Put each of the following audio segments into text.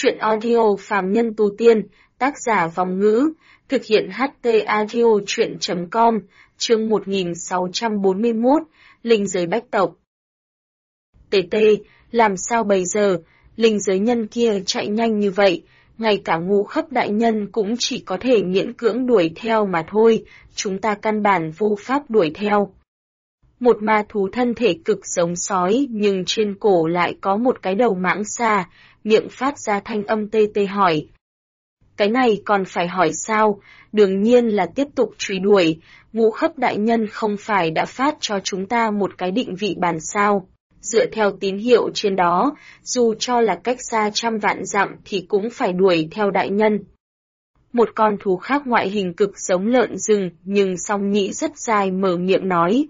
Chuyện audio phàm nhân tu tiên, tác giả Vòng Ngữ, thực hiện HT audio chuyện.com, chương 1641, Linh giới bách tộc. TT, làm sao bây giờ, linh giới nhân kia chạy nhanh như vậy, ngay cả Ngũ Khấp đại nhân cũng chỉ có thể miễn cưỡng đuổi theo mà thôi, chúng ta căn bản vô pháp đuổi theo. Một ma thú thân thể cực giống sói nhưng trên cổ lại có một cái đầu mãng xà, miệng phát ra thanh âm tê tê hỏi. Cái này còn phải hỏi sao, đương nhiên là tiếp tục truy đuổi, Ngũ Khấp đại nhân không phải đã phát cho chúng ta một cái định vị bản sao. Dựa theo tín hiệu trên đó, dù cho là cách xa trăm vạn dặm thì cũng phải đuổi theo đại nhân. Một con thú khác ngoại hình cực giống lợn rừng nhưng song nhĩ rất dài mở miệng nói.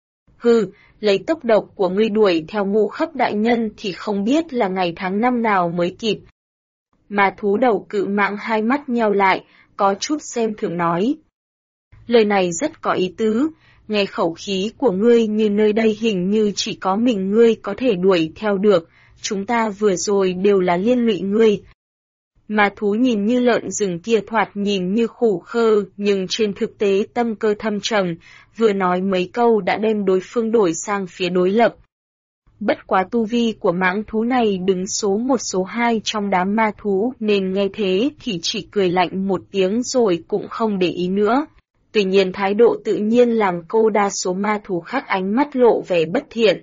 Hừ, lấy tốc độ của ngươi đuổi theo Ngũ Khấp đại nhân thì không biết là ngày tháng năm nào mới kịp. Ma thú đầu cự mãng hai mắt nheo lại, có chút xem thường nói. Lời này rất có ý tứ, nghe khẩu khí của ngươi như nơi đây hình như chỉ có mình ngươi có thể đuổi theo được, chúng ta vừa rồi đều là liên lụy ngươi. Ma thú nhìn như lợn rừng kia thoạt nhìn như khủ khơ, nhưng trên thực tế tâm cơ thâm trầm, vừa nói mấy câu đã đem đối phương đổi sang phía đối lập. Bất quá tu vi của mãng thú này đứng số 1 số 2 trong đám ma thú nên nghe thế thì chỉ cười lạnh một tiếng rồi cũng không để ý nữa. Tuy nhiên thái độ tự nhiên làm cô đa số ma thú khác ánh mắt lộ vẻ bất thiện.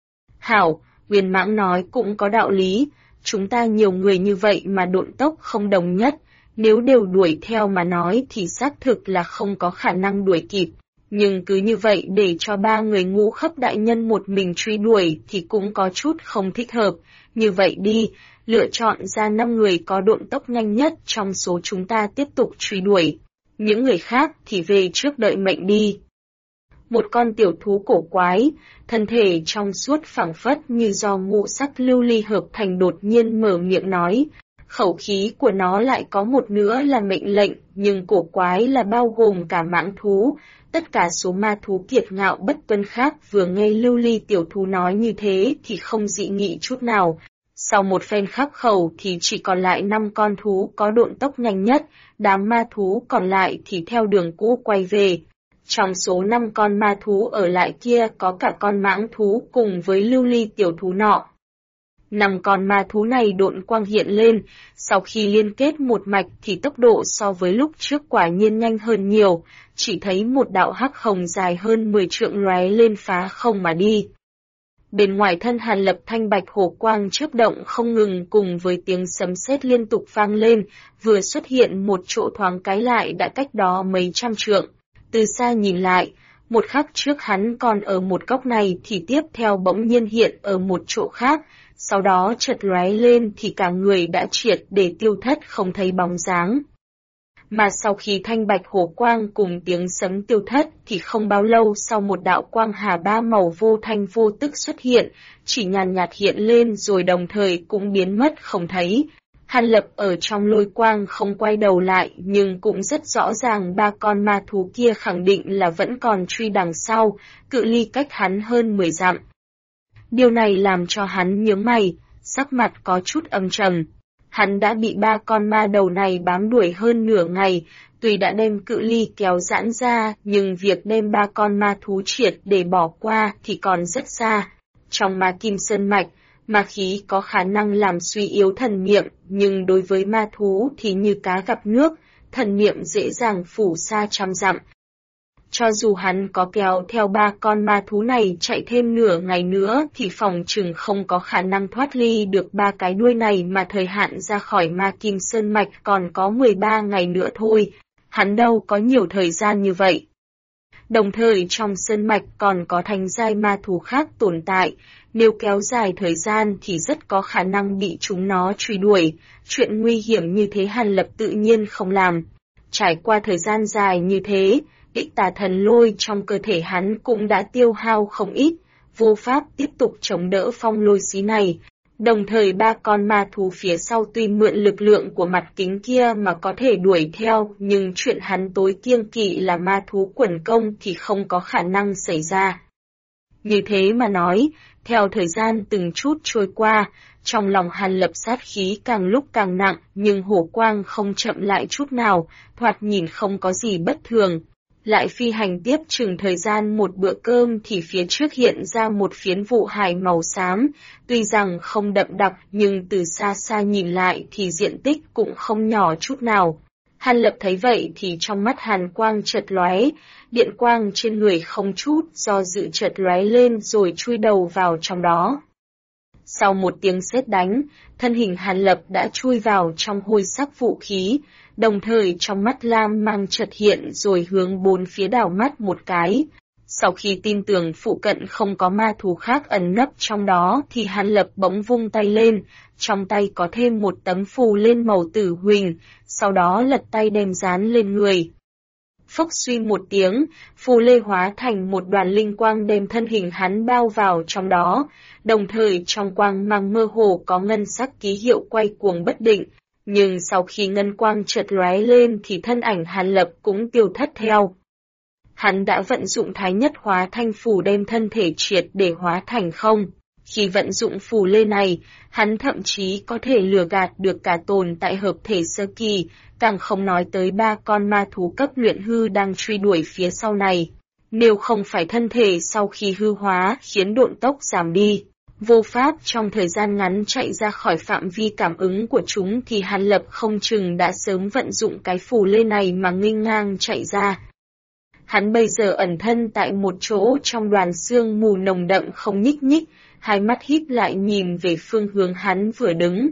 Hảo, Huyền Mãng nói cũng có đạo lý, chúng ta nhiều người như vậy mà độn tốc không đồng nhất, nếu đều đuổi theo mà nói thì xác thực là không có khả năng đuổi kịp. Nhưng cứ như vậy để cho ba người Ngũ Khấp đại nhân một mình truy đuổi thì cũng có chút không thích hợp. Như vậy đi, lựa chọn ra 5 người có độn tốc nhanh nhất trong số chúng ta tiếp tục truy đuổi. Những người khác thì về trước đợi mệnh đi. Một con tiểu thú cổ quái, thân thể trong suốt phẳng phất như do ngũ sắc lưu ly hợp thành đột nhiên mở miệng nói. Khẩu khí của nó lại có một nữa là mệnh lệnh, nhưng cổ quái là bao gồm cả mãng thú. Tất cả số ma thú kiệt ngạo bất tuân khác vừa nghe lưu ly tiểu thú nói như thế thì không dị nghị chút nào. Sau một phen khắc khẩu thì chỉ còn lại 5 con thú có độn tốc nhanh nhất, đám ma thú còn lại thì theo đường cũ quay về. Trong số 5 con ma thú ở lại kia có cả con mãng thú cùng với lưu ly tiểu thú nọ. 5 con ma thú này độn quang hiện lên, sau khi liên kết một mạch thì tốc độ so với lúc trước quả nhiên nhanh hơn nhiều, chỉ thấy một đạo hắc hồng dài hơn 10 trượng lóe lên phá không mà đi. Bên ngoài thân Hàn Lập thanh bạch hổ quang chớp động không ngừng cùng với tiếng sấm sét liên tục vang lên, vừa xuất hiện một chỗ thoáng cái lại đã cách đó mấy trăm trượng. Từ xa nhìn lại, một khắc trước hắn còn ở một góc này thì tiếp theo bỗng nhiên hiện ở một chỗ khác, sau đó chợt lóe lên thì cả người đã triệt để tiêu thất không thấy bóng dáng. Mà sau khi thanh bạch hổ quang cùng tiếng sấm tiêu thất thì không bao lâu sau một đạo quang hà ba màu vô thanh vô tức xuất hiện, chỉ nhàn nhạt hiện lên rồi đồng thời cũng biến mất không thấy. Hàn Lập ở trong lôi quang không quay đầu lại nhưng cũng rất rõ ràng 3 con ma thú kia khẳng định là vẫn còn truy đằng sau, cự ly cách hắn hơn 10 dặm. Điều này làm cho hắn nhướng mày, sắc mặt có chút âm trầm. Hắn đã bị 3 con ma đầu này bám đuổi hơn nửa ngày, tuy đã đem cự ly kéo giãn ra, nhưng việc đem 3 con ma thú triệt để bỏ qua thì còn rất xa. Trong ma kim sơn mạch, ma khí có khả năng làm suy yếu thần niệm, nhưng đối với ma thú thì như cá gặp nước, thần niệm dễ dàng phủ xa trăm dặm. Cho dù hắn có kéo theo 3 con ma thú này chạy thêm nửa ngày nữa thì phòng chừng không có khả năng thoát ly được 3 cái đuôi này mà thời hạn ra khỏi ma kim sơn mạch còn có 13 ngày nữa thôi. Hắn đâu có nhiều thời gian như vậy. Đồng thời trong sơn mạch còn có thành giai ma thú khác tồn tại, nếu kéo dài thời gian thì rất có khả năng bị chúng nó truy đuổi, chuyện nguy hiểm như thế Hàn Lập tự nhiên không làm. Trải qua thời gian dài như thế, Ích Tà Thần Lôi trong cơ thể hắn cũng đã tiêu hao không ít, vô pháp tiếp tục chống đỡ phong lôi xí này. Đồng thời 3 con ma thú phía sau tuy mượn lực lượng của mặt kính kia mà có thể đuổi theo, nhưng chuyện hắn tối kiêng kỵ là ma thú quần công thì không có khả năng xảy ra. Như thế mà nói, Theo thời gian từng chút trôi qua, trong lòng Hàn Lập sát khí càng lúc càng nặng, nhưng hổ quang không chậm lại chút nào, thoạt nhìn không có gì bất thường. Lại phi hành tiếp chừng thời gian một bữa cơm thì phía trước hiện ra một phiến vụ hải màu xám, tuy rằng không đậm đặc nhưng từ xa xa nhìn lại thì diện tích cũng không nhỏ chút nào. Hàn Lập thấy vậy thì trong mắt hàn quang chợt lóe, điện quang trên người không chút do dự chợt lóe lên rồi chui đầu vào trong đó. Sau một tiếng sét đánh, thân hình Hàn Lập đã chui vào trong hôi sắc vũ khí, đồng thời trong mắt lam mang chợt hiện rồi hướng bốn phía đảo mắt một cái. Sau khi tin tưởng phụ cận không có ma thú khác ẩn nấp trong đó thì Hàn Lập bỗng vung tay lên, trong tay có thêm một tấm phù lên màu tử huỳnh, sau đó lật tay đem dán lên người. Phốc suy một tiếng, phù lê hóa thành một đoàn linh quang đem thân hình hắn bao vào trong đó, đồng thời trong quang mang mơ hồ có ngân sắc ký hiệu quay cuồng bất định, nhưng sau khi ngân quang chợt lóe lên thì thân ảnh Hàn Lập cũng tiêu thất theo. Hắn đã vận dụng thái nhất hóa thanh phù đem thân thể triệt để hóa thành không. Khi vận dụng phù lê này, hắn thậm chí có thể lừa gạt được cả tồn tại hợp thể sơ kỳ, càng không nói tới 3 con ma thú cấp luyện hư đang truy đuổi phía sau này. Nếu không phải thân thể sau khi hư hóa khiến độn tốc giảm đi, vô pháp trong thời gian ngắn chạy ra khỏi phạm vi cảm ứng của chúng thì Hàn Lập không chừng đã sớm vận dụng cái phù lê này mà nghênh ngang chạy ra. Hắn bây giờ ẩn thân tại một chỗ trong đoàn sương mù nồng đậm không nhích nhích, hai mắt híp lại nhìn về phương hướng hắn vừa đứng.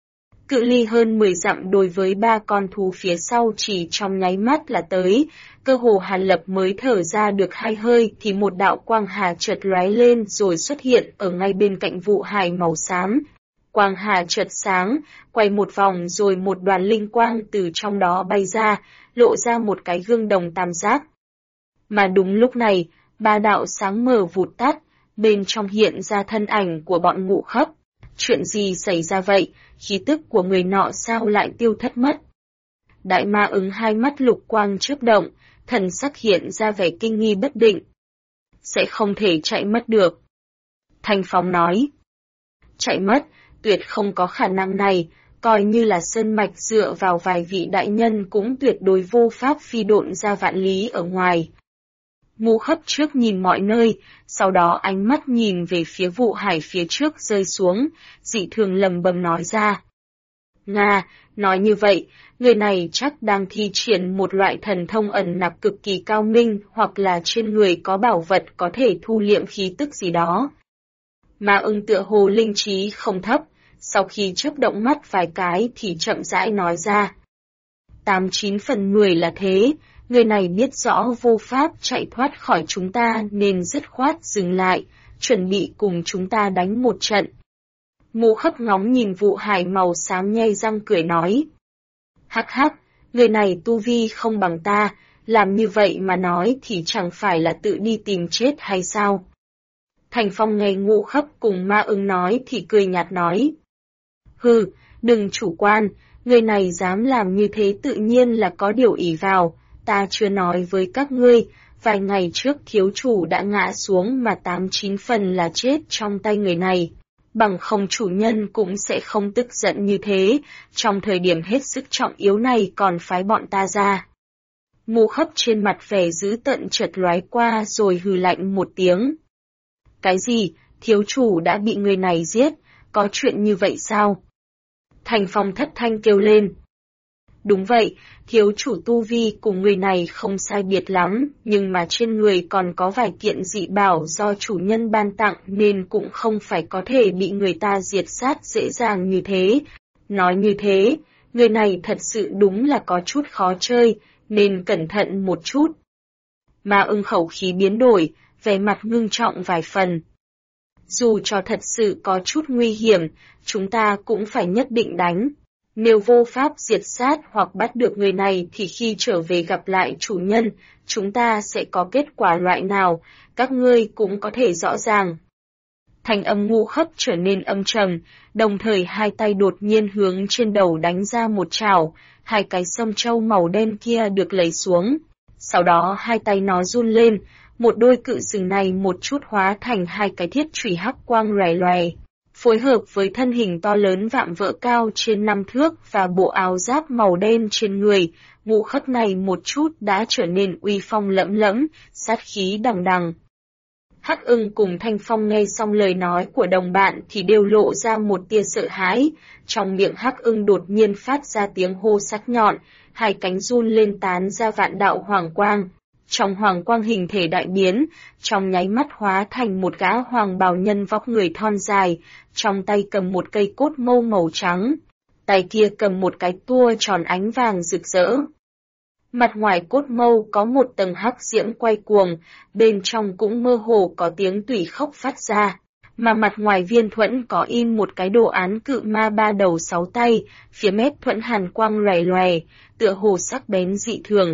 Cự ly hơn 10 dặm đối với 3 con thú phía sau chỉ trong nháy mắt là tới, cơ hồ Hàn Lập mới thở ra được 2 hơi thì một đạo quang hà chợt lóe lên rồi xuất hiện ở ngay bên cạnh vụ hải màu xám. Quang hà chợt sáng, quay một vòng rồi một đoàn linh quang từ trong đó bay ra, lộ ra một cái gương đồng tam giác. Mà đúng lúc này, 3 đạo sáng mờ vụt tắt, bên trong hiện ra thân ảnh của bọn Ngũ Khấp. Chuyện gì xảy ra vậy, khí tức của người nọ sao lại tiêu thất mất? Đại ma ứng hai mắt lục quang chớp động, thần sắc hiện ra vẻ kinh nghi bất định. Sẽ không thể chạy mất được. Thanh Phong nói. Chạy mất, tuyệt không có khả năng này, coi như là sơn mạch dựa vào vài vị đại nhân cũng tuyệt đối vô pháp phi độn ra vạn lý ở ngoài. Ngũ Khấp trước nhìn mọi nơi, sau đó ánh mắt nhìn về phía vụ hải phía trước rơi xuống, dị thường lầm bầm nói ra. Nga, nói như vậy, người này chắc đang thi triển một loại thần thông ẩn nặc cực kỳ cao minh hoặc là trên người có bảo vật có thể thu liệm khí tức gì đó. Mà ưng tựa hồ linh trí không thấp, sau khi chớp động mắt vài cái thì chậm rãi nói ra. 89 phần 10 là thế. Người này biết rõ vô pháp chạy thoát khỏi chúng ta nên dứt khoát dừng lại, chuẩn bị cùng chúng ta đánh một trận. Ngũ Khấp ngóng nhìn vụ hải màu xám nhay răng cười nói. Hắc hắc, người này tu vi không bằng ta, làm như vậy mà nói thì chẳng phải là tự đi tìm chết hay sao? Thanh Phong nghe Ngũ Khấp cùng ma ưng nói thì cười nhạt nói. Hừ, đừng chủ quan, người này dám làm như thế tự nhiên là có điều ỷ vào. Ta chưa nói với các ngươi, vài ngày trước thiếu chủ đã ngã xuống mà 89 phần là chết trong tay người này. Bằng không chủ nhân cũng sẽ không tức giận như thế, trong thời điểm hết sức trọng yếu này còn phái bọn ta ra. Ngũ Khấp trên mặt vẻ dữ tợn chợt lóe qua rồi hừ lạnh một tiếng. Cái gì, thiếu chủ đã bị người này giết, có chuyện như vậy sao? Thanh Phong thất thanh kêu lên. Đúng vậy, thiếu chủ tu vi cùng người này không sai biệt lắm, nhưng mà trên người còn có vài kiện dị bảo do chủ nhân ban tặng nên cũng không phải có thể bị người ta diệt sát dễ dàng như thế. Nói như thế, người này thật sự đúng là có chút khó chơi, nên cẩn thận một chút. Ma ưng khẩu khí biến đổi, vẻ mặt ngưng trọng vài phần. Dù cho thật sự có chút nguy hiểm, chúng ta cũng phải nhất định đánh. Nếu vô pháp diệt sát hoặc bắt được người này thì khi trở về gặp lại chủ nhân, chúng ta sẽ có kết quả loại nào, các ngươi cũng có thể rõ ràng. Thanh âm Ngũ Khấp trở nên âm trầm, đồng thời hai tay đột nhiên hướng trên đầu đánh ra một chảo, hai cái sâm châu màu đen kia được lấy xuống. Sau đó hai tay nó run lên, Một đôi cự sừng này một chút hóa thành hai cái thiết chùy hắc quang lòe lòe, phối hợp với thân hình to lớn vạm vỡ cao trên 5 thước và bộ áo giáp màu đen trên người, Ngũ Khất này một chút đã trở nên uy phong lẫm lẫm, sát khí đằng đằng. Hắc Ưng cùng Thanh Phong nghe xong lời nói của đồng bạn thì đều lộ ra một tia sợ hãi, trong miệng Hắc Ưng đột nhiên phát ra tiếng hô sắc nhọn, hai cánh run lên tán ra vạn đạo hoàng quang. Trong hoàng quang hình thể đại biến, trong nháy mắt hóa thành một gã hoàng bào nhân vóc người thon dài, trong tay cầm một cây cốt mâu màu trắng, tay kia cầm một cái tua tròn ánh vàng rực rỡ. Mặt ngoài cốt mâu có một tầng hắc diễm quay cuồng, bên trong cũng mơ hồ có tiếng tủy khóc phát ra, mà mặt ngoài viên thuẫn có in một cái đồ án cự ma 3 đầu 6 tay, phía mép thuẫn hàn quang lòe lòe, tựa hồ sắc bén dị thường.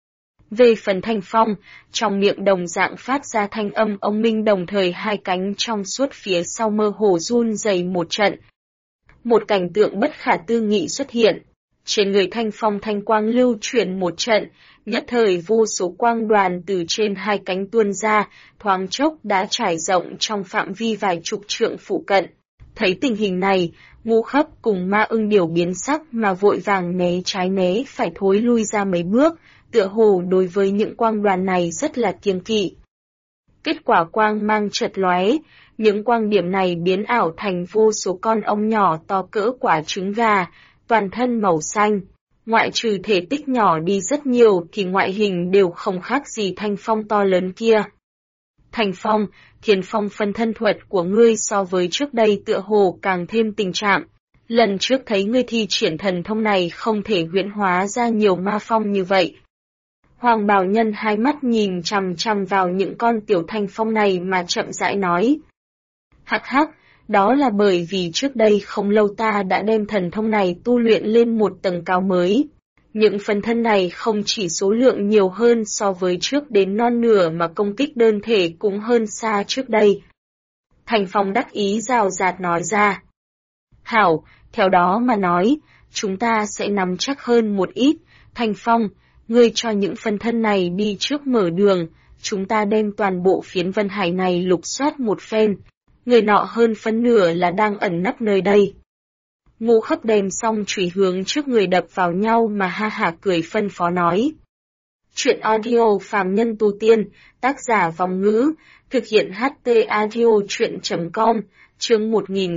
Về phần Thanh Phong, trong miệng đồng dạng phát ra thanh âm ông minh đồng thời hai cánh trong suốt phía sau mơ hồ run rẩy một trận. Một cảnh tượng bất khả tư nghị xuất hiện. Trên người Thanh Phong thanh quang lưu chuyển một trận, nhất thời vô số quang đoàn từ trên hai cánh tuôn ra, thoáng chốc đã trải rộng trong phạm vi vài chục trượng phụ cận. Thấy tình hình này, Ngũ Khất cùng Ma Ưng điều biến sắc mà vội vàng né trái né phải thối lui ra mấy bước, tựa hồ đối với những quang đoàn này rất là kiêng kỵ. Kết quả quang mang chợt lóe, những quang điểm này biến ảo thành vô số con ong nhỏ to cỡ quả trứng gà, toàn thân màu xanh. Ngoại trừ thể tích nhỏ đi rất nhiều thì ngoại hình đều không khác gì Thanh Phong to lớn kia. Thanh Phong, Thiên Phong phân thân thuật của ngươi so với trước đây tựa hồ càng thêm tình trạng. Lần trước thấy ngươi thi triển thần thông này không thể huyễn hóa ra nhiều ma phong như vậy. Hoàng bào nhân hai mắt nhìn chằm chằm vào những con tiểu thanh phong này mà chậm rãi nói. Hắc hắc, đó là bởi vì trước đây không lâu ta đã đem thần thông này tu luyện lên một tầng cao mới. Những phân thân này không chỉ số lượng nhiều hơn so với trước đến non nửa mà công kích đơn thể cũng hơn xa trước đây. Thanh Phong đắc ý rào rạt nói ra. Hảo, theo đó mà nói, chúng ta sẽ nắm chắc hơn một ít. Thanh Phong, ngươi cho những phân thân này đi trước mở đường, chúng ta đem toàn bộ phiến Vân Hải này lục soát một phen. Người nọ hơn phân nửa là đang ẩn nấp nơi đây. Ngũ Khất đem xong chùy hướng trước người đập vào nhau mà ha hả cười phân phó nói. Chuyện audio phàm nhân tu tiên, tác giả Vòng Ngữ, thực hiện HT audio chuyện.com, chương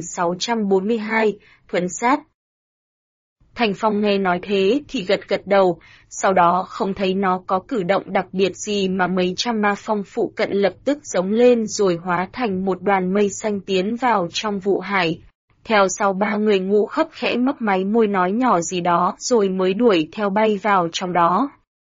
1642, thuấn sát. Thanh Phong nghe nói thế thì gật gật đầu, sau đó không thấy nó có cử động đặc biệt gì mà mấy trăm ma phong phụ cận lập tức giống lên rồi hóa thành một đoàn mây xanh tiến vào trong vụ hải. Theo sau ba người Ngũ Khất khẽ mấp máy môi nói nhỏ gì đó rồi mới đuổi theo bay vào trong đó.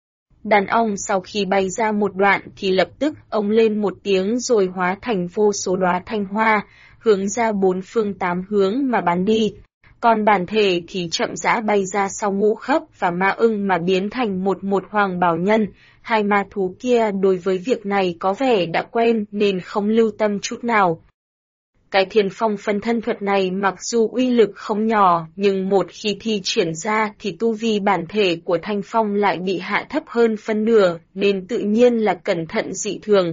Đàn ong sau khi bay ra một đoạn thì lập tức ông lên một tiếng rồi hóa thành vô số đóa thanh hoa, hướng ra bốn phương tám hướng mà bắn đi. Còn bản thể thì chậm rãi bay ra sau Ngũ Khất và Ma Ưng mà biến thành một hoàng bào nhân. Hai ma thú kia đối với việc này có vẻ đã quen nên không lưu tâm chút nào. Cái Thiên Phong phân thân thuật này mặc dù uy lực không nhỏ nhưng một khi thi triển ra thì tu vi bản thể của Thanh Phong lại bị hạ thấp hơn phân nửa nên tự nhiên là cẩn thận dị thường.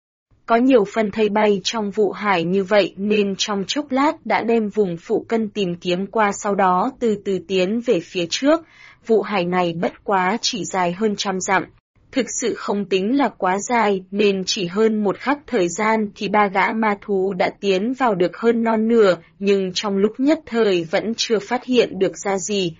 Có nhiều phân thây bay trong vụ hải như vậy nên trong chốc lát đã đem vùng phụ cân tìm kiếm qua sau đó từ từ tiến về phía trước. Vụ hải này bất quá chỉ dài hơn 100 dặm. Thực sự không tính là quá dài nên chỉ hơn một khắc thời gian thì ba gã ma thú đã tiến vào được hơn non nửa nhưng trong lúc nhất thời vẫn chưa phát hiện được ra gì.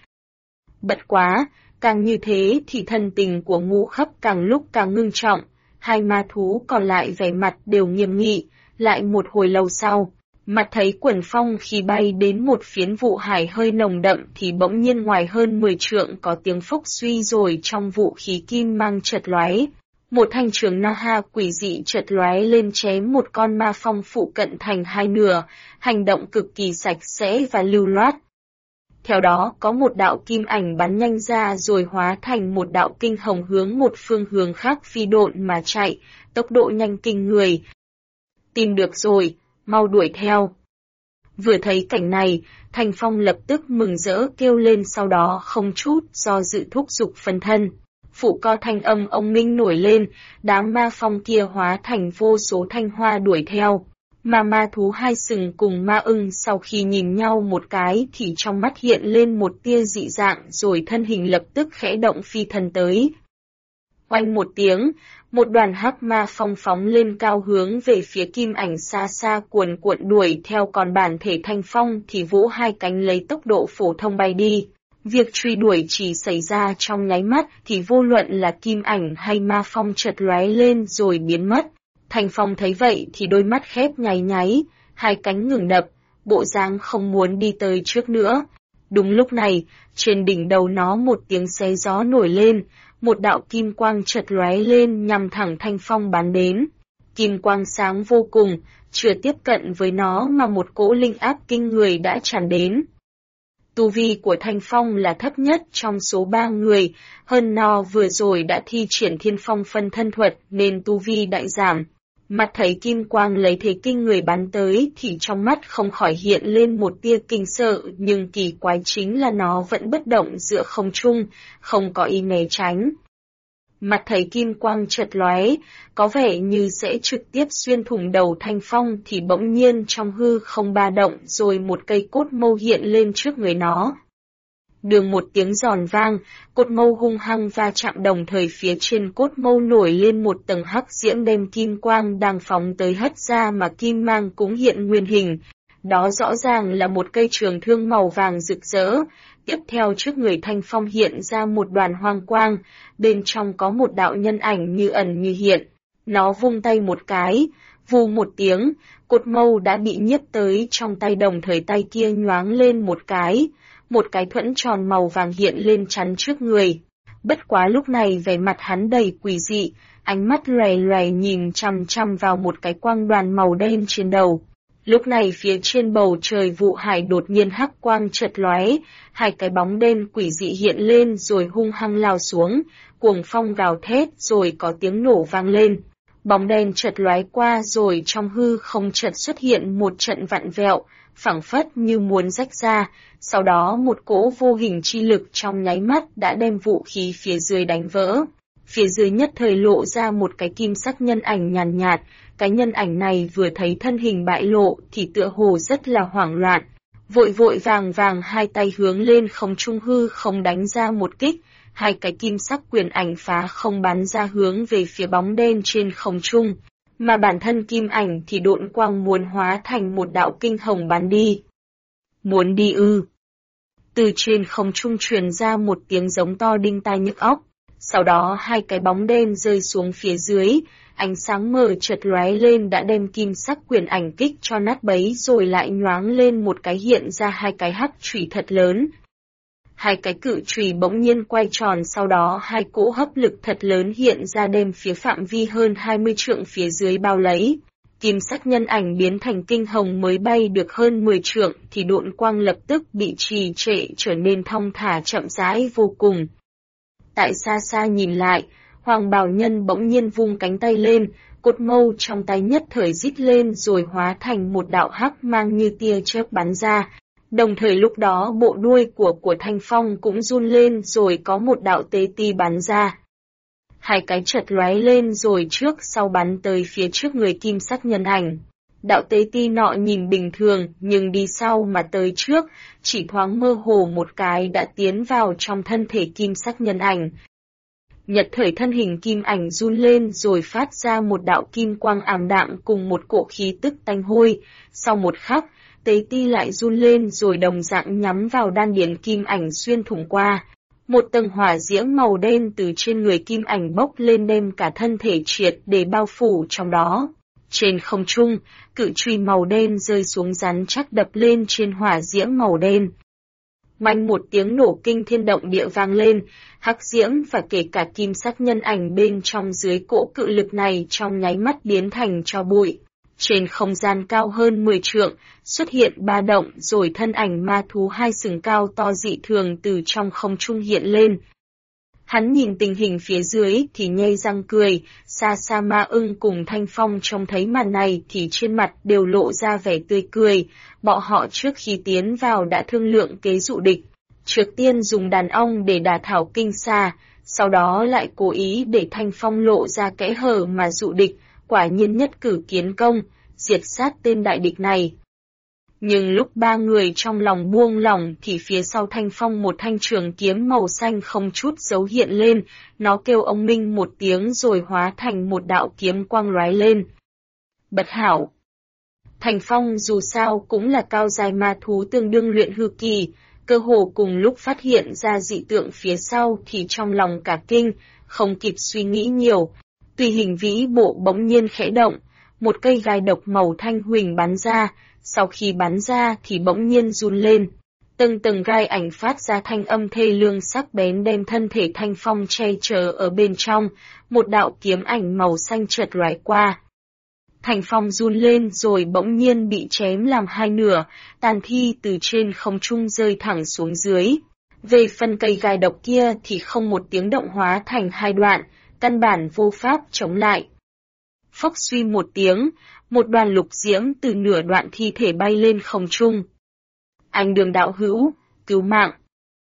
Bất quá, càng như thế thì thân tình của Ngũ Khất càng lúc càng ngưng trọng. Hai ma thú còn lại vẻ mặt đều nghiêm nghị, lại một hồi lâu sau, mặt thấy Quần Phong khi bay đến một phiến vụ hải hơi nồng đậm thì bỗng nhiên ngoài hơn 10 trượng có tiếng phốc suy rồi trong vụ khí kim mang chợt lóe. Một thanh trường Naha quỷ dị chợt lóe lên chém một con ma phong phụ cận thành hai nửa, hành động cực kỳ sạch sẽ và lưu loát. Theo đó có một đạo kim ảnh bắn nhanh ra rồi hóa thành một đạo kinh hồng hướng một phương hướng khác phi độn mà chạy, tốc độ nhanh kinh người. Tìm được rồi, mau đuổi theo. Vừa thấy cảnh này, Thanh Phong lập tức mừng rỡ kêu lên sau đó không chút do dự thúc giục phân thân. Phủ co thanh âm ông minh nổi lên, đám ma phong kia hóa thành vô số thanh hoa đuổi theo. Mà ma thú hai sừng cùng ma ưng sau khi nhìn nhau một cái thì trong mắt hiện lên một tia dị dạng rồi thân hình lập tức khẽ động phi thần tới. Oanh một tiếng, một đoàn hắc ma phong phóng lên cao hướng về phía Kim Ảnh xa xa cuồn cuộn đuổi theo, còn bản thể Thanh Phong thì vỗ hai cánh lấy tốc độ phổ thông bay đi. Việc truy đuổi chỉ xảy ra trong nháy mắt thì vô luận là Kim Ảnh hay ma phong chợt lóe lên rồi biến mất. Thanh Phong thấy vậy thì đôi mắt khép nháy nháy, hai cánh ngừng đập, bộ dáng không muốn đi tới trước nữa. Đúng lúc này, trên đỉnh đầu nó một tiếng xé gió nổi lên, một đạo kim quang chợt lóe lên nhằm thẳng Thanh Phong bắn đến. Kim quang sáng vô cùng, chưa tiếp cận với nó mà một cỗ linh áp kinh người đã tràn đến. Tu vi của Thanh Phong là thấp nhất trong số 3 người, hơn nó vừa rồi đã thi triển Thiên Phong phân thân thuật nên tu vi đại giảm. Mặt thấy kim quang lấy thế kinh người bắn tới thì trong mắt không khỏi hiện lên một tia kinh sợ, nhưng kỳ quái chính là nó vẫn bất động giữa không trung, không có ý né tránh. Mặt thấy kim quang chợt lóe, có vẻ như sẽ trực tiếp xuyên thủng đầu Thanh Phong thì bỗng nhiên trong hư không ba động rồi một cây cốt mâu hiện lên trước người nó. Đường một tiếng giòn vang, cốt mâu hung hăng va chạm, đồng thời phía trên cốt mâu nổi lên một tầng hắc diễm đem kim quang đang phóng tới hất ra mà kim mang cũng hiện nguyên hình. Đó rõ ràng là một cây trường thương màu vàng rực rỡ. Tiếp theo trước người Thanh Phong hiện ra một đoàn hoang quang, bên trong có một đạo nhân ảnh như ẩn như hiện. Nó vung tay một cái, vù một tiếng, cốt mâu đã bị nhiếp tới trong tay, đồng thời tay kia nhoáng lên một cái thuẫn tròn màu vàng hiện lên chắn trước người. Bất quá lúc này vẻ mặt hắn đầy quỷ dị, ánh mắt lòe lòe nhìn chằm chằm vào một cái quang đoàn màu đen trên đầu. Lúc này phía trên bầu trời vụ hải đột nhiên hắc quang chợt lóe, hai cái bóng đen quỷ dị hiện lên rồi hung hăng lao xuống, cuồng phong gào thét rồi có tiếng nổ vang lên. Bóng đen chợt lóe qua rồi trong hư không chợt xuất hiện một trận vặn vẹo, phảng phất như muốn rách ra, sau đó một cỗ vô hình chi lực trong nháy mắt đã đem vũ khí phía dưới đánh vỡ. Phía dưới nhất thời lộ ra một cái kim sắc nhân ảnh nhàn nhạt, cái nhân ảnh này vừa thấy thân hình bại lộ thì tựa hồ rất là hoảng loạn. Vội vội vàng vàng hai tay hướng lên không trung hư không đánh ra một kích, hai cái kim sắc quyền ảnh phá không bắn ra hướng về phía bóng đen trên không trung, mà bản thân kim ảnh thì độn quang muốn hóa thành một đạo kinh hồng bắn đi. Muốn đi ư? Từ trên không trung truyền ra một tiếng giống to đinh tai nhức óc, sau đó hai cái bóng đen rơi xuống phía dưới, ánh sáng mờ chợt lóe lên đã đem kim sắc quyền ảnh kích cho nát bấy rồi lại nhoáng lên một cái hiện ra hai cái hắc chùy thật lớn. Hai cái cự chùy bỗng nhiên quay tròn, sau đó hai cỗ hấp lực thật lớn hiện ra đem phía phạm vi hơn 20 trượng phía dưới bao lấy. Kim sắc nhân ảnh biến thành kinh hồng mới bay được hơn 10 trượng thì độn quang lập tức bị trì trệ trở nên thong thả chậm rãi vô cùng. Tại xa xa nhìn lại, Hoàng Bào Nhân bỗng nhiên vung cánh tay lên, cốt mâu trong tay nhất thời rít lên rồi hóa thành một đạo hắc mang như tia chớp bắn ra. Đồng thời lúc đó bộ đuôi của Thanh Phong cũng run lên rồi có một đạo tế ti bắn ra. Hai cái chợt lóe lên rồi trước sau bắn tới phía trước người kim sắc nhân ảnh. Đạo tế ti nọ nhìn bình thường nhưng đi sau mà tới trước, chỉ thoáng mơ hồ một cái đã tiến vào trong thân thể kim sắc nhân ảnh. Nhật thời thân hình kim ảnh run lên rồi phát ra một đạo kim quang ảm đạm cùng một cỗ khí tức tanh hôi. Sau một khắc, tế ti lại run lên rồi đồng dạng nhắm vào đan điền kim ảnh xuyên thủng qua. Một tầng hỏa diễm màu đen từ trên người kim ảnh bốc lên đem cả thân thể triệt để bao phủ trong đó. Trên không trung, cự chùy màu đen rơi xuống rắn chắc đập lên trên hỏa diễm màu đen. Mạnh một tiếng nổ kinh thiên động địa vang lên, hắc diễm và kể cả kim sắc nhân ảnh bên trong dưới cỗ cự lực này trong nháy mắt biến thành tro bụi. Trên không gian cao hơn 10 trượng, xuất hiện ba động rồi thân ảnh ma thú hai sừng cao to dị thường từ trong không trung hiện lên. Hắn nhìn tình hình phía dưới thì nhe răng cười, xa xa Ma Ưng cùng Thanh Phong trông thấy màn này thì trên mặt đều lộ ra vẻ tươi cười, bọn họ trước khi tiến vào đã thương lượng kế dụ địch. Trước tiên dùng đàn ong để đả thảo kinh xa, sau đó lại cố ý để Thanh Phong lộ ra kẽ hở mà dụ địch, quả nhiên nhất cử kiến công, diệt sát tên đại địch này. Nhưng lúc ba người trong lòng buông lỏng thì phía sau Thanh Phong một thanh trường kiếm màu xanh không chút dấu hiện lên, nó kêu ông minh một tiếng rồi hóa thành một đạo kiếm quang lóe lên. Bật hảo! Thanh Phong dù sao cũng là cao giai ma thú tương đương luyện hư kỳ, cơ hồ cùng lúc phát hiện ra dị tượng phía sau thì trong lòng cả kinh, không kịp suy nghĩ nhiều. Tùy hình vĩ bộ bỗng nhiên khẽ động, một cây gai độc màu thanh huỳnh bắn ra, sau khi bắn ra thì bỗng nhiên run lên. Từng tầng gai ảnh phát ra thanh âm thê lương sắc bén đem thân thể Thanh Phong che chở ở bên trong, một đạo kiếm ảnh màu xanh chợt lóe qua. Thanh Phong run lên rồi bỗng nhiên bị chém làm hai nửa, tàn thi từ trên không trung rơi thẳng xuống dưới. Về phần cây gai độc kia thì không một tiếng động hóa thành hai đoạn, căn bản vô pháp chống lại. Phốc suy một tiếng, một đoàn lục diễm từ nửa đoạn thi thể bay lên không trung. Anh Đường đạo hữu, cứu mạng.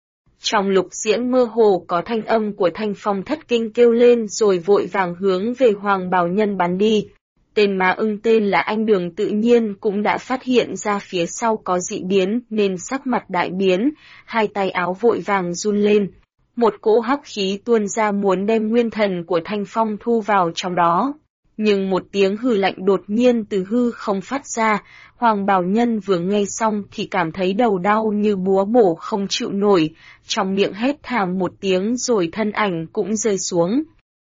Trong lục diễm mơ hồ có thanh âm của Thanh Phong thất kinh kêu lên rồi vội vàng hướng về Hoàng Bào Nhân bắn đi. Tên ma ưng tên là Anh Đường tự nhiên cũng đã phát hiện ra phía sau có dị biến nên sắc mặt đại biến, hai tay áo vội vàng run lên. Một cỗ hắc khí tuôn ra muốn đem nguyên thần của Thanh Phong thu vào trong đó. Nhưng một tiếng hừ lạnh đột nhiên từ hư không phát ra, Hoàng Bào Nhân vừa nghe xong thì cảm thấy đầu đau như búa bổ không chịu nổi, trong miệng hét thảm một tiếng rồi thân ảnh cũng rơi xuống.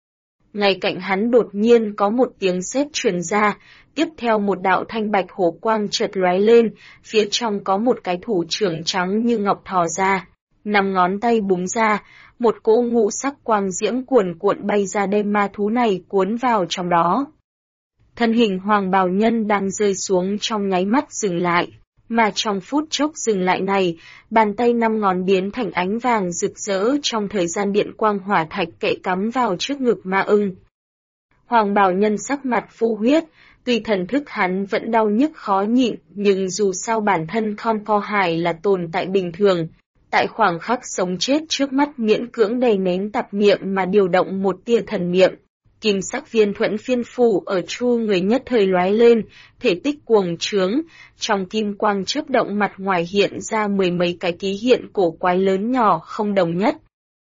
Ngay cạnh hắn đột nhiên có một tiếng sét truyền ra, tiếp theo một đạo thanh bạch hổ quang chợt lóe lên, phía trong có một cái thủ trưởng trắng như ngọc thò ra, 5 ngón tay búng ra, một cỗ ngũ sắc quang diễm cuồn cuộn bay ra đem ma thú này cuốn vào trong đó. Thân hình Hoàng Bào Nhân đang rơi xuống trong nháy mắt dừng lại, mà trong phút chốc dừng lại này, bàn tay 5 ngón biến thành ánh vàng rực rỡ trong thời gian điện quang hỏa thạch kệ cắm vào trước ngực ma ưng. Hoàng Bào Nhân sắc mặt phu huyết, tuy thần thức hắn vẫn đau nhức khó nhịn, nhưng dù sao bản thân Khon Co Hải là tồn tại bình thường. Tại khoảng khắc sống chết trước mắt miễn cưỡng đè nén tạp niệm mà điều động một tia thần niệm. Kim sắc viên thuẫn phiên phủ ở chu người nhất thời lóe lên, thể tích cuồng trướng, trong kim quang chớp động mặt ngoài hiện ra 10 mấy cái ký hiện cổ quái lớn nhỏ không đồng nhất.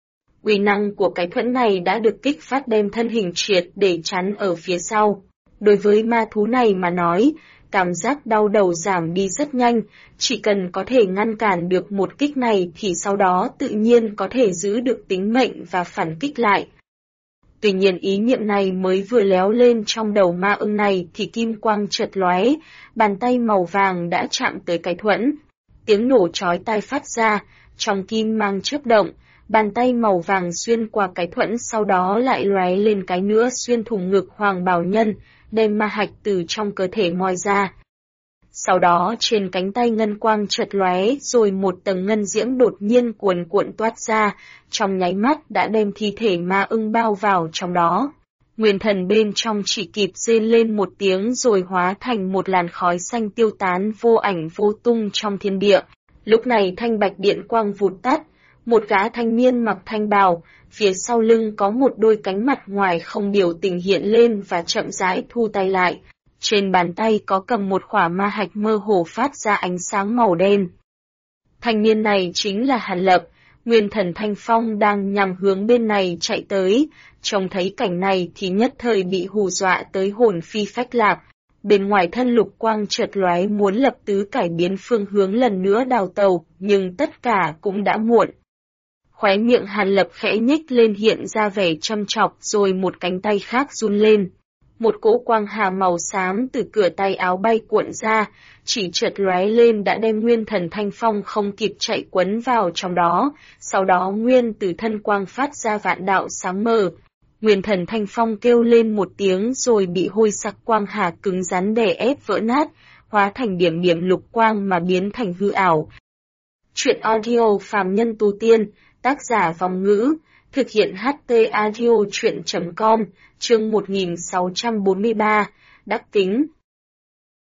Uy năng của cái thuẫn này đã được kích phát đem thân hình triệt để chắn ở phía sau. Đối với ma thú này mà nói, cảm giác đau đầu giảm đi rất nhanh, chỉ cần có thể ngăn cản được một kích này thì sau đó tự nhiên có thể giữ được tính mệnh và phản kích lại. Tuy nhiên ý niệm này mới vừa léo lên trong đầu ma ưng này thì kim quang chợt lóe, bàn tay màu vàng đã chạm tới cái thuẫn. Tiếng nổ chói tai phát ra, trong kim mang chớp động, bàn tay màu vàng xuyên qua cái thuẫn sau đó lại lóe lên cái nữa xuyên thủng ngực Hoàng Bào Nhân, đem ma hạch từ trong cơ thể moi ra. Sau đó trên cánh tay ngân quang chợt lóe rồi một tầng ngân diễm đột nhiên cuồn cuộn toát ra, trong nháy mắt đã đem thi thể ma ưng bao vào trong đó. Nguyên thần bên trong chỉ kịp rên lên một tiếng rồi hóa thành một làn khói xanh tiêu tán vô ảnh vô tung trong thiên địa. Lúc này thanh bạch điện quang vụt tắt, một gã thanh niên mặc thanh bào, phía sau lưng có một đôi cánh mặt ngoài không biểu tình hiện lên và chậm rãi thu tay lại. Trên bàn tay có cầm một khỏa ma hạch mơ hồ phát ra ánh sáng màu đen. Thanh niên này chính là Hàn Lập, nguyên thần Thanh Phong đang nhằm hướng bên này chạy tới, trông thấy cảnh này thì nhất thời bị hù dọa tới hồn phi phách lạc. Bên ngoài thân lục quang chợt lóe muốn lập tứ cải biến phương hướng lần nữa đào tàu, nhưng tất cả cũng đã muộn. Khóe miệng Hàn Lập khẽ nhếch lên hiện ra vẻ châm chọc rồi một cánh tay khác run lên. Một cỗ quang hà màu xám từ cửa tay áo bay cuộn ra, chỉ chợt lóe lên đã đem nguyên thần Thanh Phong không kịp chạy quấn vào trong đó, sau đó nguyên từ thân quang phát ra vạn đạo sáng mờ. Nguyên thần Thanh Phong kêu lên một tiếng rồi bị hôi sắc quang hà cứng rắn đè ép vỡ nát, hóa thành điểm điểm lục quang mà biến thành hư ảo. Truyện audio phàm nhân tu tiên, tác giả Vong Ngữ, thực hiện HT Audio Truyện.com, chương 1643, Đắc Kính.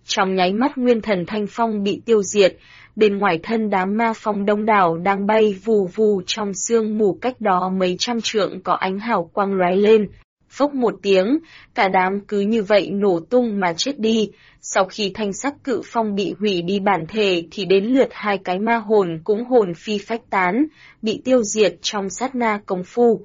Trong nháy mắt nguyên thần Thanh Phong bị tiêu diệt, bên ngoài thân đám ma phong đông đảo đang bay vù vù trong sương mù cách đó mấy trăm trượng có ánh hào quang lóe lên. Phốc một tiếng, cả đám cứ như vậy nổ tung mà chết đi. Sau khi thanh sắc cự phong bị hủy đi bản thể thì đến lượt hai cái ma hồn cũng hồn phi phách tán, bị tiêu diệt trong sát na công phu.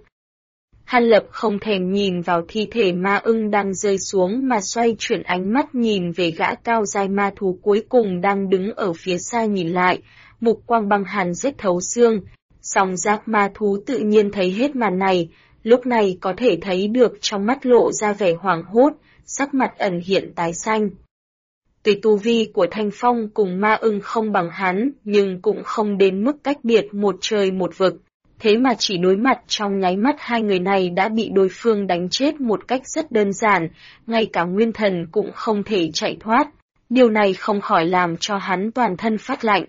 Hàn Lập không thèm nhìn vào thi thể ma ưng đang rơi xuống mà xoay chuyển ánh mắt nhìn về gã cao giai ma thú cuối cùng đang đứng ở phía xa nhìn lại, mục quang băng hàn rét thấu xương. Song giác ma thú tự nhiên thấy hết màn này, lúc này có thể thấy được trong mắt lộ ra vẻ hoảng hốt, sắc mặt ẩn hiện tái xanh. Tuy tu vi của Thanh Phong cùng ma ưng không bằng hắn, nhưng cũng không đến mức cách biệt một trời một vực. Thế mà chỉ đối mặt trong nháy mắt hai người này đã bị đối phương đánh chết một cách rất đơn giản, ngay cả nguyên thần cũng không thể chạy thoát. Điều này không khỏi làm cho hắn toàn thân phát lạnh.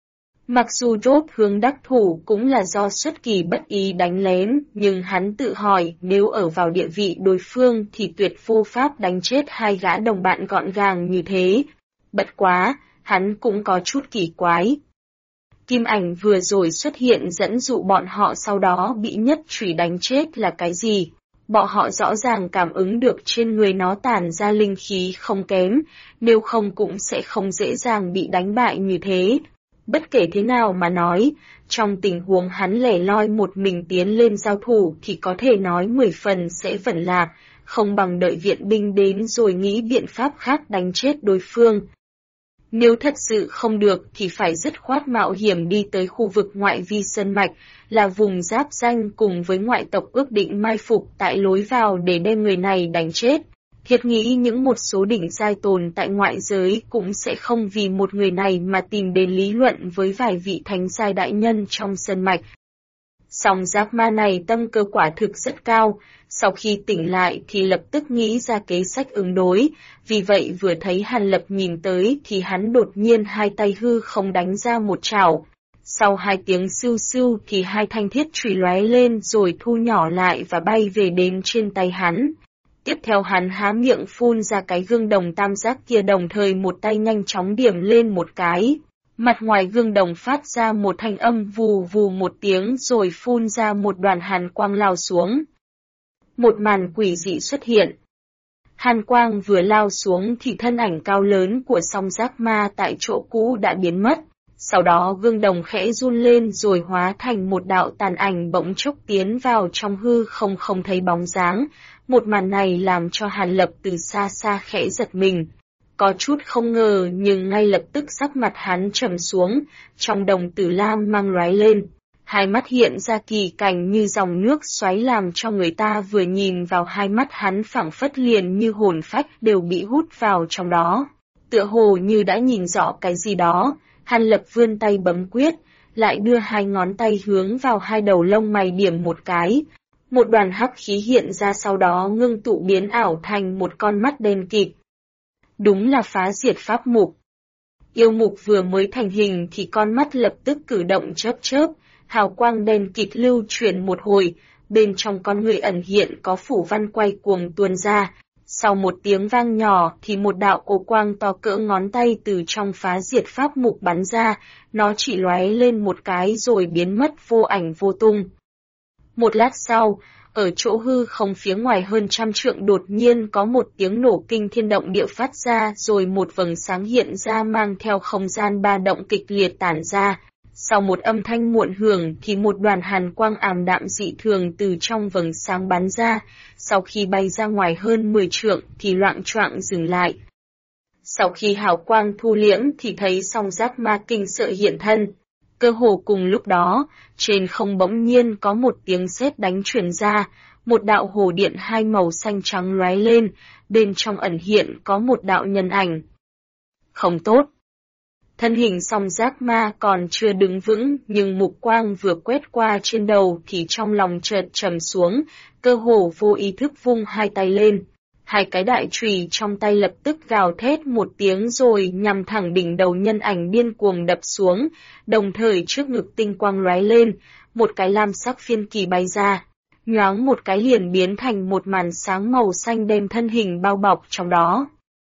Mặc dù chốt hướng đắc thủ cũng là do xuất kỳ bất ý đánh lén, nhưng hắn tự hỏi nếu ở vào địa vị đối phương thì tuyệt vô pháp đánh chết hai gã đồng bạn gọn gàng như thế. Bất quá, hắn cũng có chút kỳ quái. Kim ảnh vừa rồi xuất hiện dẫn dụ bọn họ sau đó bị nhất chủy đánh chết là cái gì? Bọn họ rõ ràng cảm ứng được trên người nó tản ra linh khí không kém, nếu không cũng sẽ không dễ dàng bị đánh bại như thế. Bất kể thế nào mà nói, trong tình huống hắn lẻ loi một mình tiến lên giao thủ thì có thể nói 10 phần sẽ vẩn lạc, không bằng đợi viện binh đến rồi nghĩ biện pháp khác đánh chết đối phương. Nếu thật sự không được thì phải dứt khoát mạo hiểm đi tới khu vực ngoại vi sơn mạch, là vùng giáp ranh cùng với ngoại tộc ước định mai phục tại lối vào để đem người này đánh chết. Thiệt nghĩ những một số đỉnh giai tồn tại ngoại giới cũng sẽ không vì một người này mà tìm đến lý luận với vài vị thánh giai đại nhân trong sơn mạch. Song giác ma này tâm cơ quả thực rất cao, sau khi tỉnh lại thì lập tức nghĩ ra kế sách ứng đối, vì vậy vừa thấy Hàn Lập nhìn tới thì hắn đột nhiên hai tay hư không đánh ra một chảo. Sau hai tiếng sưu sưu thì hai thanh thiết chùy lóe lên rồi thu nhỏ lại và bay về đến trên tay hắn. Tiếp theo hắn há miệng phun ra cái gương đồng tam giác kia đồng thời một tay nhanh chóng điểm lên một cái. Mặt ngoài gương đồng phát ra một thanh âm vù vù một tiếng rồi phun ra một đoàn hàn quang lao xuống. Một màn quỷ dị xuất hiện. Hàn quang vừa lao xuống thì thân ảnh cao lớn của song giác ma tại chỗ cũ đã biến mất. Sau đó gương đồng khẽ run lên rồi hóa thành một đạo tàn ảnh bỗng chốc tiến vào trong hư không thấy bóng dáng. Một màn này làm cho Hàn Lập từ xa xa khẽ giật mình. Có chút không ngờ nhưng ngay lập tức sắc mặt hắn trầm xuống, trong đồng tử lam mang lóe lên. Hai mắt hiện ra kỳ cảnh như dòng nước xoáy làm cho người ta vừa nhìn vào hai mắt hắn phảng phất liền như hồn phách đều bị hút vào trong đó. Tựa hồ như đã nhìn rõ cái gì đó, Hàn Lập vươn tay bấm quyết, lại đưa hai ngón tay hướng vào hai đầu lông mày điểm một cái. Một đoàn hắc khí hiện ra sau đó ngưng tụ biến ảo thành một con mắt đen kịt. Đúng là phá diệt pháp mục. Yêu mục vừa mới thành hình thì con mắt lập tức cử động chớp chớp, hào quang đen kịt lưu chuyển một hồi, bên trong con người ẩn hiện có phủ văn quay cuồng tuôn ra. Sau một tiếng vang nhỏ thì một đạo ô quang to cỡ ngón tay từ trong phá diệt pháp mục bắn ra, nó chỉ lóe lên một cái rồi biến mất vô ảnh vô tung. Một lát sau, ở chỗ hư không phía ngoài hơn trăm trượng đột nhiên có một tiếng nổ kinh thiên động địa phát ra rồi một vầng sáng hiện ra mang theo không gian ba động kịch liệt tản ra. Sau một âm thanh muộn hưởng thì một đoàn hàn quang ảm đạm dị thường từ trong vầng sáng bắn ra, sau khi bay ra ngoài hơn 10 trượng thì loạng choạng dừng lại. Sau khi hào quang thu liễm thì thấy song giác ma kinh sợ hiện thân. Cơ hồ cùng lúc đó, trên không bỗng nhiên có một tiếng sét đánh truyền ra, một đạo hồ điện hai màu xanh trắng lóe lên, bên trong ẩn hiện có một đạo nhân ảnh. Không tốt. Thân hình song giác ma còn chưa đứng vững, nhưng mục quang vừa quét qua trên đầu thì trong lòng chợt trầm xuống, cơ hồ vô ý thức vung hai tay lên. Hai cái đại chùy trong tay lập tức gào thét một tiếng rồi nhằm thẳng đỉnh đầu nhân ảnh điên cuồng đập xuống, đồng thời trước ngực tinh quang lóe lên, một cái lam sắc phiên kỳ bay ra, nhoáng một cái liền biến thành một màn sáng màu xanh đem thân hình bao bọc trong đó.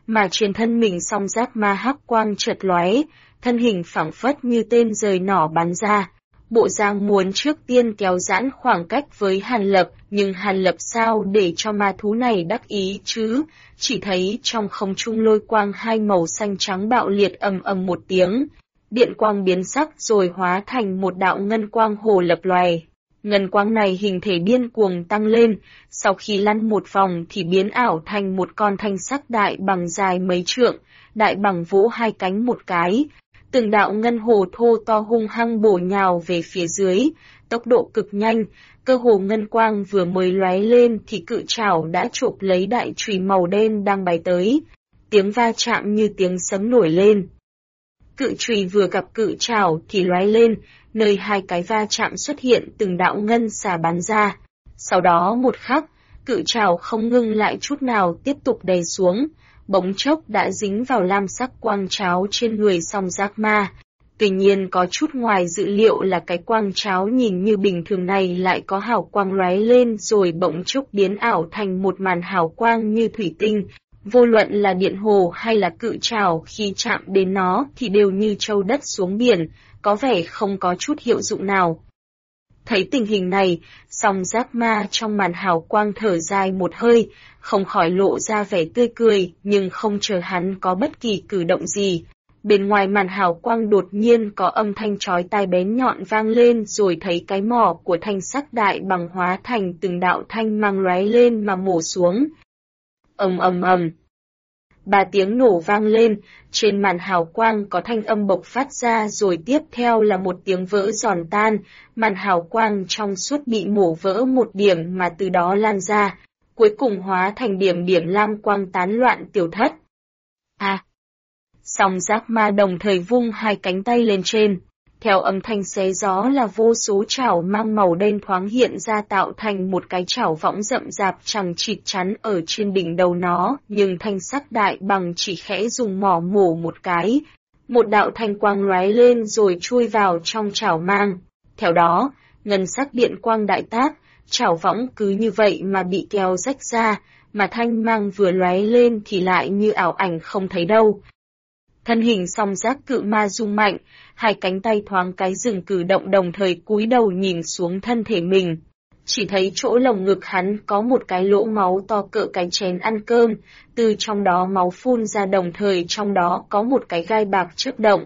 mà trên thân mình song giác ma hắc quang chợt lóe, thân hình phảng phất như tên rời nỏ bắn ra. Bộ dạng muốn trước tiên kéo giãn khoảng cách với Hàn Lập, nhưng Hàn Lập sao để cho ma thú này đắc ý chứ, chỉ thấy trong không trung lôi quang hai màu xanh trắng bạo liệt ầm ầm một tiếng. Điện quang biến sắc rồi hóa thành một đạo ngân quang hồ lập lòe. Ngân quang này hình thể điên cuồng tăng lên, sau khi lăn một vòng thì biến ảo thành một con thanh sắc đại bằng dài mấy trượng, đại bằng vỗ hai cánh một cái. Từng đạo ngân hồ thô to hung hăng bổ nhào về phía dưới, tốc độ cực nhanh, cơ hồ ngân quang vừa mới lóe lên thì cự trảo đã chộp lấy đại chùy màu đen đang bay tới. Tiếng va chạm như tiếng sấm nổi lên. Cự chùy vừa gặp cự trảo thì lóe lên, nơi hai cái va chạm xuất hiện từng đạo ngân xà bắn ra. Sau đó một khắc, cự trảo không ngưng lại chút nào tiếp tục đè xuống, bỗng chốc đã dính vào lam sắc quang cháo trên người song giác ma. Tuy nhiên có chút ngoài dự liệu là cái quang cháo nhìn như bình thường này lại có hào quang lóe lên rồi bỗng chốc biến ảo thành một màn hào quang như thủy tinh. Vô luận là điện hồ hay là cự trảo khi chạm đến nó thì đều như trâu đất xuống biển, có vẻ không có chút hiệu dụng nào. Thấy tình hình này, song giác ma trong màn hào quang thở dài một hơi, không khỏi lộ ra vẻ tươi cười, nhưng không chờ hắn có bất kỳ cử động gì. Bên ngoài màn hào quang đột nhiên có âm thanh chói tai bén nhọn vang lên rồi thấy cái mỏ của thanh sắc đại bằng hóa thành từng đạo thanh mang lóe lên mà mổ xuống. Ầm ầm ầm. 3 tiếng nổ vang lên, trên màn hào quang có thanh âm bộc phát ra rồi tiếp theo là một tiếng vỡ giòn tan, màn hào quang trong suốt bị mổ vỡ một điểm mà từ đó lan ra, cuối cùng hóa thành điểm điểm lam quang tán loạn tiểu thất. Song giác ma đồng thời vung hai cánh tay lên trên. Theo âm thanh xé gió là vô số chảo mang màu đen thoáng hiện ra tạo thành một cái chảo võng rậm rạp chằng chịt chắn ở trên đỉnh đầu nó, nhưng thanh sắc đại bằng chỉ khẽ dùng mỏ mổ một cái. Một đạo thanh quang lóe lên rồi chui vào trong chảo mang. Theo đó, ngân sắc điện quang đại tác, chảo võng cứ như vậy mà bị kéo rách ra, mà thanh mang vừa lóe lên thì lại như ảo ảnh không thấy đâu. Thân hình song giác cự ma rung mạnh, hai cánh tay thoáng cái dừng cử động đồng thời cúi đầu nhìn xuống thân thể mình. Chỉ thấy chỗ lồng ngực hắn có một cái lỗ máu to cỡ cái chén ăn cơm, từ trong đó máu phun ra đồng thời trong đó có một cái gai bạc chớp động.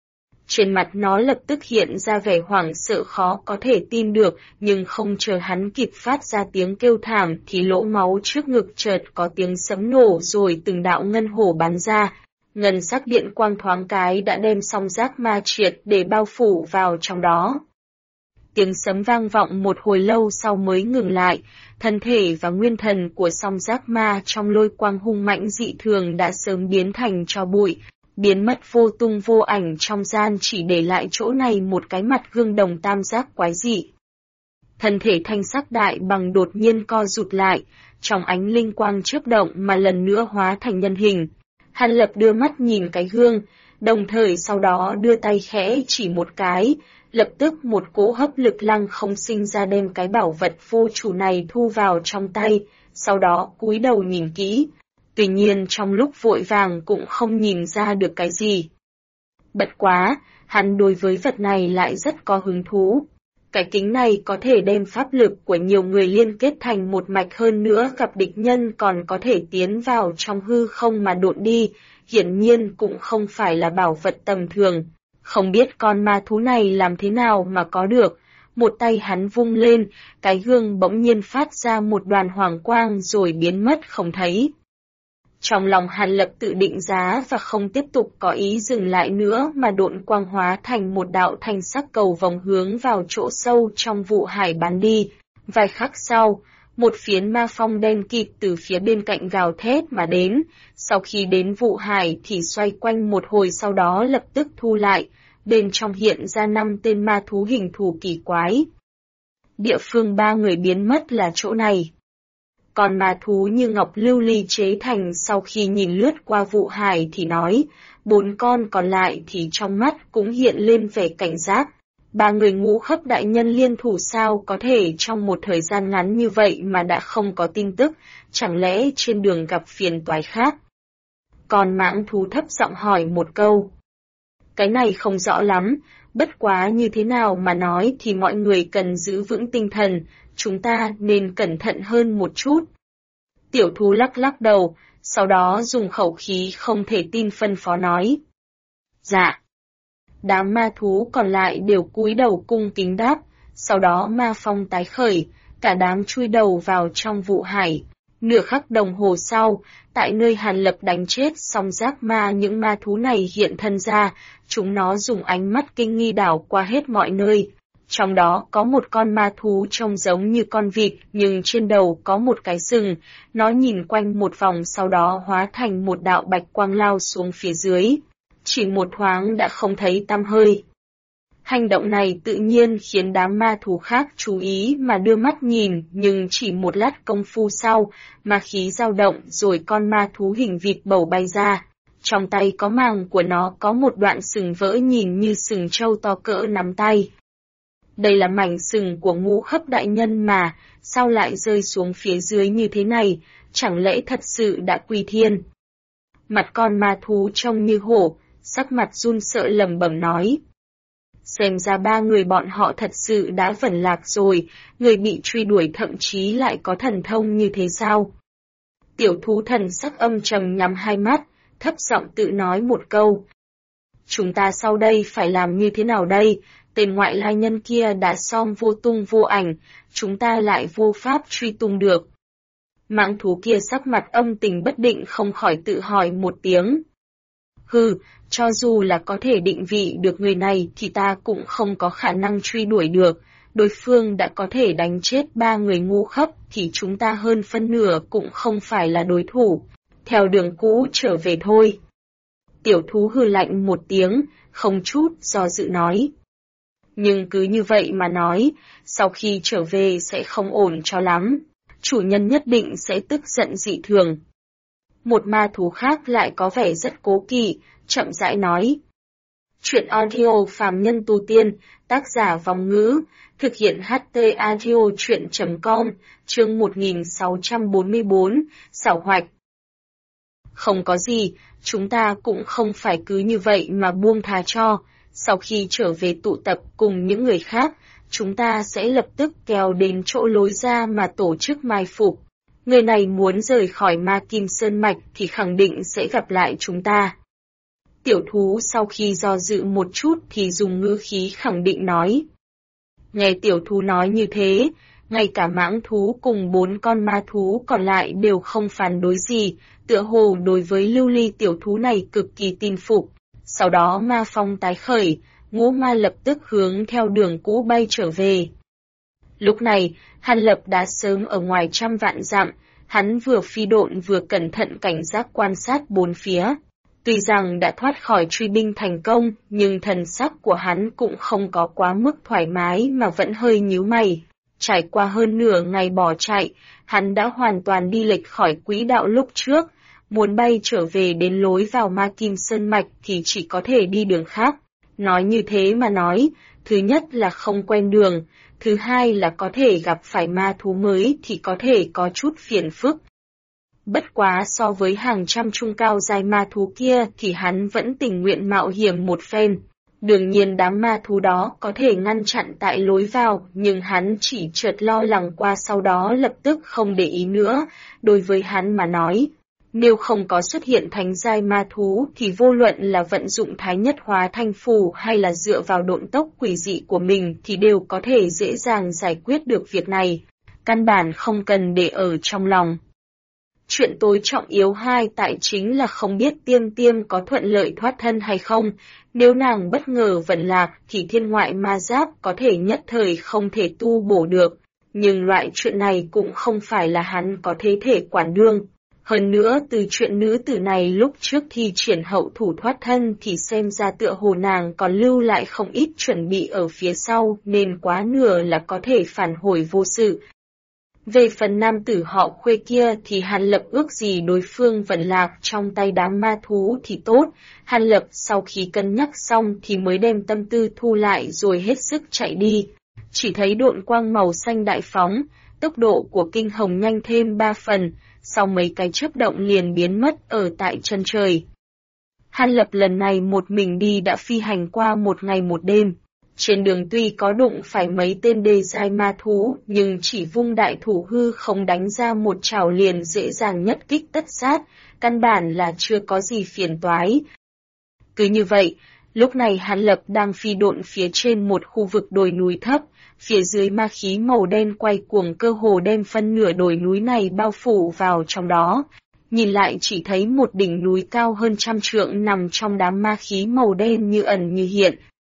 Trên mặt nó lập tức hiện ra vẻ hoảng sợ khó có thể tin được, nhưng không chờ hắn kịp phát ra tiếng kêu thảm thì lỗ máu trước ngực chợt có tiếng sấm nổ rồi từng đạo ngân hổ bắn ra. Ngân sắc điện quang thoáng cái đã đem song giác ma triệt để bao phủ vào trong đó. Tiếng sấm vang vọng một hồi lâu sau mới ngừng lại, thân thể và nguyên thần của song giác ma trong lôi quang hung mãnh dị thường đã sớm biến thành tro bụi, biến mất vô tung vô ảnh trong gian chỉ để lại chỗ này một cái mặt gương đồng tam giác quái dị. Thân thể thanh sắc đại bằng đột nhiên co rụt lại, trong ánh linh quang chớp động mà lần nữa hóa thành nhân hình. Hàn Lập đưa mắt nhìn cái gương, đồng thời sau đó đưa tay khẽ chỉ một cái, lập tức một cỗ hấp lực lăng không sinh ra đem cái bảo vật vô chủ này thu vào trong tay, sau đó cúi đầu nhìn kỹ. Tuy nhiên trong lúc vội vàng cũng không nhìn ra được cái gì. Bất quá, hắn đối với vật này lại rất có hứng thú. Cái kính này có thể đem pháp lực của nhiều người liên kết thành một mạch, hơn nữa gặp địch nhân còn có thể tiến vào trong hư không mà độn đi, hiển nhiên cũng không phải là bảo vật tầm thường. Không biết con ma thú này làm thế nào mà có được, một tay hắn vung lên, cái gương bỗng nhiên phát ra một đoàn hoàng quang rồi biến mất không thấy. Trong lòng Hàn Lập tự định giá và không tiếp tục có ý dừng lại nữa mà độn quang hóa thành một đạo thanh sắc cầu vòng hướng vào chỗ sâu trong vụ hải bắn đi. Vài khắc sau, một phiến ma phong đen kịt từ phía bên cạnh gào thét mà đến, sau khi đến vụ hải thì xoay quanh một hồi sau đó lập tức thu lại, bên trong hiện ra 5 tên ma thú hình thù kỳ quái. Địa phương 3 người biến mất là chỗ này. Còn ma thú như ngọc lưu ly chế thành sau khi nhìn lướt qua vụ hải thì nói, 4 con còn lại thì trong mắt cũng hiện lên vẻ cảnh giác. 3 người ngũ khắp đại nhân liên thủ sao có thể trong một thời gian ngắn như vậy mà đã không có tin tức, chẳng lẽ trên đường gặp phiền toái khác. Còn mãng thú thấp giọng hỏi một câu. Cái này không rõ lắm, bất quá như thế nào mà nói thì mọi người cần giữ vững tinh thần, chúng ta nên cẩn thận hơn một chút. Tiểu thú lắc lắc đầu, sau đó dùng khẩu khí không thể tin phân phó nói. Dạ. Đám ma thú còn lại đều cúi đầu cung kính đáp, sau đó ma phong tái khởi, cả đám chui đầu vào trong vụ hải. Nửa khắc đồng hồ sau, tại nơi Hàn Lập đánh chết song giác ma những ma thú này hiện thân ra, chúng nó dùng ánh mắt kinh nghi đảo qua hết mọi nơi. Trong đó có một con ma thú trông giống như con vịt nhưng trên đầu có một cái sừng, nó nhìn quanh một vòng sau đó hóa thành một đạo bạch quang lao xuống phía dưới. Chỉ một thoáng đã không thấy tăm hơi. Hành động này tự nhiên khiến đám ma thú khác chú ý mà đưa mắt nhìn, nhưng chỉ một lát công phu sau, ma khí dao động rồi con ma thú hình vịt bầu bay ra. Trong tay có màng của nó có một đoạn sừng vỡ nhìn như sừng trâu to cỡ nắm tay. Đây là mảnh sừng của Ngũ Khấp đại nhân mà, sao lại rơi xuống phía dưới như thế này, chẳng lẽ thật sự đã quy thiên. Mặt con ma thú trông như hổ, sắc mặt run sợ lẩm bẩm nói. Xem ra ba người bọn họ thật sự đã vẩn lạc rồi, người bị truy đuổi thậm chí lại có thần thông như thế sao? Tiểu thú thần sắc âm trầm nhắm hai mắt, thấp giọng tự nói một câu. Chúng ta sau đây phải làm như thế nào đây? Tên ngoại lai nhân kia đã xong vô tung vô ảnh, chúng ta lại vô pháp truy tung được. Mãng thú kia sắc mặt âm tình bất định không khỏi tự hỏi một tiếng. Hừ, cho dù là có thể định vị được người này thì ta cũng không có khả năng truy đuổi được, đối phương đã có thể đánh chết ba người Ngũ Khấp thì chúng ta hơn phân nửa cũng không phải là đối thủ, theo đường cũ trở về thôi. Tiểu thú hừ lạnh một tiếng, không chút do dự nói. Nhưng cứ như vậy mà nói, sau khi trở về sẽ không ổn cho lắm, chủ nhân nhất định sẽ tức giận dị thường. Một ma thú khác lại có vẻ rất cố kỵ, chậm rãi nói. Chuyện audio phàm nhân tu tiên, tác giả Vong Ngữ, thực hiện HT audio chuyện.com, chương 1644, xảo hoạch. Không có gì, chúng ta cũng không phải cứ như vậy mà buông thà cho, sau khi trở về tụ tập cùng những người khác, chúng ta sẽ lập tức kéo đến chỗ lối ra mà tổ chức mai phục. Người này muốn rời khỏi Ma Kim Sơn Mạch thì khẳng định sẽ gặp lại chúng ta. Tiểu thú sau khi do dự một chút thì dùng ngữ khí khẳng định nói. Nghe tiểu thú nói như thế, ngay cả mãng thú cùng 4 con ma thú còn lại đều không phản đối gì, tựa hồ đối với lưu ly tiểu thú này cực kỳ tin phục. Sau đó ma phong tái khởi, Ngũ Ma lập tức hướng theo đường cũ bay trở về. Lúc này, Hàn Lập đã sớm ở ngoài trăm vạn dặm, hắn vừa phi độn vừa cẩn thận cảnh giác quan sát bốn phía. Tuy rằng đã thoát khỏi truy binh thành công, nhưng thần sắc của hắn cũng không có quá mức thoải mái mà vẫn hơi nhíu mày. Trải qua hơn nửa ngày bỏ chạy, hắn đã hoàn toàn đi lệch khỏi quỹ đạo lúc trước, muốn bay trở về đến lối vào Ma Kim Sơn Mạch thì chỉ có thể đi đường khác. Nói như thế mà nói, thứ nhất là không quen đường, thứ hai là có thể gặp phải ma thú mới thì có thể có chút phiền phức. Bất quá so với hàng trăm trung cao giai ma thú kia thì hắn vẫn tình nguyện mạo hiểm một phen. Đương nhiên đám ma thú đó có thể ngăn chặn tại lối vào, nhưng hắn chỉ chợt lo lắng qua sau đó lập tức không để ý nữa. Đối với hắn mà nói, nếu không có xuất hiện thánh giai ma thú thì vô luận là vận dụng thái nhất hóa thanh phù hay là dựa vào độn tốc quỷ dị của mình thì đều có thể dễ dàng giải quyết được việc này. Căn bản không cần để ở trong lòng. Chuyện tối trọng yếu hai tại chính là không biết Tiêm Tiêm có thuận lợi thoát thân hay không. Nếu nàng bất ngờ vẩn lạc thì thiên ngoại ma giáp có thể nhất thời không thể tu bổ được. Nhưng loại chuyện này cũng không phải là hắn có thế thể quản đương. Hơn nữa từ chuyện nữ tử này lúc trước thi triển hậu thủ thoát thân thì xem ra tựa hồ nàng còn lưu lại không ít chuẩn bị ở phía sau nên quá nửa là có thể phản hồi vô sự. Về phần nam tử họ Khuê kia thì Hàn Lập ước gì đối phương vẫn lạc trong tay đám ma thú thì tốt. Hàn Lập sau khi cân nhắc xong thì mới đem tâm tư thu lại rồi hết sức chạy đi. Chỉ thấy độn quang màu xanh đại phóng, tốc độ của kinh hồng nhanh thêm 3 phần, sau mấy cái chớp động liền biến mất ở tại chân trời. Hàn Lập lần này một mình đi đã phi hành qua một ngày một đêm. Trên đường tuy có đụng phải mấy tên đê giai ma thú, nhưng chỉ vung đại thủ hư không đánh ra một chảo liền dễ dàng nhất kích tất sát, căn bản là chưa có gì phiền toái. Cứ như vậy, lúc này Hàn Lập đang phi độn phía trên một khu vực đồi núi thấp, phía dưới ma khí màu đen quay cuồng cơ hồ đem phân nửa đồi núi này bao phủ vào trong đó. Nhìn lại chỉ thấy một đỉnh núi cao hơn 100 trượng nằm trong đám ma khí màu đen như ẩn như hiện.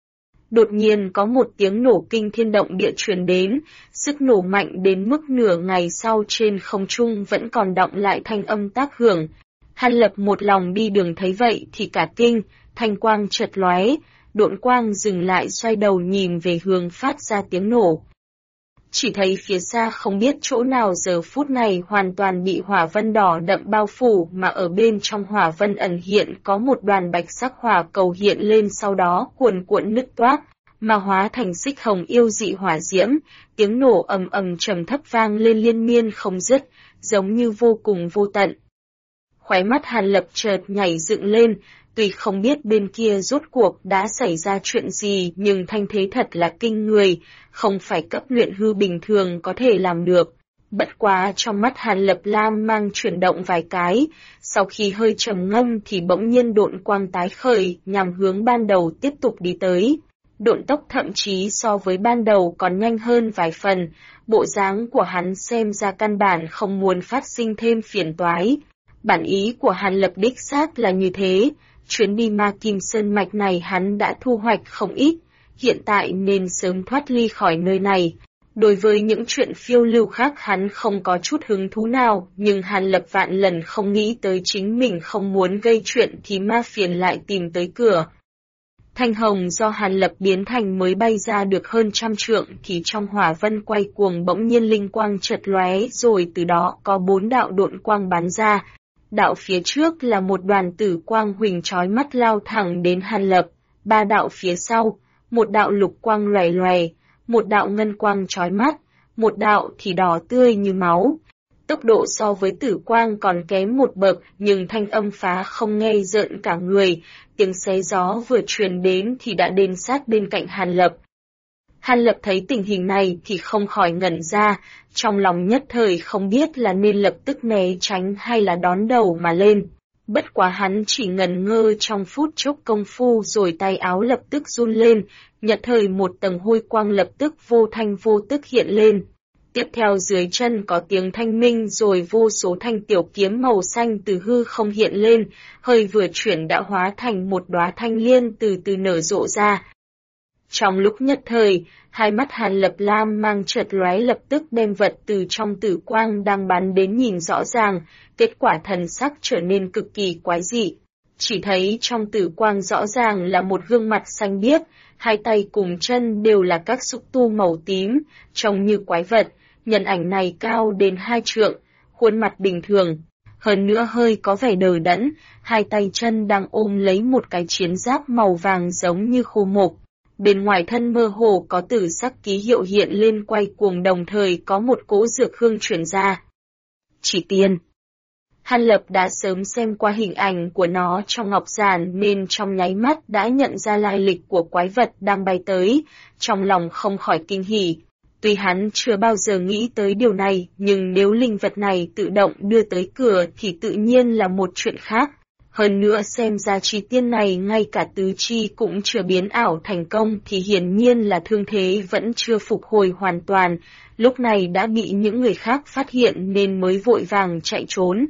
Đột nhiên có một tiếng nổ kinh thiên động địa truyền đến, sức nổ mạnh đến mức nửa ngày sau trên không trung vẫn còn đọng lại thanh âm tác hưởng. Hàn Lập một lòng đi đường thấy vậy thì cả kinh, thanh quang chợt lóe, độn quang dừng lại xoay đầu nhìn về hướng phát ra tiếng nổ. Chỉ thấy phía xa không biết chỗ nào giờ phút này hoàn toàn bị hỏa vân đỏ đậm bao phủ, mà ở bên trong hỏa vân ẩn hiện có một đoàn bạch sắc hỏa cầu hiện lên, sau đó cuồn cuộn nứt toác, mà hóa thành xích hồng yêu dị hỏa diễm, tiếng nổ ầm ầm trầm thấp vang lên liên miên không dứt, giống như vô cùng vô tận. Khóe mắt Hàn Lập chợt nhảy dựng lên, tuy không biết bên kia rốt cuộc đã xảy ra chuyện gì nhưng thanh thế thật là kinh người, không phải cấp luyện hư bình thường có thể làm được. Bất quá trong mắt Hàn Lập lam mang chuyển động vài cái, sau khi hơi trầm ngâm thì bỗng nhiên độn quang tái khởi nhằm hướng ban đầu tiếp tục đi tới. Độn tốc thậm chí so với ban đầu còn nhanh hơn vài phần, bộ dáng của hắn xem ra căn bản không muốn phát sinh thêm phiền toái. Bản ý của Hàn Lập đích xác là như thế, chuyến đi Ma Kim Sơn Mạch này hắn đã thu hoạch không ít, hiện tại nên sớm thoát ly khỏi nơi này. Đối với những chuyện phiêu lưu khác hắn không có chút hứng thú nào, nhưng Hàn Lập vạn lần không nghĩ tới chính mình không muốn gây chuyện thì ma phiền lại tìm tới cửa. Thanh hồng do Hàn Lập biến thành mới bay ra được hơn 100 trượng thì trong hỏa vân quay cuồng bỗng nhiên linh quang chợt lóe, rồi từ đó có 4 đạo độn quang bắn ra. Đạo phía trước là một đoàn tử quang huỳnh chói mắt lao thẳng đến Hàn Lập, 3 đạo phía sau, một đạo lục quang loè loè, một đạo ngân quang chói mắt, một đạo thì đỏ tươi như máu. Tốc độ so với tử quang còn kém một bậc, nhưng thanh âm phá không nghe rợn cả người, tiếng xé gió vừa truyền đến thì đã đến sát bên cạnh Hàn Lập. Hàn Lập thấy tình hình này thì không khỏi ngẩn ra, trong lòng nhất thời không biết là nên lập tức né tránh hay là đón đầu mà lên. Bất quá hắn chỉ ngần ngơ trong phút chốc công phu rồi tay áo lập tức run lên, nhất thời một tầng hôi quang lập tức vô thanh vô tức hiện lên. Tiếp theo dưới chân có tiếng thanh minh rồi vô số thanh tiểu kiếm màu xanh từ hư không hiện lên, hơi vừa chuyển đã hóa thành một đóa thanh liên từ từ nở rộ ra. Trong lúc nhất thời, hai mắt Hàn Lập lam mang chợt lóe lập tức đem vật từ trong tử quang đang bắn đến nhìn rõ ràng, kết quả thần sắc trở nên cực kỳ quái dị. Chỉ thấy trong tử quang rõ ràng là một gương mặt xanh biếc, hai tay cùng chân đều là các xúc tu màu tím, trông như quái vật, nhân ảnh này cao đến 2 trượng, khuôn mặt bình thường. Hơn nữa hơi có vẻ đờ đẫn, hai tay chân đang ôm lấy một cái chiến giáp màu vàng giống như khô mục. Bên ngoài thân mơ hồ có tử sắc ký hiệu hiện lên quay cuồng, đồng thời có một cỗ dược hương truyền ra. Chỉ tiên. Hàn Lập đã sớm xem qua hình ảnh của nó trong ngọc giản nên trong nháy mắt đã nhận ra lai lịch của quái vật đang bay tới, trong lòng không khỏi kinh hỉ. Tuy hắn chưa bao giờ nghĩ tới điều này, nhưng nếu linh vật này tự động đưa tới cửa thì tự nhiên là một chuyện khác. Hơn nữa xem ra chi tiên này ngay cả tứ chi cũng chưa biến ảo thành công thì hiển nhiên là thương thế vẫn chưa phục hồi hoàn toàn, lúc này đã bị những người khác phát hiện nên mới vội vàng chạy trốn.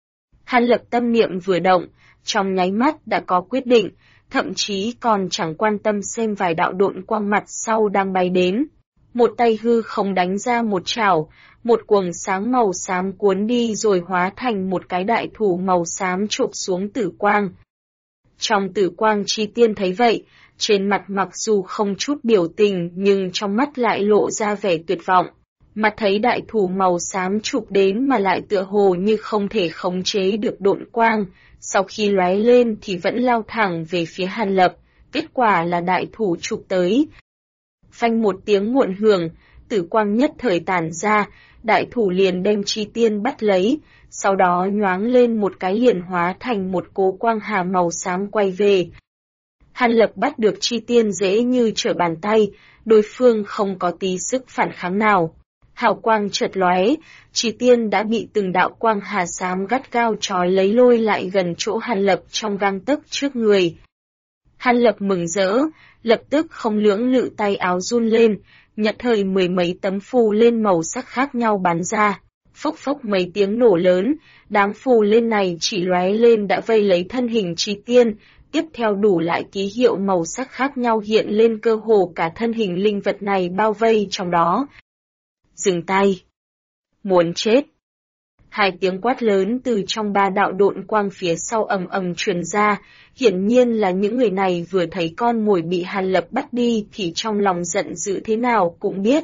Hàn Lập tâm niệm vừa động, trong nháy mắt đã có quyết định, thậm chí còn chẳng quan tâm xem vài đạo độn quang mặt sau đang bay đến. Một tay hư không đánh ra một chảo, một quầng sáng màu xám cuốn đi rồi hóa thành một cái đại thủ màu xám chụp xuống tử quang. Trong tử quang chi tiên thấy vậy, trên mặt mặc dù không chút biểu tình nhưng trong mắt lại lộ ra vẻ tuyệt vọng. Mặt thấy đại thủ màu xám chụp đến mà lại tựa hồ như không thể khống chế được độn quang, sau khi lóe lên thì vẫn lao thẳng về phía Hàn Lập, kết quả là đại thủ chụp tới. Phanh một tiếng muộn hưởng, tử quang nhất thời tản ra, đại thủ liền đem Chi Tiên bắt lấy, sau đó nhoáng lên một cái liền hóa thành một cỗ quang hà màu xám quay về. Hàn Lập bắt được Chi Tiên dễ như trở bàn tay, đối phương không có tí sức phản kháng nào. Hào quang chợt lóe, Chi Tiên đã bị từng đạo quang hà xám gắt gao trói lấy lôi lại gần chỗ Hàn Lập trong gang tấc trước người. Hàn Lập mừng rỡ, lập tức không lưỡng lự tay áo run lên, nhất thời mười mấy tấm phù lên màu sắc khác nhau bắn ra. Phốc phốc mấy tiếng nổ lớn, đám phù lên này chỉ lóe lên đã vây lấy thân hình Chi Tiên, tiếp theo đủ lại ký hiệu màu sắc khác nhau hiện lên cơ hồ cả thân hình linh vật này bao vây trong đó. Dừng tay! Muốn chết! Hai tiếng quát lớn từ trong ba đạo độn quang phía sau ầm ầm truyền ra, hiển nhiên là những người này vừa thấy con mồi bị Hàn Lập bắt đi thì trong lòng giận dữ thế nào cũng biết.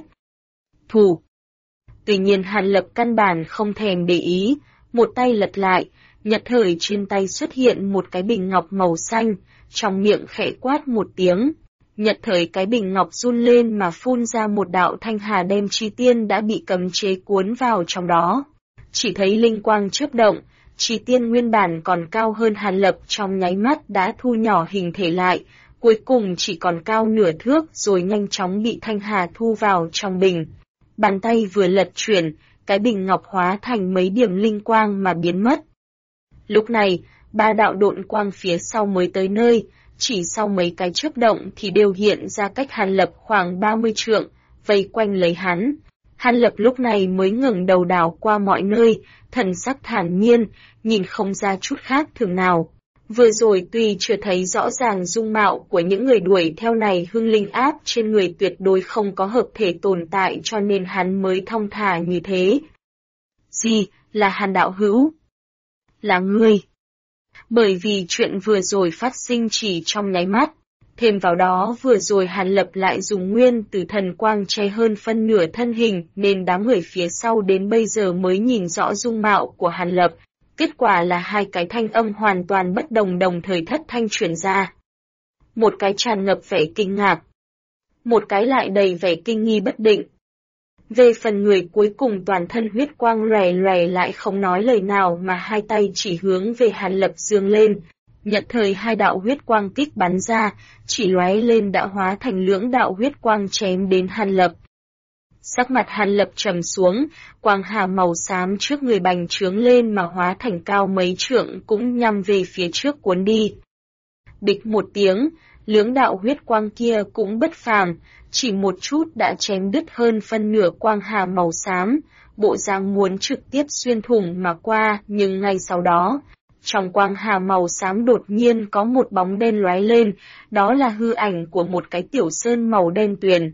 Thù! Tuy nhiên Hàn Lập căn bản không thèm để ý, một tay lật lại, nhất thời trên tay xuất hiện một cái bình ngọc màu xanh, trong miệng khẽ quát một tiếng. Nhất thời cái bình ngọc run lên mà phun ra một đạo thanh hà đem Chi Tiên đã bị cấm chế cuốn vào trong đó. Chỉ thấy linh quang chớp động, Chi Tiên nguyên bản còn cao hơn Hàn Lập trong nháy mắt đã thu nhỏ hình thể lại, cuối cùng chỉ còn cao nửa thước rồi nhanh chóng bị thanh hà thu vào trong bình. Bàn tay vừa lật chuyển, cái bình ngọc hóa thành mấy điểm linh quang mà biến mất. Lúc này, ba đạo độn quang phía sau mới tới nơi, chỉ sau mấy cái chớp động thì đều hiện ra cách Hàn Lập khoảng 30 trượng, vây quanh lấy hắn. Hàn Lập lúc này mới ngẩng đầu đảo qua mọi nơi, thần sắc thản nhiên, nhìn không ra chút khác thường nào. Vừa rồi tuy chưa thấy rõ ràng dung mạo của những người đuổi theo này hương linh áp trên người tuyệt đối không có hợp thể tồn tại cho nên hắn mới thong thả như thế. Gì, là Hàn đạo hữu? Là ngươi. Bởi vì chuyện vừa rồi phát sinh chỉ trong nháy mắt, thêm vào đó vừa rồi Hàn Lập lại dùng nguyên từ thần quang che hơn phân nửa thân hình nên đám người phía sau đến bây giờ mới nhìn rõ dung mạo của Hàn Lập. Kết quả là hai cái thanh âm hoàn toàn bất đồng đồng thời thất thanh truyền ra. Một cái tràn ngập vẻ kinh ngạc, một cái lại đầy vẻ kinh nghi bất định. Về phần người cuối cùng toàn thân huyết quang lòe lòe lại không nói lời nào mà hai tay chỉ hướng về Hàn Lập giương lên. Nhận thời hai đạo huyết quang kích bắn ra, chỉ lóe lên đã hóa thành lưỡng đạo huyết quang chém đến Hàn Lập. Sắc mặt Hàn Lập trầm xuống, quang hà màu xám trước người bành trướng lên mà hóa thành cao mấy trượng cũng nhằm về phía trước cuốn đi. Địch một tiếng, lưỡng đạo huyết quang kia cũng bất phàm, chỉ một chút đã chém đứt hơn phân nửa quang hà màu xám, bộ dáng muốn trực tiếp xuyên thủng mà qua, nhưng ngay sau đó, trong quang hà màu xám đột nhiên có một bóng đen lóe lên, đó là hư ảnh của một cái tiểu sơn màu đen tuyền.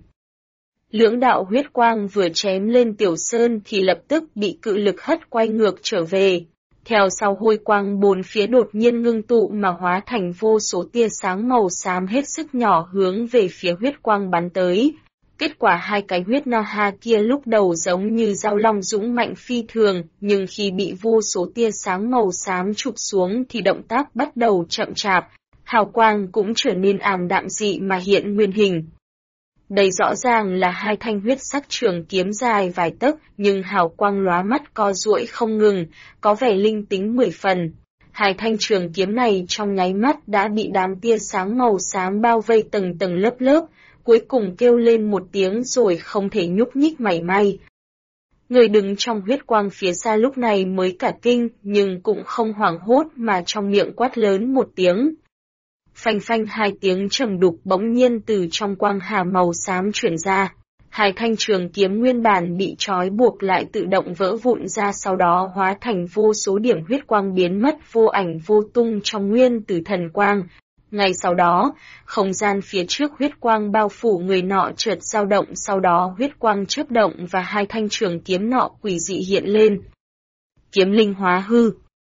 Lưỡng đạo huyết quang vừa chém lên tiểu sơn thì lập tức bị cự lực hất quay ngược trở về. Theo sau hôi quang bốn phía đột nhiên ngưng tụ mà hóa thành vô số tia sáng màu xám hết sức nhỏ hướng về phía huyết quang bắn tới. Kết quả hai cái huyết na ha kia lúc đầu giống như dao long dũng mạnh phi thường, nhưng khi bị vô số tia sáng màu xám chụp xuống thì động tác bắt đầu chậm chạp, hào quang cũng trở nên ảm đạm dị mà hiện nguyên hình. Đây rõ ràng là hai thanh huyết sắc trường kiếm dài vài tấc, nhưng hào quang lóa mắt co duỗi không ngừng, có vẻ linh tính 10 phần. Hai thanh trường kiếm này trong nháy mắt đã bị đám tia sáng màu xám bao vây tầng tầng lớp lớp, cuối cùng kêu lên một tiếng rồi không thể nhúc nhích mảy may. Người đứng trong huyết quang phía xa lúc này mới cả kinh, nhưng cũng không hoảng hốt mà trong miệng quát lớn một tiếng. Phanh phanh hai tiếng trầm đục bỗng nhiên từ trong quang hà màu xám chuyển ra. Hai thanh trường kiếm nguyên bản bị trói buộc lại tự động vỡ vụn ra sau đó hóa thành vô số điểm huyết quang biến mất vô ảnh vô tung trong nguyên từ thần quang. Ngay sau đó, không gian phía trước huyết quang bao phủ người nọ chợt dao động sau đó huyết quang chớp động và hai thanh trường kiếm nọ quỷ dị hiện lên. Kiếm linh hóa hư.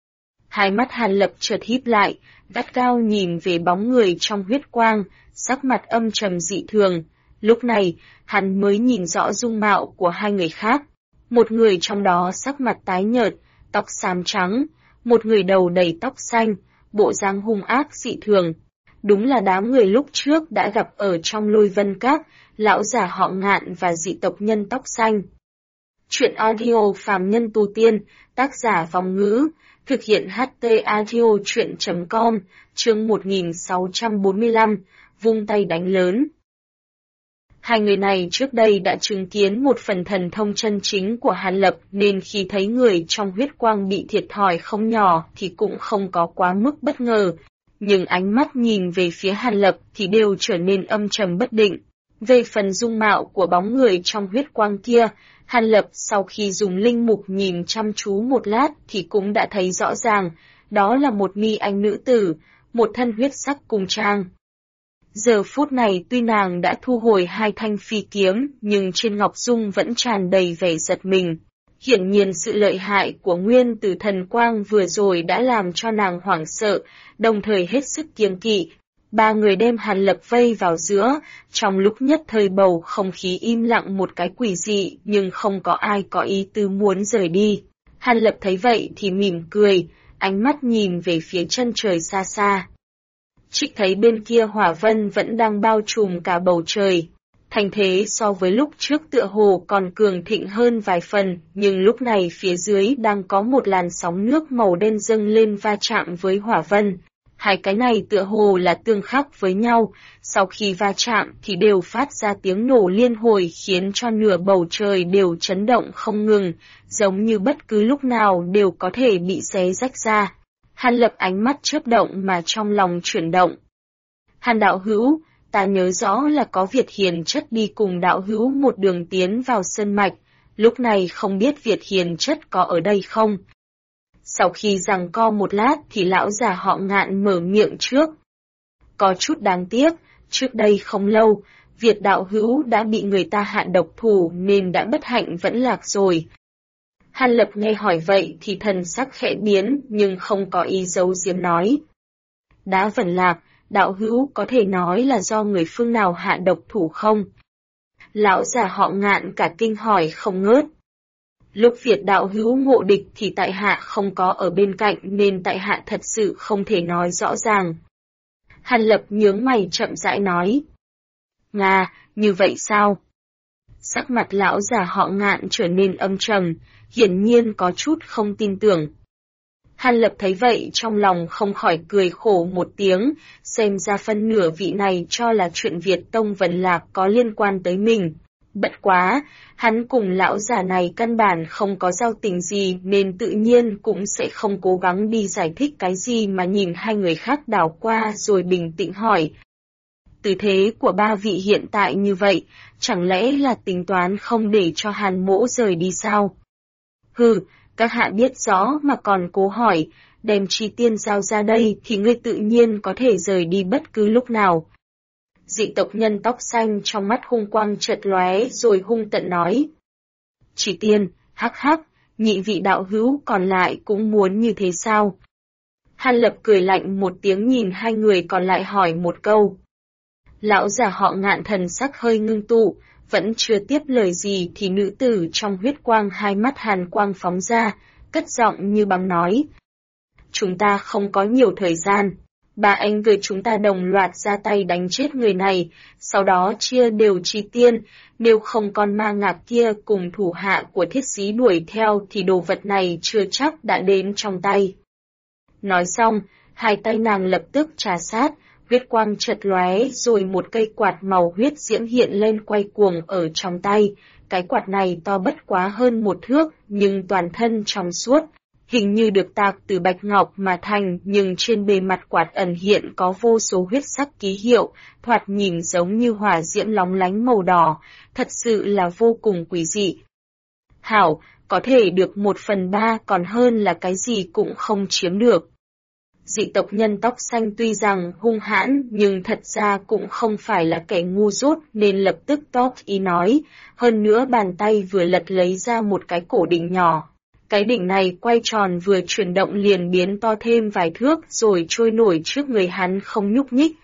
Hai mắt Hàn Lập chợt híp lại, gắt gao nhìn về bóng người trong huyết quang, sắc mặt âm trầm dị thường. Lúc này, hắn mới nhìn rõ dung mạo của hai người khác. Một người trong đó sắc mặt tái nhợt, tóc xám trắng, một người đầu đầy tóc xanh, bộ dáng hung ác dị thường. Đúng là đám người lúc trước đã gặp ở trong Lôi Vân Các, lão già họ Ngạn và dị tộc nhân tóc xanh. Chuyện audio phàm nhân tu tiên, tác giả Vong Ngữ, thực hiện HT Audio Chuyện.com, chương 1645, vung tay đánh lớn. Hai người này trước đây đã chứng kiến một phần thần thông chân chính của Hàn Lập nên khi thấy người trong huyết quang bị thiệt thòi không nhỏ thì cũng không có quá mức bất ngờ. Nhưng ánh mắt nhìn về phía Hàn Lập thì đều trở nên âm trầm bất định. Về phần dung mạo của bóng người trong huyết quang kia, Hàn Lập sau khi dùng linh mục nhìn chăm chú một lát thì cũng đã thấy rõ ràng, đó là một mi anh nữ tử, một thân huyết sắc cùng trang. Giờ phút này tuy nàng đã thu hồi hai thanh phi kiếm, nhưng trên ngọc dung vẫn tràn đầy vẻ giật mình. Hiển nhiên sự lợi hại của nguyên tử thần quang vừa rồi đã làm cho nàng hoảng sợ, đồng thời hết sức kiêng kỵ. Ba người đem Hàn Lập vây vào giữa, trong lúc nhất thời bầu không khí im lặng một cái quỷ dị, nhưng không có ai có ý tư muốn rời đi. Hàn Lập thấy vậy thì mỉm cười, ánh mắt nhìn về phía chân trời xa xa. Trích thấy bên kia hỏa vân vẫn đang bao trùm cả bầu trời. Thành thế so với lúc trước tựa hồ còn cường thịnh hơn vài phần, nhưng lúc này phía dưới đang có một làn sóng nước màu đen dâng lên va chạm với hỏa vân. Hai cái này tựa hồ là tương khắc với nhau, sau khi va chạm thì đều phát ra tiếng nổ liên hồi khiến cho nửa bầu trời đều chấn động không ngừng, giống như bất cứ lúc nào đều có thể bị xé rách ra. Hàn Lập ánh mắt chớp động mà trong lòng chuyển động. Hàn đạo hữu, ta nhớ rõ là có Việt Hiền Chất đi cùng đạo hữu một đường tiến vào sơn mạch, lúc này không biết Việt Hiền Chất có ở đây không? Sau khi giằng co một lát thì lão già họ Ngạn mở miệng trước. Có chút đáng tiếc, trước đây không lâu, Việt đạo hữu đã bị người ta hạ độc thủ nên đã bất hạnh vẫn lạc rồi. Hàn Lập nghe hỏi vậy thì thần sắc khẽ biến nhưng không có ý giấu giếm nói. Đã vẫn lạc, đạo hữu có thể nói là do người phương nào hạ độc thủ không? Lão già họ Ngạn cả kinh hỏi không ngớt. Lúc Việt đạo hữu ngộ địch thì tại hạ không có ở bên cạnh nên tại hạ thật sự không thể nói rõ ràng. Hàn Lập nhướng mày chậm rãi nói. Nga, như vậy sao? Sắc mặt lão già họ Ngạn trở nên âm trầm, hiển nhiên có chút không tin tưởng. Hàn Lập thấy vậy trong lòng không khỏi cười khổ một tiếng, xem ra phân nửa vị này cho là chuyện Việt Tông Vân Lạc có liên quan tới mình. Bất quá, hắn cùng lão già này căn bản không có giao tình gì nên tự nhiên cũng sẽ không cố gắng đi giải thích cái gì mà nhìn hai người khác đảo qua rồi bình tĩnh hỏi. Tư thế của ba vị hiện tại như vậy, chẳng lẽ là tính toán không để cho Hàn Mỗ rời đi sao? Hừ, các hạ biết rõ mà còn cố hỏi, đem Chi Tiên giao ra đây thì ngươi tự nhiên có thể rời đi bất cứ lúc nào. Dị tộc nhân tóc xanh trong mắt hung quang chợt lóe rồi hung tận nói. Chi Tiên, hắc hắc, nhị vị đạo hữu còn lại cũng muốn như thế sao? Hàn Lập cười lạnh một tiếng nhìn hai người còn lại hỏi một câu. Lão già họ Ngạn thần sắc hơi ngưng tụ, vẫn chưa tiếp lời gì thì nữ tử trong huyết quang hai mắt hàn quang phóng ra, cất giọng như băng nói. Chúng ta không có nhiều thời gian, ba anh người chúng ta đồng loạt ra tay đánh chết người này, sau đó chia đều Chi Tiên, nếu không con ma ngạc kia cùng thủ hạ của thiết sĩ đuổi theo thì đồ vật này chưa chắc đã đến trong tay. Nói xong, hai tay nàng lập tức trà sát, huyết quang chợt lóe rồi một cây quạt màu huyết diễm hiện lên quay cuồng ở trong tay. Cái quạt này to bất quá hơn một thước, nhưng toàn thân trong suốt, hình như được tạc từ bạch ngọc mà thành, nhưng trên bề mặt quạt ẩn hiện có vô số huyết sắc ký hiệu, thoạt nhìn giống như hỏa diễm lóng lánh màu đỏ, thật sự là vô cùng quý dị. Hảo, có thể được 1/3 còn hơn là cái gì cũng không chiếm được. Dị tộc nhân tóc xanh tuy rằng hung hãn nhưng thật ra cũng không phải là kẻ ngu dốt nên lập tức tót ý nói, hơn nữa bàn tay vừa lật lấy ra một cái cổ đỉnh nhỏ. Cái đỉnh này quay tròn vừa chuyển động liền biến to thêm vài thước rồi trôi nổi trước người hắn không nhúc nhích.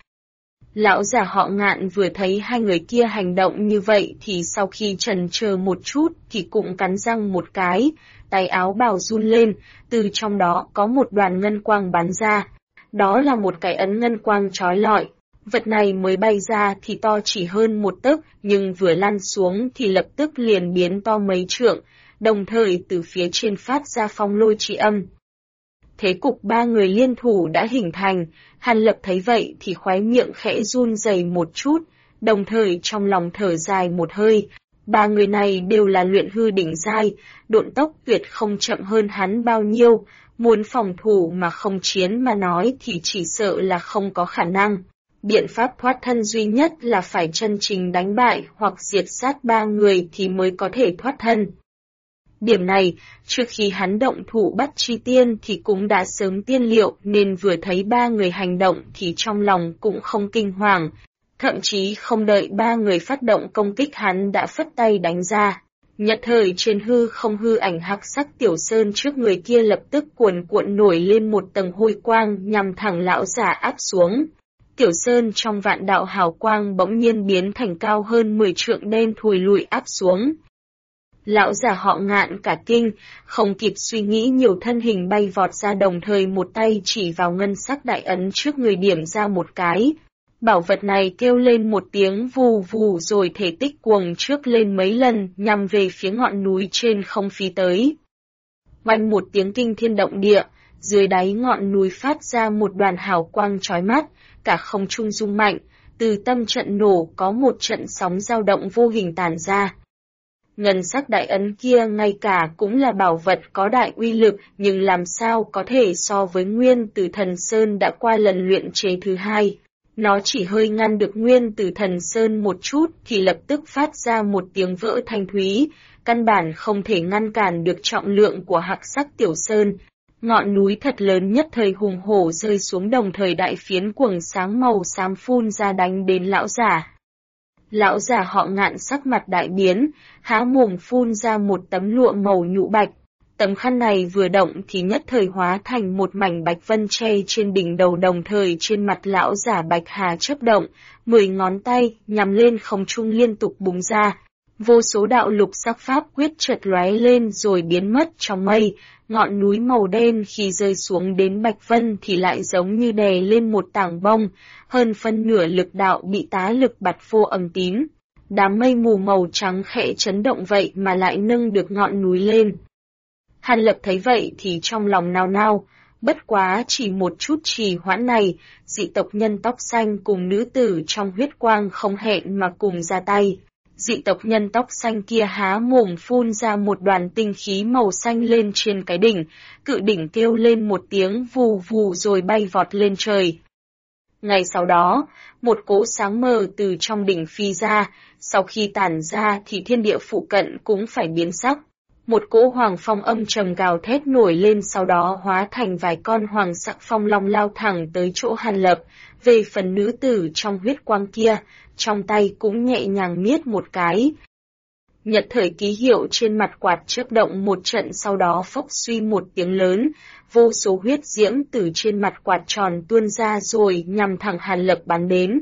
Lão già họ Ngạn vừa thấy hai người kia hành động như vậy thì sau khi chần chờ một chút thì cũng cắn răng một cái, tay áo bào run lên, từ trong đó có một đoàn ngân quang bắn ra. Đó là một cái ấn ngân quang chói lọi. Vật này mới bay ra thì to chỉ hơn 1 tấc, nhưng vừa lăn xuống thì lập tức liền biến to mấy trượng, đồng thời từ phía trên phát ra phong lôi chi âm. Thế cục 3 người liên thủ đã hình thành, Hàn Lập thấy vậy thì khóe miệng khẽ run rẩy một chút, đồng thời trong lòng thở dài một hơi. 3 người này đều là luyện hư đỉnh giai, độn tốc tuyệt không chậm hơn hắn bao nhiêu, muốn phòng thủ mà không chiến mà nói thì chỉ sợ là không có khả năng. Biện pháp thoát thân duy nhất là phải chân chính đánh bại hoặc diệt sát 3 người thì mới có thể thoát thân. Điểm này, trước khi hắn động thủ bắt Chi Tiên thì cũng đã sớm tiên liệu nên vừa thấy 3 người hành động thì trong lòng cũng không kinh hoàng. Thậm chí không đợi 3 người phát động công kích hắn đã phất tay đánh ra. Nhất thời trên hư không hư ảnh hắc sắc tiểu sơn trước người kia lập tức cuồn cuộn nổi lên một tầng hôi quang nhằm thẳng lão giả áp xuống. Tiểu sơn trong vạn đạo hào quang bỗng nhiên biến thành cao hơn 10 trượng đen thùi lùi áp xuống. Lão giả họ Ngạn cả kinh, không kịp suy nghĩ nhiều thân hình bay vọt ra đồng thời một tay chỉ vào ngân sắc đại ấn trước người điểm ra một cái. Bảo vật này kêu lên một tiếng vù vù rồi thể tích cuồng trước lên mấy lần nhằm về phía ngọn núi trên không phi tới. Oanh một tiếng kinh thiên động địa, dưới đáy ngọn núi phát ra một đoàn hào quang chói mắt, cả không trung rung mạnh, từ tâm trận nổ có một trận sóng dao động vô hình tản ra. Ngân sắc đại ấn kia ngay cả cũng là bảo vật có đại uy lực nhưng làm sao có thể so với Nguyên Tử Thần Sơn đã qua lần luyện chế thứ 2. Nó chỉ hơi ngăn được Nguyên Tử Thần Sơn một chút thì lập tức phát ra một tiếng vỡ thanh thúy, căn bản không thể ngăn cản được trọng lượng của hắc sắc tiểu sơn. Ngọn núi thật lớn nhất thời hùng hổ rơi xuống đồng thời đại phiến quầng sáng màu xám phun ra đánh đến lão giả. Lão giả họ Ngạn sắc mặt đại biến, há mồm phun ra một tấm lụa màu nhũ bạch. Tấm khăn này vừa động thì nhất thời hóa thành một mảnh bạch vân che trên đỉnh đầu đồng thời trên mặt lão giả bạch hà chớp động, 10 ngón tay nhằm lên không trung liên tục búng ra. Vô số đạo lục sắc pháp quyết chợt lóe lên rồi biến mất trong mây, ngọn núi màu đen khi rơi xuống đến bạch vân thì lại giống như đè lên một tảng bông, hơn phân nửa lực đạo bị tá lực bạt vô âm tín. Đám mây mù màu trắng khẽ chấn động vậy mà lại nâng được ngọn núi lên. Hàn Lập thấy vậy thì trong lòng nao nao, bất quá chỉ một chút trì hoãn này, dị tộc nhân tóc xanh cùng nữ tử trong huyết quang không hẹn mà cùng ra tay. Dị tộc nhân tóc xanh kia há mồm phun ra một đoàn tinh khí màu xanh lên trên cái đỉnh, cự đỉnh kêu lên một tiếng vù vù rồi bay vọt lên trời. Ngay sau đó, một cỗ sáng mờ từ trong đỉnh phi ra, sau khi tản ra thì thiên địa phụ cận cũng phải biến sắc. Một cỗ hoàng phong âm trầm gào thét nổi lên sau đó hóa thành vài con hoàng sắc phong long lao thẳng tới chỗ Hàn Lập. Về phần nữ tử trong huyết quang kia, trong tay cũng nhẹ nhàng miết một cái. Nhật thời ký hiệu trên mặt quạt chớp động một trận sau đó phốc suy một tiếng lớn, vô số huyết diễm từ trên mặt quạt tròn tuôn ra rồi nhằm thẳng Hàn Lập bắn đến.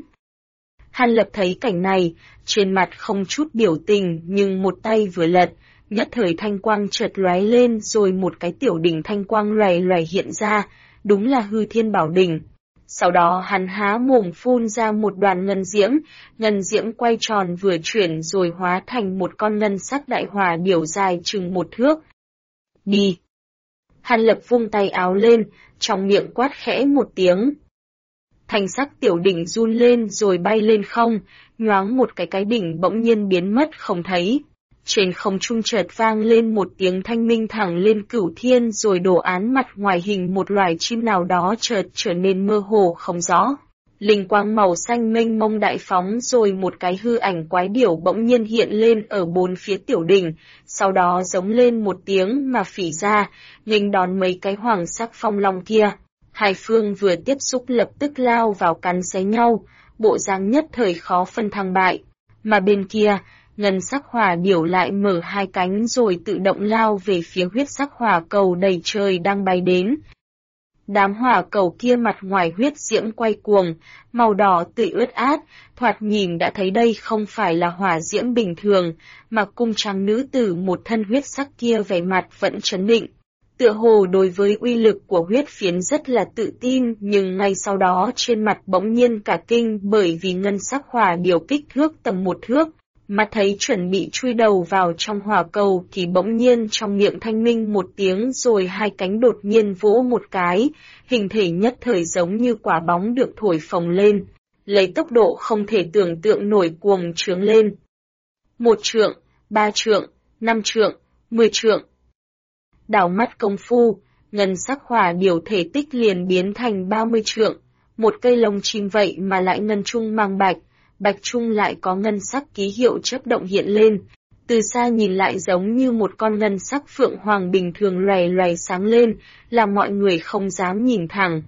Hàn Lập thấy cảnh này, trên mặt không chút biểu tình nhưng một tay vừa lật, nhất thời thanh quang chợt lóe lên rồi một cái tiểu đỉnh thanh quang loè loè hiện ra, đúng là hư thiên bảo đỉnh. Sau đó hắn há mồm phun ra một đoàn ngân diễm quay tròn vừa chuyển rồi hóa thành một con ngân sắc đại hỏa điểu dài chừng 1 thước. Đi! Hàn Lập vung tay áo lên, trong miệng quát khẽ một tiếng. Thanh sắc tiểu đỉnh run lên rồi bay lên không, nhoáng một cái đỉnh bỗng nhiên biến mất không thấy. Trên không trung chợt vang lên một tiếng thanh minh thẳng lên cửu thiên rồi đồ án mặt ngoài hình một loài chim nào đó chợt trở nên mơ hồ không rõ. Linh quang màu xanh mênh mông đại phóng rồi một cái hư ảnh quái điểu bỗng nhiên hiện lên ở bốn phía tiểu đỉnh, sau đó giống lên một tiếng mà phỉ ra, nghênh đón mấy cái hoàng sắc phong long kia. Hai phương vừa tiếp xúc lập tức lao vào cắn xé nhau, bộ dáng nhất thời khó phân thắng bại. Mà bên kia, ngân sắc hỏa điểu lại mở hai cánh rồi tự động lao về phía huyết sắc hỏa cầu đầy trời đang bay đến. Đám hỏa cầu kia mặt ngoài huyết diễm quay cuồng, màu đỏ tươi ướt át, thoạt nhìn đã thấy đây không phải là hỏa diễm bình thường, mà cung trắng nữ tử một thân huyết sắc kia vẻ mặt vẫn trấn định. Tựa hồ đối với uy lực của huyết phiến rất là tự tin, nhưng ngay sau đó trên mặt bỗng nhiên cả kinh bởi vì ngân sắc hỏa điểu kích thước tầm 1 thước, mà thấy chuẩn bị chui đầu vào trong hỏa cầu thì bỗng nhiên trong miệng thanh minh một tiếng rồi hai cánh đột nhiên vỗ một cái, hình thể nhất thời giống như quả bóng được thổi phồng lên, lấy tốc độ không thể tưởng tượng nổi cuồng trướng lên. 1 trượng, 3 trượng, 5 trượng, 10 trượng. Đảo mắt công phu, ngân sắc hỏa điểu thể tích liền biến thành 30 trượng, một cây lông chim vậy mà lại ngân trung mang bạch, bạch trung lại có ngân sắc ký hiệu chớp động hiện lên, từ xa nhìn lại giống như một con ngân sắc phượng hoàng bình thường loè loè sáng lên, làm mọi người không dám nhìn thẳng.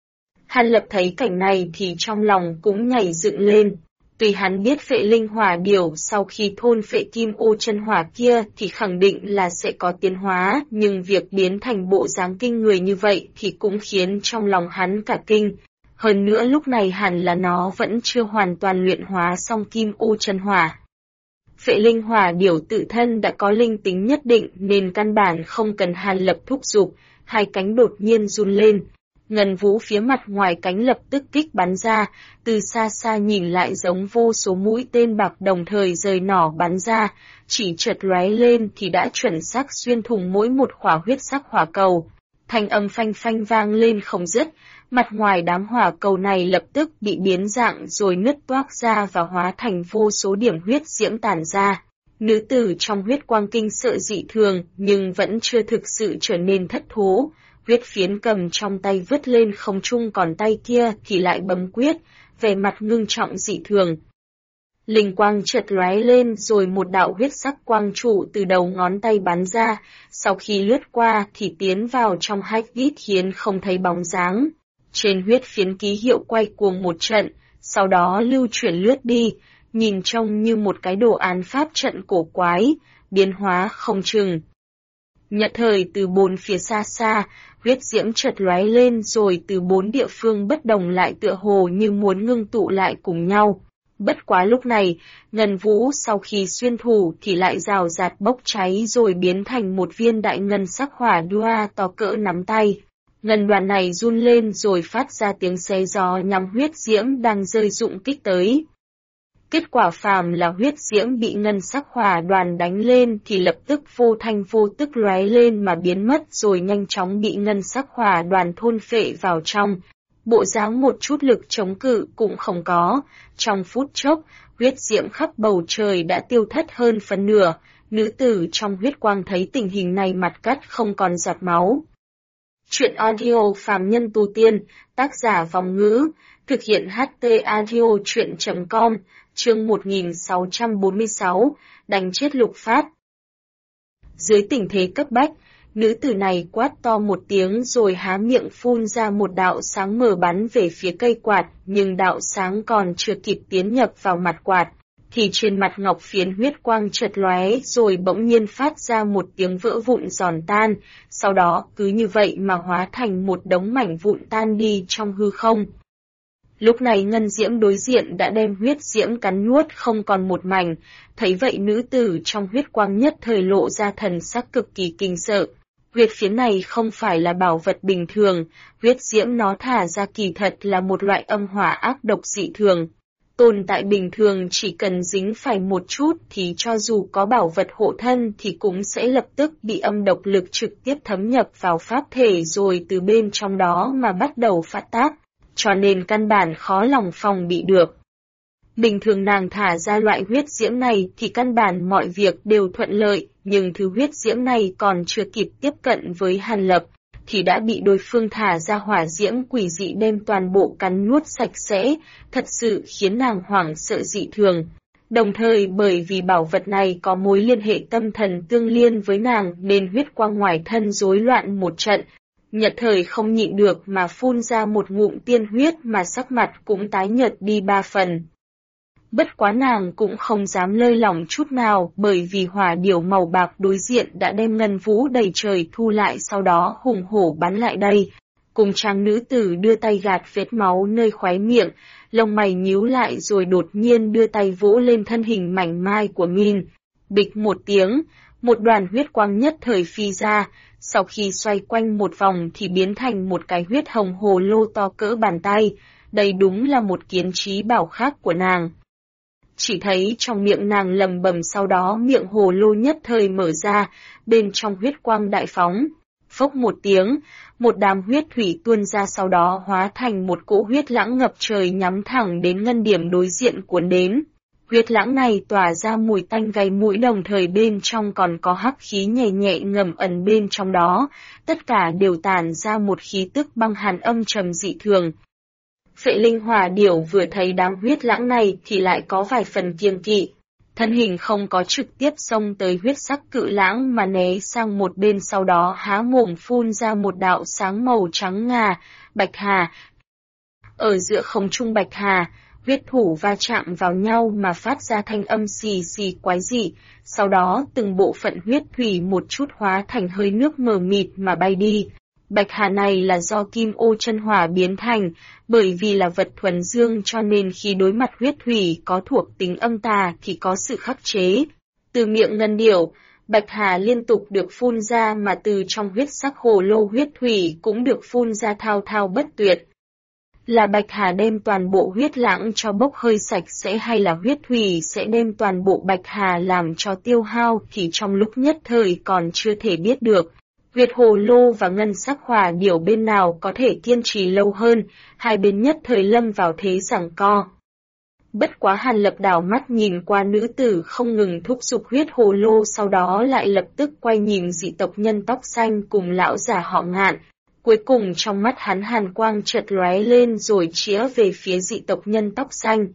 Hàn Lập thấy cảnh này thì trong lòng cũng nhảy dựng lên. Tuy hắn biết phệ linh hỏa điểu sau khi thôn phệ kim ô chân hỏa kia thì khẳng định là sẽ có tiến hóa, nhưng việc biến thành bộ dáng kinh người như vậy thì cũng khiến trong lòng hắn cả kinh. Hơn nữa lúc này hẳn là nó vẫn chưa hoàn toàn luyện hóa xong kim ô chân hỏa. Phệ linh hỏa điểu tự thân đã có linh tính nhất định nên căn bản không cần Hàn Lập thúc giục, hai cánh đột nhiên run lên. Ngân vũ phía mặt ngoài cánh lập tức kích bắn ra, từ xa xa nhìn lại giống vô số mũi tên bạc đồng thời rời nỏ bắn ra, chỉ chợt lóe lên thì đã chuẩn xác xuyên thủng mỗi một khỏa huyết sắc hỏa cầu. Thanh âm phanh phanh vang lên không dứt, mặt ngoài đám hỏa cầu này lập tức bị biến dạng rồi nứt toác ra và hóa thành vô số điểm huyết diễm tản ra. Nữ tử trong huyết quang kinh sợ dị thường nhưng vẫn chưa thực sự trở nên thất thố. Huyết phiến cầm trong tay vứt lên không trung, còn tay kia thì lại bấm quyết, vẻ mặt ngưng trọng dị thường. Linh quang chợt lóe lên rồi một đạo huyết sắc quang trụ từ đầu ngón tay bắn ra, sau khi lướt qua thì tiến vào trong hắc vít khiến không thấy bóng dáng. Trên huyết phiến ký hiệu quay cuồng một trận, sau đó lưu chuyển lướt đi, nhìn trông như một cái đồ án pháp trận cổ quái, biến hóa không chừng. Nhất thời từ bốn phía xa xa, huyết diễm chợt lóe lên rồi từ bốn địa phương bất đồng lại tựa hồ như muốn ngưng tụ lại cùng nhau. Bất quá lúc này, ngân vũ sau khi xuyên thủ thì lại rào rạt bốc cháy rồi biến thành một viên đại ngân sắc hỏa đua to cỡ nắm tay. Ngân đoàn này run lên rồi phát ra tiếng xé gió nhằm huyết diễm đang rơi rụng kích tới. Kết quả phàm là huyết diễm bị ngân sắc hỏa đoàn đánh lên thì lập tức vô thanh vô tức lóe lên mà biến mất rồi nhanh chóng bị ngân sắc hỏa đoàn thôn phệ vào trong. Bộ dáng một chút lực chống cự cũng không có, trong phút chốc, huyết diễm khắp bầu trời đã tiêu thất hơn phần nửa, nữ tử trong huyết quang thấy tình hình này mặt cắt không còn giọt máu. Chuyện audio phàm nhân tu tiên, tác giả Vòng Ngữ, thực hiện HT audio chuyện.com, chương 1646, đánh chết Lục Phát. Dưới tình thế cấp bách, nữ tử này quát to một tiếng rồi há miệng phun ra một đạo sáng mờ bắn về phía cây quạt, nhưng đạo sáng còn chưa kịp tiến nhập vào mặt quạt, thì trên mặt ngọc phiến huyết quang chợt lóe rồi bỗng nhiên phát ra một tiếng vỡ vụn giòn tan, sau đó cứ như vậy mà hóa thành một đống mảnh vụn tan đi trong hư không. Lúc này ngân diễm đối diện đã đem huyết diễm cắn nuốt không còn một mảnh, thấy vậy nữ tử trong huyết quang nhất thời lộ ra thần sắc cực kỳ kinh sợ. Huyết phiến này không phải là bảo vật bình thường, huyết diễm nó thả ra kỳ thật là một loại âm hỏa ác độc dị thường. Tồn tại bình thường chỉ cần dính phải một chút thì cho dù có bảo vật hộ thân thì cũng sẽ lập tức bị âm độc lực trực tiếp thấm nhập vào pháp thể rồi từ bên trong đó mà bắt đầu phát tác, cho nên căn bản khó lòng phòng bị được. Bình thường nàng thả ra loại huyết diễm này thì căn bản mọi việc đều thuận lợi, nhưng thứ huyết diễm này còn chưa kịp tiếp cận với Hàn Lập, thì đã bị đối phương thả ra hỏa diễm quỷ dị đem toàn bộ cắn nuốt sạch sẽ, thật sự khiến nàng hoảng sợ dị thường. Đồng thời bởi vì bảo vật này có mối liên hệ tâm thần tương liên với nàng nên huyết quang ngoài thân rối loạn một trận, nhất thời không nhịn được mà phun ra một ngụm tiên huyết mà sắc mặt cũng tái nhợt đi 3 phần. Bất quá nàng cũng không dám lơi lỏng chút nào bởi vì hỏa điểu màu bạc đối diện đã đem ngân vũ đầy trời thu lại sau đó hùng hổ bắn lại đây. Cùng trang nữ tử đưa tay gạt vết máu nơi khóe miệng, lông mày nhíu lại rồi đột nhiên đưa tay vỗ lên thân hình mảnh mai của Min. Bịch một tiếng, một đoàn huyết quang nhất thời phi ra, sau khi xoay quanh một vòng thì biến thành một cái huyết hồng hồ lô to cỡ bàn tay, đây đúng là một kiến trí bảo khác của nàng. Chỉ thấy trong miệng nàng lầm bầm, sau đó miệng hồ lô nhất thời mở ra, bên trong huyết quang đại phóng. Phốc một tiếng, một đám huyết thủy tuôn ra, sau đó hóa thành một cỗ huyết lãng ngập trời nhắm thẳng đến ngân điểm đối diện cuốn đến. Huyết lãng này tỏa ra mùi tanh gây mũi, đồng thời bên trong còn có hắc khí nhẹ nhẹ ngầm ẩn bên trong đó, tất cả đều tản ra một khí tức băng hàn âm trầm dị thường. Phệ linh hỏa điểu vừa thấy đám huyết lãng này thì lại có vài phần kiêng kỵ. Thân hình không có trực tiếp xông tới huyết sắc cự lãng mà né sang một bên, sau đó há mồm phun ra một đạo sáng màu trắng ngà, bạch hà. Ở giữa không trung bạch hà, huyết thủ va chạm vào nhau mà phát ra thanh âm xì xì quái dị, sau đó từng bộ phận huyết thủy một chút hóa thành hơi nước mờ mịt mà bay đi. Bạch hà này là do kim ô chân hỏa biến thành, bởi vì là vật thuần dương cho nên khi đối mặt huyết thủy có thuộc tính âm tà thì có sự khắc chế. Từ miệng ngân điểu, bạch hà liên tục được phun ra, mà từ trong huyết sắc hồ lô huyết thủy cũng được phun ra thao thao bất tuyệt. Là bạch hà đem toàn bộ huyết lãng cho bốc hơi sạch sẽ, hay là huyết thủy sẽ đem toàn bộ bạch hà làm cho tiêu hao thì trong lúc nhất thời còn chưa thể biết được. Huyết hồ lô và ngân sắc hỏa điểu bên nào có thể kiên trì lâu hơn, hai bên nhất thời lâm vào thế giằng co. Bất quá Hàn Lập đảo mắt nhìn qua nữ tử không ngừng thúc giục huyết hồ lô, sau đó lại lập tức quay nhìn dị tộc nhân tóc xanh cùng lão già họ Ngạn. Cuối cùng trong mắt hắn hàn quang chợt lóe lên rồi chĩa về phía dị tộc nhân tóc xanh.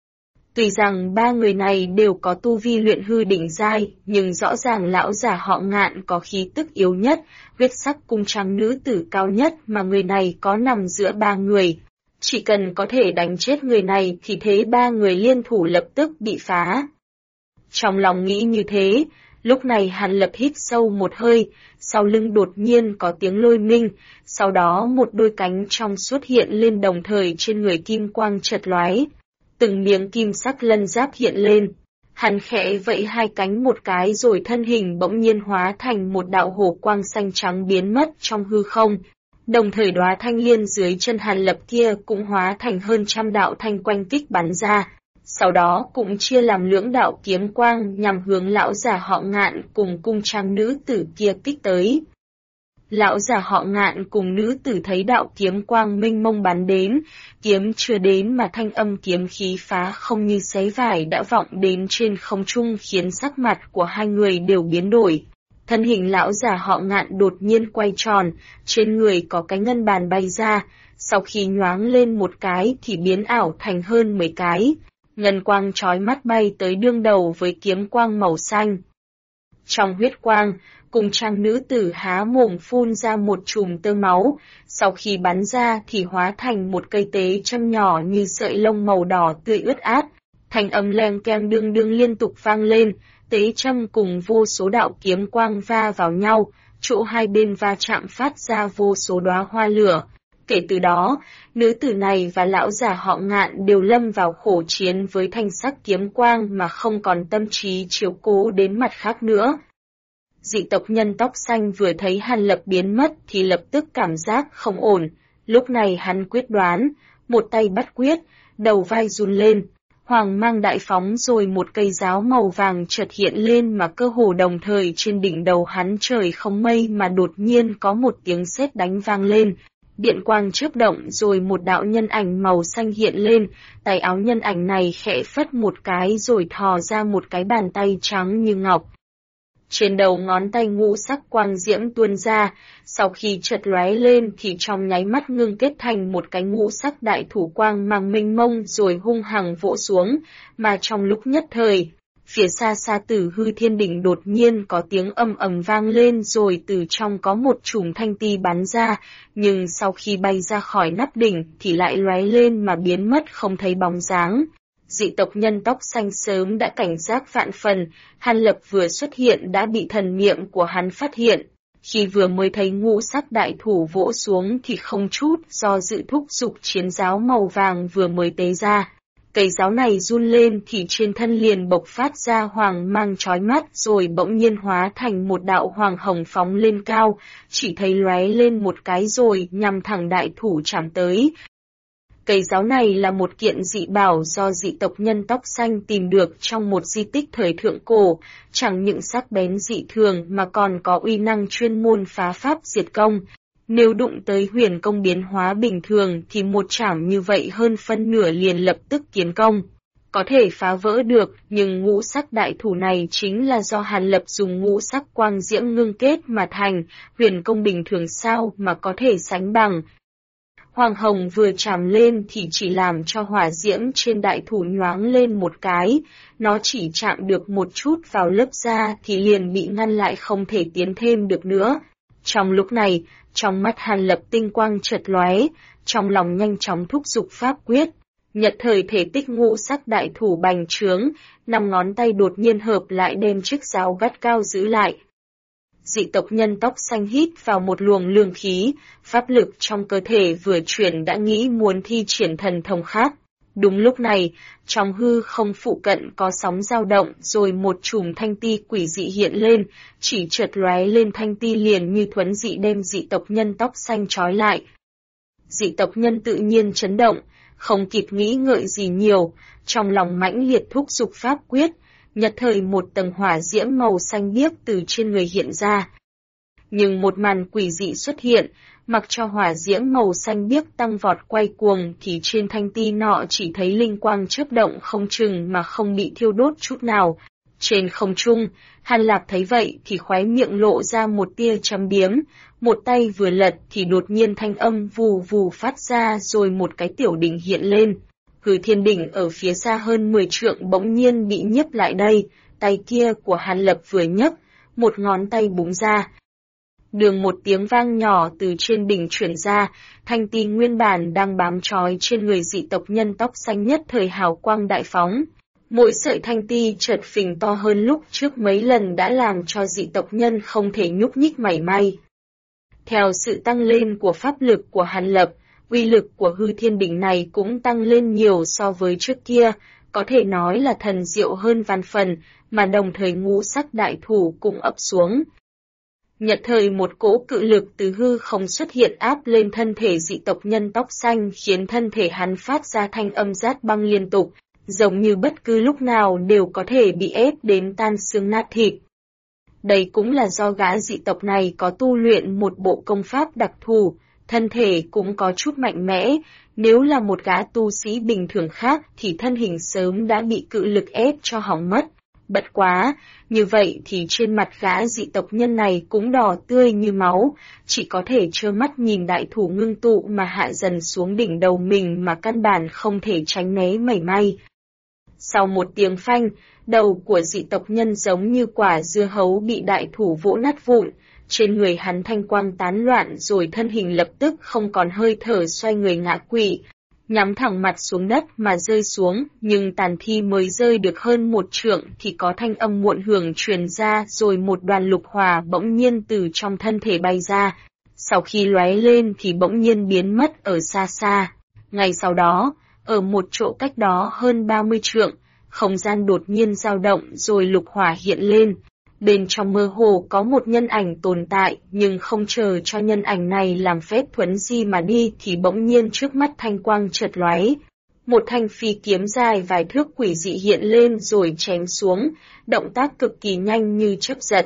Tuy rằng ba người này đều có tu vi luyện hư đỉnh giai, nhưng rõ ràng lão già họ Ngạn có khí tức yếu nhất, huyết sắc cung trắng nữ tử cao nhất, mà người này có nằm giữa ba người. Chỉ cần có thể đánh chết người này thì thế ba người liên thủ lập tức bị phá. Trong lòng nghĩ như thế, lúc này Hàn Lập hít sâu một hơi, sau lưng đột nhiên có tiếng lôi minh, sau đó một đôi cánh trong xuất hiện lên, đồng thời trên người kim quang chợt lóe. Từng miếng kim sắc lân giáp hiện lên, hắn khẽ vẫy hai cánh một cái rồi thân hình bỗng nhiên hóa thành một đạo hổ quang xanh trắng biến mất trong hư không. Đồng thời đóa thanh liên dưới chân Hàn Lập kia cũng hóa thành hơn trăm đạo thanh quanh kích bắn ra, sau đó cũng chia làm lưỡng đạo kiếm quang nhằm hướng lão già họ Ngạn cùng cung trang nữ tử kia kích tới. Lão già họ Ngạn cùng nữ tử thấy đạo kiếm quang mênh mông bắn đến, kiếm chưa đến mà thanh âm kiếm khí phá không như xé vải đã vọng đến trên không trung, khiến sắc mặt của hai người đều biến đổi. Thân hình lão già họ Ngạn đột nhiên quay tròn, trên người có cái ngân bàn bay ra, sau khi nhoáng lên một cái thì biến ảo thành hơn 10 cái. Ngân quang chói mắt bay tới đương đầu với kiếm quang màu xanh. Trong huyết quang, cùng trang nữ tử há mồm phun ra một chùm tơ máu, sau khi bắn ra thì hóa thành một cây tế châm nhỏ như sợi lông màu đỏ tươi ướt át. Thanh âm leng keng đương đương liên tục vang lên, tế châm cùng vô số đạo kiếm quang va vào nhau, chỗ hai bên va chạm phát ra vô số đóa hoa lửa. Kể từ đó, nữ tử này và lão già họ Ngạn đều lâm vào khổ chiến với thanh sắc kiếm quang mà không còn tâm trí chiếu cố đến mặt khác nữa. Dị tộc nhân tóc xanh vừa thấy Hàn Lập biến mất thì lập tức cảm giác không ổn, lúc này hắn quyết đoán, một tay bắt quyết, đầu vai run lên, hoàng mang đại phóng rồi một cây giáo màu vàng chợt hiện lên, mà cơ hồ đồng thời trên đỉnh đầu hắn trời không mây mà đột nhiên có một tiếng sét đánh vang lên. Điện quang chớp động rồi một đạo nhân ảnh màu xanh hiện lên, tay áo nhân ảnh này khẽ phất một cái rồi thò ra một cái bàn tay trắng như ngọc. Trên đầu ngón tay ngũ sắc quang diễm tuôn ra, sau khi chợt lóe lên thì trong nháy mắt ngưng kết thành một cái ngũ sắc đại thủ quang mang mênh mông rồi hung hăng vỗ xuống, mà trong lúc nhất thời, phía xa xa Tử Hư Thiên Đỉnh đột nhiên có tiếng ầm ầm vang lên rồi từ trong có một chùm thanh ti bắn ra, nhưng sau khi bay ra khỏi nắp đỉnh thì lại lóe lên mà biến mất không thấy bóng dáng. Dị tộc nhân tóc xanh sớm đã cảnh giác vạn phần, Hàn Lập vừa xuất hiện đã bị thần niệm của hắn phát hiện. Khi vừa mới thấy ngũ sắc đại thủ vỗ xuống thì không chút do dự thúc giục chiến giáo màu vàng vừa mới tế ra. Cây giáo này run lên thì trên thân liền bộc phát ra hoàng mang chói mắt rồi bỗng nhiên hóa thành một đạo hoàng hồng phóng lên cao, chỉ thấy lóe lên một cái rồi nhằm thẳng đại thủ chạm tới. Cây giáo này là một kiện dị bảo do dị tộc nhân tóc xanh tìm được trong một di tích thời thượng cổ, chẳng những sắc bén dị thường mà còn có uy năng chuyên môn phá pháp diệt công. Nếu đụng tới huyền công biến hóa bình thường thì một chảm như vậy hơn phân nửa liền lập tức kiến công. Có thể phá vỡ được, nhưng ngũ sắc đại thủ này chính là do Hàn Lập dùng ngũ sắc quang diễm ngưng kết mà thành, huyền công bình thường sao mà có thể sánh bằng. Hoàng hồng vừa chạm lên thì chỉ làm cho hỏa diễm trên đại thủ nhoáng lên một cái, nó chỉ chạm được một chút vào lớp da thì liền bị ngăn lại không thể tiến thêm được nữa. Trong lúc này, trong mắt Hàn Lập tinh quang chợt lóe, trong lòng nhanh chóng thúc giục pháp quyết. Nhật thời thể tích ngũ sắc đại thủ bành trướng, 5 ngón tay đột nhiên hợp lại đem chiếc giáo gắt cao giữ lại. Dị tộc nhân tóc xanh hít vào một luồng lương khí, pháp lực trong cơ thể vừa chuyển đã nghĩ muốn thi triển thần thông khác. Đúng lúc này, trong hư không phụ cận có sóng dao động rồi một chùm thanh ti quỷ dị hiện lên, chỉ chợt lóe lên thanh ti liền như thuấn dị đem dị tộc nhân tóc xanh trói lại. Dị tộc nhân tự nhiên chấn động, không kịp nghĩ ngợi gì nhiều, trong lòng mãnh liệt thúc giục pháp quyết, nhật thời một tầng hỏa diễm màu xanh biếc từ trên người hiện ra. Nhưng một màn quỷ dị xuất hiện, mặc cho hỏa diễm màu xanh biếc tăng vọt quay cuồng thì trên thanh ti nọ chỉ thấy linh quang chớp động không chừng mà không bị thiêu đốt chút nào. Trên không trung, Hàn Lạp thấy vậy thì khóe miệng lộ ra một tia châm biếm, một tay vừa lật thì đột nhiên thanh âm vù vù phát ra rồi một cái tiểu đỉnh hiện lên. Hư Thiên đỉnh ở phía xa hơn 10 trượng bỗng nhiên bị nhấc lại đây, tay kia của Hàn Lập vừa nhấc, một ngón tay búng ra. Đường một tiếng vang nhỏ từ trên đỉnh truyền ra, thanh ti nguyên bản đang bám trói trên người dị tộc nhân tóc xanh nhất thời hào quang đại phóng. Mỗi sợi thanh ti chợt phình to hơn lúc trước mấy lần đã làm cho dị tộc nhân không thể nhúc nhích mảy may. Theo sự tăng lên của pháp lực của Hàn Lập, uy lực của Hư Thiên đỉnh này cũng tăng lên nhiều so với trước kia, có thể nói là thần diệu hơn vạn phần, mà đồng thời ngũ sắc đại thủ cũng ập xuống. Nhật thời một cỗ cự lực từ hư không xuất hiện áp lên thân thể dị tộc nhân tóc xanh khiến thân thể hắn phát ra thanh âm rát băng liên tục, giống như bất cứ lúc nào đều có thể bị ép đến tan xương nát thịt. Đây cũng là do gã dị tộc này có tu luyện một bộ công pháp đặc thù, thân thể cũng có chút mạnh mẽ, nếu là một gã tu sĩ bình thường khác thì thân hình sớm đã bị cự lực ép cho hỏng mất. Bất quá, như vậy thì trên mặt gã dị tộc nhân này cũng đỏ tươi như máu, chỉ có thể trơ mắt nhìn đại thủ ngưng tụ mà hạ dần xuống đỉnh đầu mình mà căn bản không thể tránh né mảy may. Sau một tiếng phanh, đầu của dị tộc nhân giống như quả dưa hấu bị đại thủ vỗ nát vụn, trên người hắn thanh quang tán loạn rồi thân hình lập tức không còn hơi thở xoay người ngã quỵ, nhắm thẳng mặt xuống đất mà rơi xuống, nhưng tàn thi mới rơi được hơn 1 trượng thì có thanh âm muộn hưởng truyền ra rồi một đoàn lục hỏa bỗng nhiên từ trong thân thể bay ra, sau khi lóe lên thì bỗng nhiên biến mất ở xa xa. Ngay sau đó, ở một chỗ cách đó hơn 30 trượng, không gian đột nhiên dao động rồi lục hỏa hiện lên. Bên trong mơ hồ có một nhân ảnh tồn tại, nhưng không chờ cho nhân ảnh này làm phép thuấn di mà đi thì bỗng nhiên trước mắt thanh quang chợt lóe. Một thanh phi kiếm dài vài thước quỷ dị hiện lên rồi chém xuống, động tác cực kỳ nhanh như chớp giật.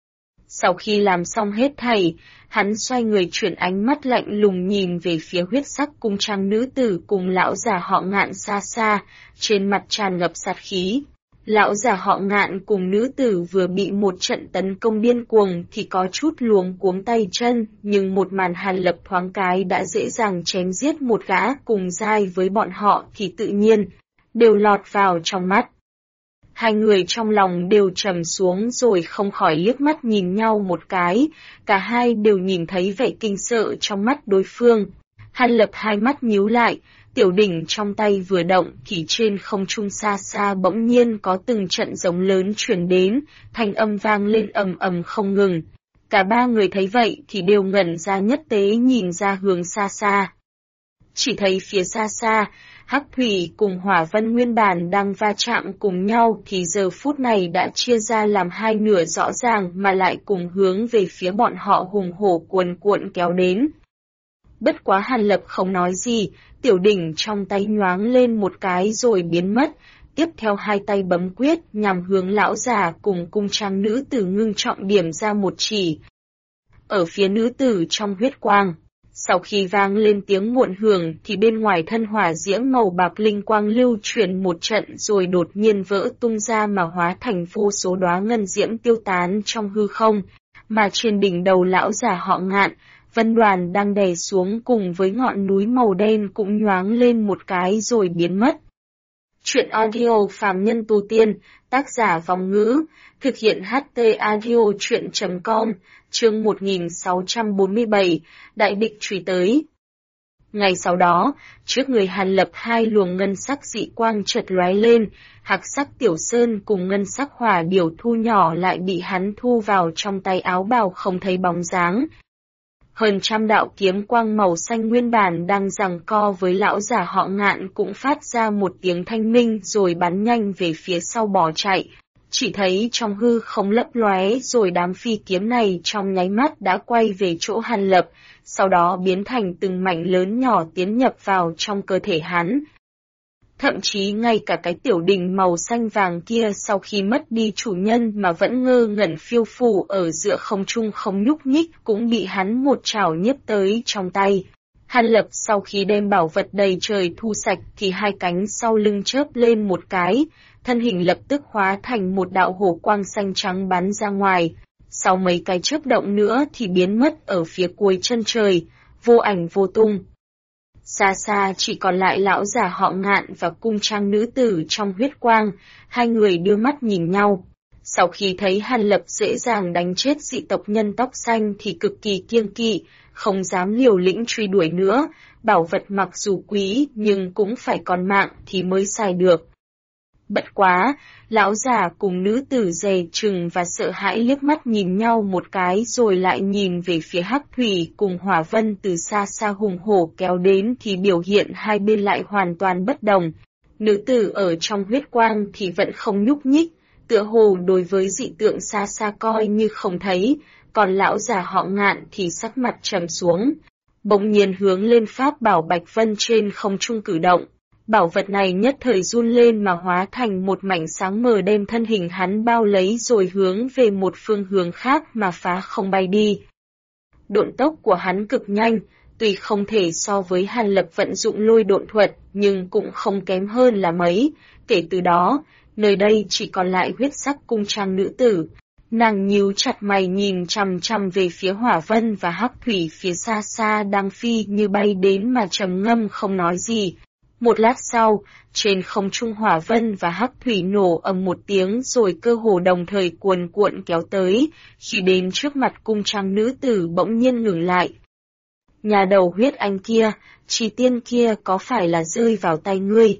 Sau khi làm xong hết thảy, hắn xoay người chuyển ánh mắt lạnh lùng nhìn về phía huyết sắc cung trang nữ tử cùng lão già họ Ngạn xa xa, trên mặt tràn ngập sát khí. Lão già họ Ngạn cùng nữ tử vừa bị một trận tấn công điên cuồng thì có chút luống cuống tay chân, nhưng một màn Hàn Lập thoáng cái đã dễ dàng chém giết một gã cùng giai với bọn họ thì tự nhiên đều lọt vào trong mắt. Hai người trong lòng đều trầm xuống rồi không khỏi liếc mắt nhìn nhau một cái, cả hai đều nhìn thấy vẻ kinh sợ trong mắt đối phương. Hàn Lập hai mắt nhíu lại, tiểu đỉnh trong tay vừa động thì trên không trung xa xa bỗng nhiên có từng trận giống lớn truyền đến, thanh âm vang lên ầm ầm không ngừng. Cả ba người thấy vậy thì đều ngẩn ra nhất tế nhìn ra hướng xa xa. Chỉ thấy phía xa xa, Hắc Thủy cùng Hỏa Vân nguyên bản đang va chạm cùng nhau thì giờ phút này đã chia ra làm hai nửa rõ ràng mà lại cùng hướng về phía bọn họ hùng hổ cuồn cuộn kéo đến. Bất quá Hàn Lập không nói gì, tiểu đỉnh trong tay nhoáng lên một cái rồi biến mất, tiếp theo hai tay bấm quyết nhằm hướng lão già cùng cung trang nữ tử ngưng trọng điểm ra một chỉ. Ở phía nữ tử trong huyết quang, sau khi vang lên tiếng muộn hưởng thì bên ngoài thân hỏa diễm màu bạc linh quang lưu chuyển một trận rồi đột nhiên vỡ tung ra mà hóa thành vô số đóa ngân diễm tiêu tán trong hư không, mà trên đỉnh đầu lão già họ Ngạn, vân đoàn đang đè xuống cùng với ngọn núi màu đen cũng nhoáng lên một cái rồi biến mất. Chuyện audio phàm nhân tu tiên, tác giả Vong Ngữ, thực hiện HT audio chuyện.com, chương 1647, Đại địch truy tới. Ngày sau đó, trước người Hàn Lập hai luồng ngân sắc dị quang chợt lóe lên, hạc sắc tiểu sơn cùng ngân sắc hỏa điểu thu nhỏ lại bị hắn thu vào trong tay áo bào không thấy bóng dáng. Hơn trăm đạo kiếm quang màu xanh nguyên bản đang giằng co với lão già họ Ngạn cũng phát ra một tiếng thanh minh rồi bắn nhanh về phía sau bỏ chạy. Chỉ thấy trong hư không lấp lóe rồi đám phi kiếm này trong nháy mắt đã quay về chỗ Hàn Lập, sau đó biến thành từng mảnh lớn nhỏ tiến nhập vào trong cơ thể hắn. Thậm chí ngay cả cái tiểu đỉnh màu xanh vàng kia sau khi mất đi chủ nhân mà vẫn ngơ ngẩn phiêu phù ở giữa không trung không nhúc nhích cũng bị hắn một chảo nhiếp tới trong tay. Hàn Lập sau khi đem bảo vật đầy trời thu sạch thì hai cánh sau lưng chớp lên một cái, thân hình lập tức hóa thành một đạo hổ quang xanh trắng bắn ra ngoài. Sau mấy cái chớp động nữa thì biến mất ở phía cuối chân trời, vô ảnh vô tung. Xa xa chỉ còn lại lão già họ Ngạn và cung trang nữ tử trong huyết quang, hai người đưa mắt nhìn nhau. Sau khi thấy Hàn Lập dễ dàng đánh chết dị tộc nhân tóc xanh thì cực kỳ kiêng kỵ, không dám liều lĩnh truy đuổi nữa, bảo vật mặc dù quý nhưng cũng phải còn mạng thì mới xài được. Bất quá, lão già cùng nữ tử dè chừng và sợ hãi liếc mắt nhìn nhau một cái rồi lại nhìn về phía Hắc Thủy cùng Hỏa Vân từ xa xa hùng hổ kéo đến thì biểu hiện hai bên lại hoàn toàn bất đồng. Nữ tử ở trong huyết quang thì vẫn không nhúc nhích, tựa hồ đối với dị tượng xa xa coi như không thấy, còn lão già họ Ngạn thì sắc mặt trầm xuống, bỗng nhiên hướng lên pháp bảo Bạch Vân trên không trung cử động. Bảo vật này nhất thời run lên mà hóa thành một mảnh sáng mờ đem thân hình hắn bao lấy rồi hướng về một phương hướng khác mà phá không bay đi. Độn tốc của hắn cực nhanh, tuy không thể so với Hàn Lập vận dụng lôi độn thuật nhưng cũng không kém hơn là mấy. Kể từ đó, nơi đây chỉ còn lại huyết sắc cung trang nữ tử. Nàng nhíu chặt mày nhìn chằm chằm về phía Hỏa Vân và Hắc Thủy phía xa xa đang phi như bay đến mà trầm ngâm không nói gì. Một lát sau, trên không trung Hỏa Vân và Hắc Thủy nổ ầm một tiếng rồi cơ hồ đồng thời cuồn cuộn kéo tới, khi đến trước mặt cung trang nữ tử bỗng nhiên ngừng lại. Nhà đầu huyết anh kia, Trì Tiên kia có phải là rơi vào tay ngươi?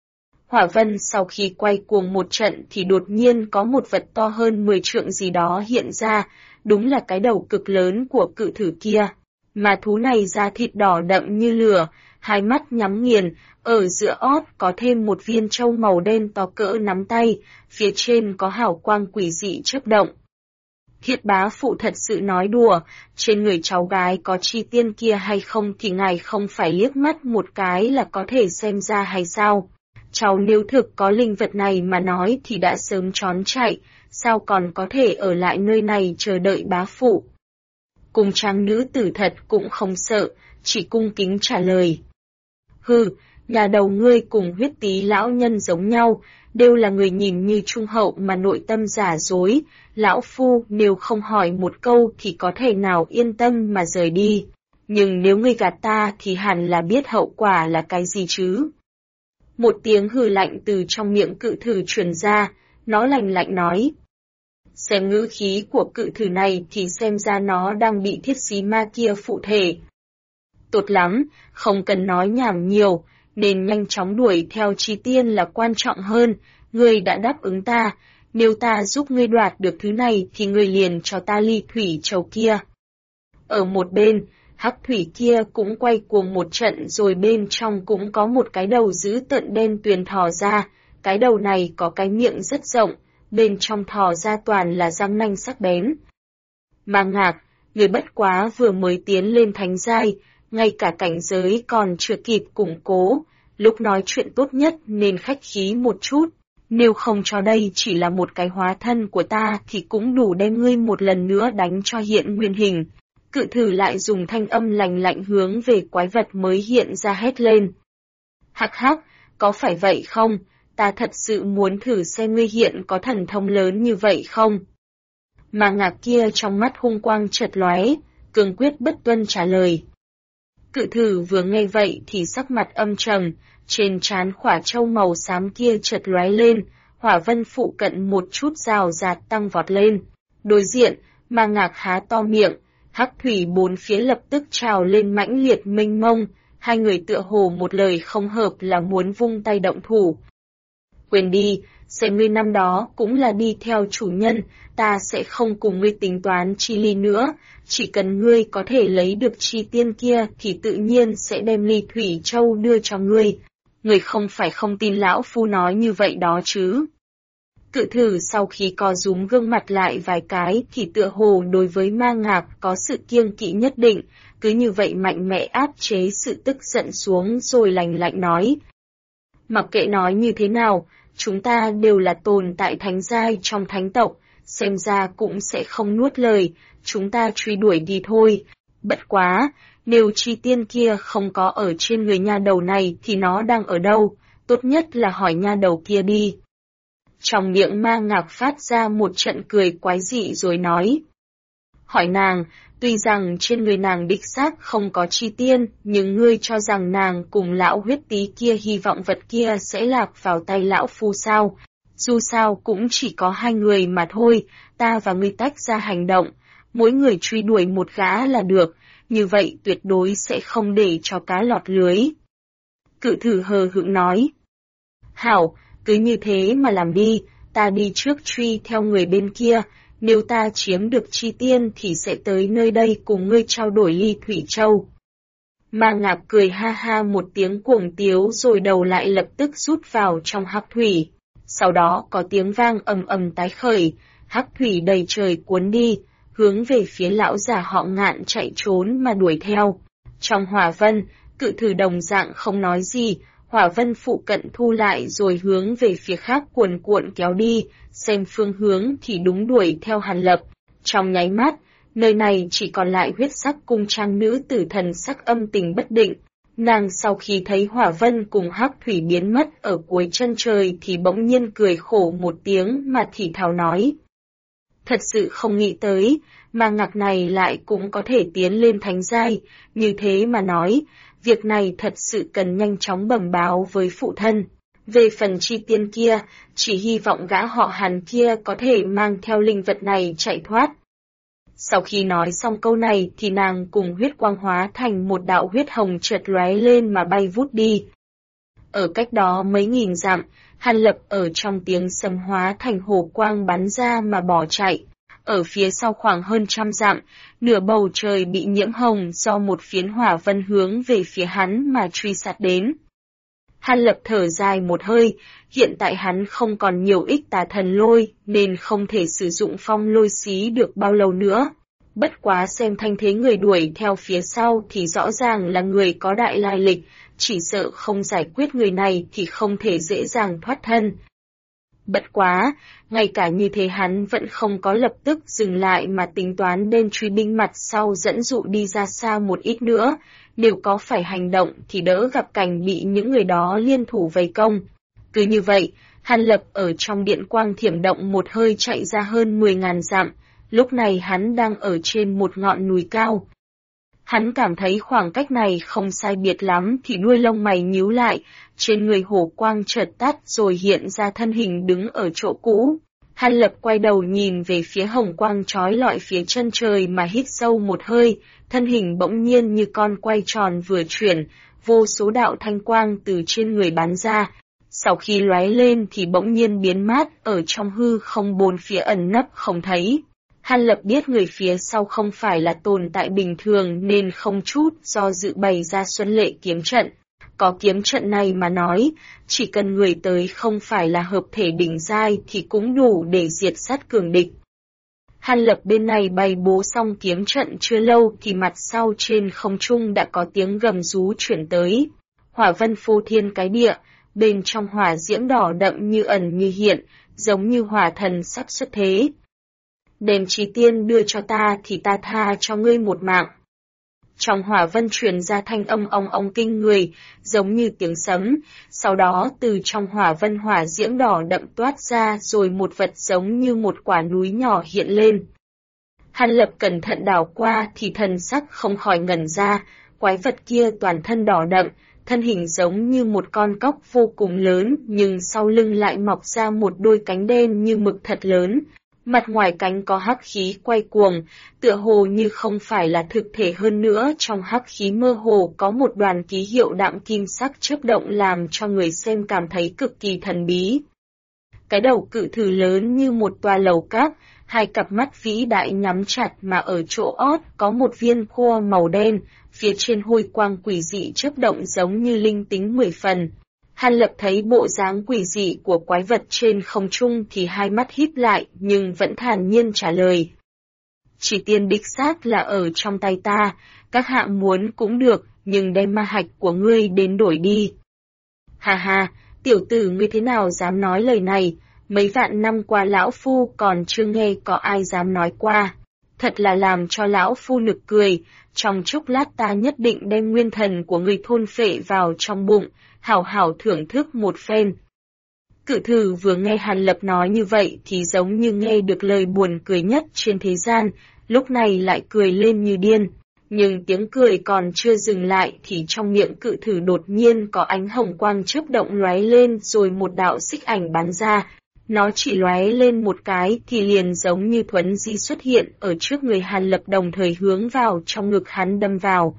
Hỏa Vân sau khi quay cuồng một trận thì đột nhiên có một vật to hơn 10 trượng gì đó hiện ra, đúng là cái đầu cực lớn của cự thử kia. Mà thú này da thịt đỏ đậm như lửa, hai mắt nhắm nghiền, ở giữa ót có thêm một viên châu màu đen to cỡ nắm tay, phía trên có hào quang quỷ dị chớp động. Thiết bá phụ thật sự nói đùa, trên người cháu gái có Trì Tiên kia hay không thì ngài không phải liếc mắt một cái là có thể xem ra hay sao? Cháu nếu thực có linh vật này mà nói thì đã sớm trốn chạy, sao còn có thể ở lại nơi này chờ đợi bá phụ? Cung trang nữ tử thật cũng không sợ, chỉ cung kính trả lời. Hừ, nhà đầu ngươi cùng Huyết Tý lão nhân giống nhau, đều là người nhìn như trung hậu mà nội tâm giả dối, lão phu nếu không hỏi một câu thì có thể nào yên tâm mà rời đi. Nhưng nếu ngươi gạt ta thì hẳn là biết hậu quả là cái gì chứ. Một tiếng hừ lạnh từ trong miệng cự thử truyền ra, nó lạnh lạnh nói. Xem ngữ khí của cự thử này thì xem ra nó đang bị thiết xí ma kia phụ thể. Tốt lắm, không cần nói nhảm nhiều, nên nhanh chóng đuổi theo Trì Tiên là quan trọng hơn, ngươi đã đáp ứng ta, nếu ta giúp ngươi đoạt được thứ này thì ngươi liền cho ta ly thủy châu kia. Ở một bên, hắc thủy kia cũng quay cuồng một trận rồi bên trong cũng có một cái đầu dữ tợn đen tuyền thò ra, cái đầu này có cái miệng rất rộng, bên trong thò ra toàn là răng nanh sắc bén. Ma Ngạc, người bất quá vừa mới tiến lên thánh giai, ngay cả cảnh giới còn chưa kịp củng cố, lúc nói chuyện tốt nhất nên khách khí một chút, nếu không cho đây chỉ là một cái hóa thân của ta thì cũng đủ đem ngươi một lần nữa đánh cho hiện nguyên hình. Cự thử lại dùng thanh âm lành lạnh hướng về quái vật mới hiện ra hét lên. Hắc hắc, có phải vậy không? Ta thật sự muốn thử xem ngươi hiện có thần thông lớn như vậy không? Ma Ngạc kia trong mắt hung quang chợt lóe, cương quyết bất tuân trả lời. Cự thử vừa nghe vậy thì sắc mặt âm trầm, trên trán khỏa trâu màu xám kia chợt lóe lên, hỏa vân phụ cận một chút rào rạt tăng vọt lên. Đối diện, Ma Ngạc há to miệng, hắc thủy bốn phía lập tức trào lên mãnh liệt mênh mông, hai người tựa hồ một lời không hợp là muốn vung tay động thủ. Quên đi, xem ngươi năm đó cũng là đi theo chủ nhân, ta sẽ không cùng ngươi tính toán chi ly nữa, chỉ cần ngươi có thể lấy được chi tiên kia thì tự nhiên sẽ đem ly thủy châu đưa cho ngươi. Ngươi không phải không tin lão phu nói như vậy đó chứ. Cự thử sau khi co rúm gương mặt lại vài cái thì tựa hồ đối với Ma Ngạc có sự kiêng kỵ nhất định, cứ như vậy mạnh mẽ áp chế sự tức giận xuống rồi lành lạnh nói. Mặc kệ nói như thế nào, chúng ta đều là tồn tại thánh giai trong thánh tộc, xem ra cũng sẽ không nuốt lời, chúng ta truy đuổi đi thôi. Bất quá, nếu chi tiên kia không có ở trên người nha đầu này thì nó đang ở đâu, tốt nhất là hỏi nha đầu kia đi. Trong miệng Ma Ngạc phát ra một trận cười quái dị rồi nói. Hỏi nàng, tuy rằng trên người nàng đích xác không có chi tiên, nhưng ngươi cho rằng nàng cùng lão huyết tí kia hy vọng vật kia sẽ lạc vào tay lão phu sao? Dù sao cũng chỉ có hai người mà thôi, ta và ngươi tách ra hành động, mỗi người truy đuổi một gã là được, như vậy tuyệt đối sẽ không để cho cá lọt lưới. Cự thử hờ hững nói. Hảo, cứ như thế mà làm đi, ta đi trước truy theo người bên kia, nếu ta chiếm được chi tiên thì sẽ tới nơi đây cùng ngươi trao đổi ly thủy châu. Ma Ngạc cười ha ha một tiếng cuồng tiếu rồi đầu lại lập tức rút vào trong hắc thủy. Sau đó có tiếng vang ầm ầm tái khởi, hắc thủy đầy trời cuốn đi, hướng về phía lão già họ Ngạn chạy trốn mà đuổi theo. Trong hỏa vân, cự thử đồng dạng không nói gì, hỏa vân phụ cận thu lại rồi hướng về phía khác cuồn cuộn kéo đi, xem phương hướng thì đúng đuổi theo Hàn Lập. Trong nháy mắt, nơi này chỉ còn lại huyết sắc cung trang nữ tử thần sắc âm tình bất định. Nàng sau khi thấy hỏa vân cùng hắc thủy biến mất ở cuối chân trời thì bỗng nhiên cười khổ một tiếng mà thì thào nói. Thật sự không nghĩ tới, Ma Ngạc này lại cũng có thể tiến lên thánh giai, như thế mà nói, việc này thật sự cần nhanh chóng bẩm báo với phụ thân. Về phần chi tiên kia, chỉ hy vọng gã họ Hàn kia có thể mang theo linh vật này chạy thoát. Sau khi nói xong câu này thì nàng cùng huyết quang hóa thành một đạo huyết hồng chợt lóe lên mà bay vút đi. Ở cách đó mấy nghìn dặm, Hàn Lập ở trong tiếng sấm hóa thành hồ quang bắn ra mà bỏ chạy. Ở phía sau khoảng hơn 100 dặm, nửa bầu trời bị nhiễm hồng do một phiến hỏa vân hướng về phía hắn mà truy sát đến. Hàn Lập thở dài một hơi, hiện tại hắn không còn nhiều ích tà thần lôi nên không thể sử dụng phong lôi xí được bao lâu nữa. Bất quá xem thanh thế người đuổi theo phía sau thì rõ ràng là người có đại lai lịch, chỉ sợ không giải quyết người này thì không thể dễ dàng thoát thân. Bất quá, ngay cả như thế hắn vẫn không có lập tức dừng lại mà tính toán đem truy binh mặt sau dẫn dụ đi ra xa một ít nữa, nếu có phải hành động thì đỡ gặp cảnh bị những người đó liên thủ vây công. Cứ như vậy, Hàn Lập ở trong điện quang thiểm động một hơi chạy ra hơn 10.000 dặm, lúc này hắn đang ở trên một ngọn núi cao. Hắn cảm thấy khoảng cách này không sai biệt lắm thì đuôi lông mày nhíu lại, trên người hổ quang chợt tắt rồi hiện ra thân hình đứng ở chỗ cũ. Hàn Lập quay đầu nhìn về phía hồng quang trói lọi phía chân trời mà hít sâu một hơi, thân hình bỗng nhiên như con quay tròn vừa chuyển, vô số đạo thanh quang từ trên người bắn ra. Sau khi lóe lên thì bỗng nhiên biến mất ở trong hư không bốn phía ẩn nấp không thấy. Hàn Lập biết người phía sau không phải là tồn tại bình thường nên không chút do dự bày ra Xuân Lệ kiếm trận. Có kiếm trận này mà nói, chỉ cần người tới không phải là hợp thể đỉnh giai thì cũng đủ để diệt sát cường địch. Hàn Lập bên này bày bố xong kiếm trận chưa lâu thì mặt sau trên không trung đã có tiếng gầm rú chuyển tới. Hỏa vân phô thiên cái địa, bên trong hỏa diễm đỏ đậm như ẩn như hiện, giống như hỏa thần sắp xuất thế. Đem Chí Tiên đưa cho ta thì ta tha cho ngươi một mạng. Trong hỏa vân truyền ra thanh âm ong ong kinh người, giống như tiếng sấm, sau đó từ trong hỏa vân hỏa diễm đỏ đậm toát ra rồi một vật giống như một quả núi nhỏ hiện lên. Hàn Lập cẩn thận đảo qua thì thần sắc không khỏi ngẩn ra, quái vật kia toàn thân đỏ đậm, thân hình giống như một con cóc vô cùng lớn nhưng sau lưng lại mọc ra một đôi cánh đen như mực thật lớn. Mặt ngoài cánh có hắc khí quay cuồng, tựa hồ như không phải là thực thể hơn nữa, trong hắc khí mơ hồ có một đoàn ký hiệu đạm kim sắc chớp động làm cho người xem cảm thấy cực kỳ thần bí. Cái đầu cự thử lớn như một tòa lầu các, hai cặp mắt vĩ đại nhắm chặt mà ở chỗ ót có một viên khô màu đen, phía trên hôi quang quỷ dị chớp động giống như linh tính 10 phần. Hàn Lập thấy bộ dáng quỷ dị của quái vật trên không trung thì hai mắt híp lại nhưng vẫn thản nhiên trả lời. Chỉ Tiên đích xác là ở trong tay ta, các hạ muốn cũng được, nhưng đem ma hạch của ngươi đến đổi đi. Hà hà, tiểu tử ngươi thế nào dám nói lời này, mấy vạn năm qua lão phu còn chưa nghe có ai dám nói qua. Thật là làm cho lão phu nực cười, trong chốc lát ta nhất định đem nguyên thần của ngươi thôn phệ vào trong bụng, hảo hảo thưởng thức một phen. Cự thử vừa nghe Hàn Lập nói như vậy thì giống như nghe được lời buồn cười nhất trên thế gian, lúc này lại cười lên như điên. Nhưng tiếng cười còn chưa dừng lại thì trong miệng cự thử đột nhiên có ánh hồng quang chớp động lóe lên rồi một đạo xích ảnh bắn ra. Nó chỉ lóe lên một cái thì liền giống như thuấn di xuất hiện ở trước người Hàn Lập đồng thời hướng vào trong ngực hắn đâm vào.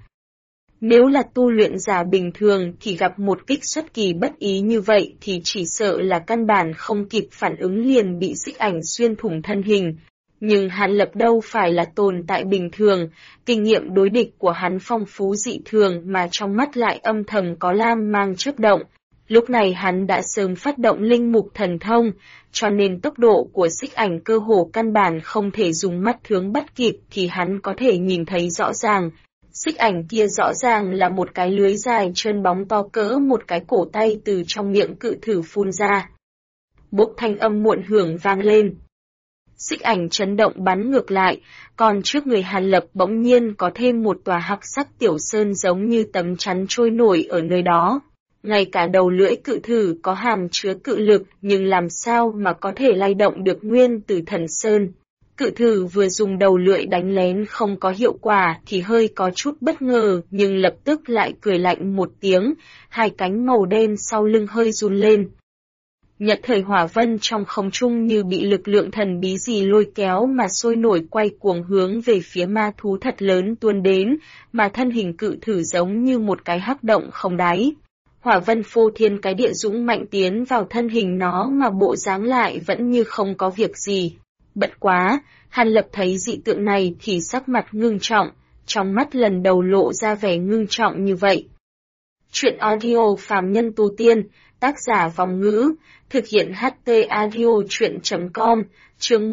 Nếu là tu luyện giả bình thường thì gặp một kích xuất kỳ bất ý như vậy thì chỉ sợ là căn bản không kịp phản ứng liền bị xích ảnh xuyên thủng thân hình. Nhưng Hàn Lập đâu phải là tồn tại bình thường, kinh nghiệm đối địch của hắn phong phú dị thường mà trong mắt lại âm thầm có lam mang chớp động. Lúc này hắn đã sớm phát động linh mục thần thông, cho nên tốc độ của xích ảnh cơ hồ căn bản không thể dùng mắt thường bắt kịp thì hắn có thể nhìn thấy rõ ràng. Xích ảnh kia rõ ràng là một cái lưới dài trơn bóng to cỡ một cái cổ tay từ trong miệng cự thử phun ra. Bốp thanh âm muộn hưởng vang lên. Xích ảnh chấn động bắn ngược lại, còn trước người Hàn Lập bỗng nhiên có thêm một tòa hắc sắc tiểu sơn giống như tấm chắn trôi nổi ở nơi đó. Ngay cả đầu lưỡi cự thử có hàm chứa cự lực nhưng làm sao mà có thể lay động được nguyên từ thần sơn. Cự thử vừa dùng đầu lưỡi đánh lén không có hiệu quả thì hơi có chút bất ngờ nhưng lập tức lại cười lạnh một tiếng, hai cánh màu đen sau lưng hơi run lên. Nhật thời hỏa vân trong không trung như bị lực lượng thần bí gì lôi kéo mà sôi nổi quay cuồng hướng về phía ma thú thật lớn tuôn đến, mà thân hình cự thử giống như một cái hắc động không đáy. Hỏa vân phô thiên cái địa dũng mạnh tiến vào thân hình nó mà bộ dáng lại vẫn như không có việc gì. Bất quá, Hàn Lập thấy dị tượng này thì sắc mặt ngưng trọng, trong mắt lần đầu lộ ra vẻ ngưng trọng như vậy. Chuyện audio phàm nhân tu tiên, tác giả Vòng Ngữ, thực hiện HT audio chuyện.com, chương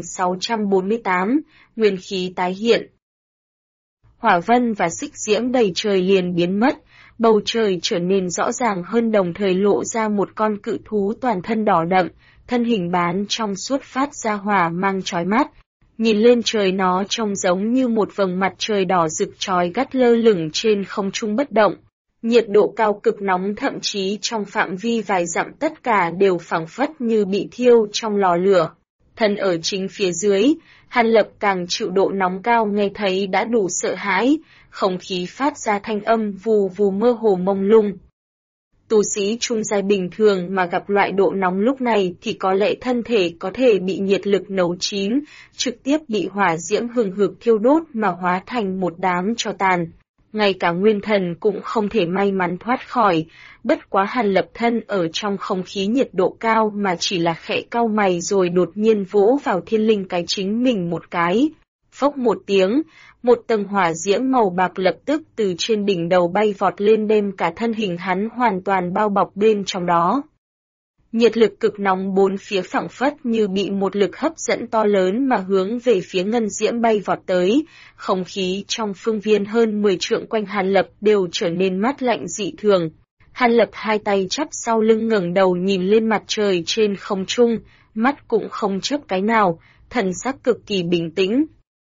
1648, nguyên khí tái hiện. Hỏa vân và xích diễm đầy trời liền biến mất, bầu trời trở nên rõ ràng hơn đồng thời lộ ra một con cự thú toàn thân đỏ đậm, thân hình bán trong suốt phát ra hỏa mang chói mắt. Nhìn lên trời nó trông giống như một vầng mặt trời đỏ rực chói gắt lơ lửng trên không trung bất động. Nhiệt độ cao cực nóng thậm chí trong phạm vi vài dặm tất cả đều phảng phất như bị thiêu trong lò lửa. Thân ở chính phía dưới, Hàn Lập càng chịu độ nóng cao nghe thấy đã đủ sợ hãi, không khí phát ra thanh âm vù vù mơ hồ mông lung. Tu sĩ trung giai bình thường mà gặp loại độ nóng lúc này thì có lẽ thân thể có thể bị nhiệt lực nấu chín, trực tiếp bị hỏa diễm hừng hực thiêu đốt mà hóa thành một đám tro tàn. ngay cả nguyên thần cũng không thể may mắn thoát khỏi. Bất quá Hàn Lập thân ở trong không khí nhiệt độ cao mà chỉ là khẽ cau mày rồi đột nhiên vỗ vào thiên linh cái chính mình một cái. Phốc một tiếng, một tầng hỏa diễm màu bạc lập tức từ trên đỉnh đầu bay vọt lên đem cả thân hình hắn hoàn toàn bao bọc bên trong đó. Nhiệt lực cực nóng bốn phía phảng phất như bị một lực hấp dẫn to lớn mà hướng về phía ngân diễm bay vọt tới, không khí trong phương viên hơn 10 trượng quanh Hàn Lập đều trở nên mát lạnh dị thường. Hàn Lập hai tay chắp sau lưng ngẩng đầu nhìn lên mặt trời trên không trung, mắt cũng không chớp cái nào, thần sắc cực kỳ bình tĩnh.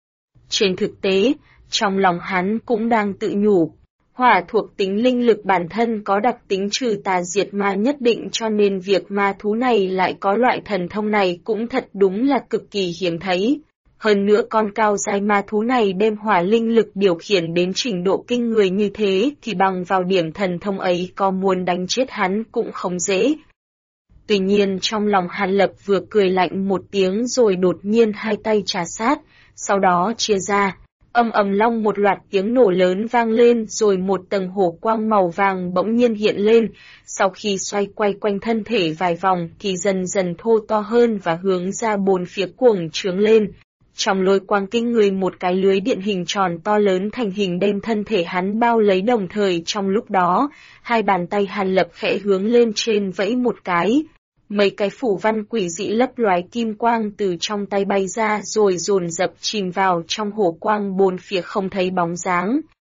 Trên thực tế, trong lòng hắn cũng đang tự nhủ. Hỏa thuộc tính linh lực bản thân có đặc tính trừ tà diệt ma nhất định cho nên việc ma thú này lại có loại thần thông này cũng thật đúng là cực kỳ hiếm thấy. Hơn nữa con cao giai ma thú này đem hỏa linh lực điều khiển đến trình độ kinh người như thế thì bằng vào điểm thần thông ấy có muốn đánh chết hắn cũng không dễ. Tuy nhiên trong lòng Hàn Lập vừa cười lạnh một tiếng rồi đột nhiên hai tay trà sát, sau đó chia ra. Ầm ầm long một loạt tiếng nổ lớn vang lên rồi một tầng hổ quang màu vàng bỗng nhiên hiện lên, sau khi xoay quay quanh thân thể vài vòng thì dần dần thô to hơn và hướng ra bốn phía cuồng trướng lên. Trong lôi quang kinh người một cái lưới điện hình tròn to lớn thành hình đem thân thể hắn bao lấy đồng thời trong lúc đó, hai bàn tay Hàn Lập khẽ hướng lên trên vẫy một cái. Mấy cái phủ văn quỷ dị lấp loái kim quang từ trong tay bay ra rồi dồn dập chìm vào trong hổ quang bốn phía không thấy bóng dáng.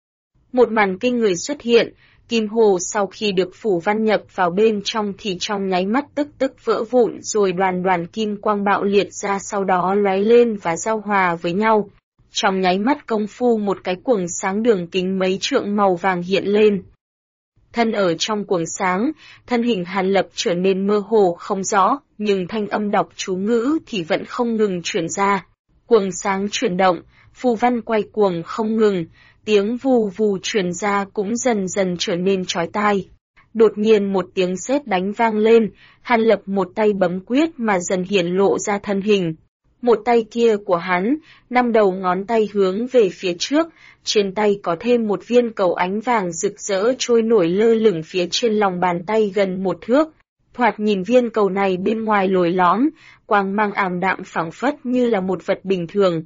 Một màn kinh người xuất hiện, kim hồ sau khi được phủ văn nhập vào bên trong thì trong nháy mắt tức vỡ vụn rồi đoàn đoàn kim quang bạo liệt ra sau đó lóe lên và giao hòa với nhau. Trong nháy mắt công phu một cái quầng sáng đường kính mấy trượng màu vàng hiện lên. Thân ở trong quầng sáng, thân hình Hàn Lập trở nên mơ hồ không rõ, nhưng thanh âm đọc chú ngữ thì vẫn không ngừng chuyển ra. Quầng sáng chuyển động, phù văn quay cuồng không ngừng, tiếng vù vù truyền ra cũng dần dần trở nên chói tai. Đột nhiên một tiếng sét đánh vang lên, Hàn Lập một tay bấm quyết mà dần hiển lộ ra thân hình. Một tay kia của hắn, 5 đầu ngón tay hướng về phía trước, trên tay có thêm một viên cầu ánh vàng rực rỡ trôi nổi lơ lửng phía trên lòng bàn tay gần 1 thước. Thoạt nhìn viên cầu này bên ngoài lồi lõm, quang mang ảm đạm phảng phất như là một vật bình thường.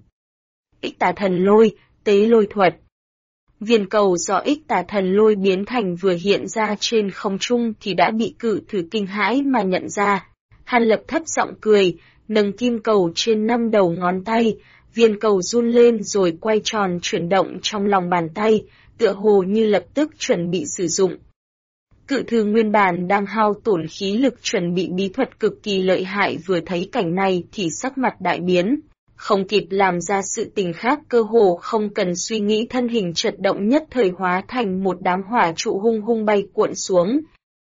Ích Tà Thần Lôi, tế lôi thuật. Viên cầu do Ích Tà Thần Lôi biến thành vừa hiện ra trên không trung thì đã bị Cự Thử kinh hãi mà nhận ra. Hàn Lập thấp giọng cười, nâng kim cầu trên 5 đầu ngón tay, viên cầu run lên rồi quay tròn chuyển động trong lòng bàn tay, tựa hồ như lập tức chuẩn bị sử dụng. Cự Thử nguyên bản đang hao tổn khí lực chuẩn bị bí thuật cực kỳ lợi hại vừa thấy cảnh này thì sắc mặt đại biến. Không kịp làm ra sự tình khác cơ hồ không cần suy nghĩ thân hình chật động nhất thời hóa thành một đám hỏa trụ hung hung bay cuộn xuống.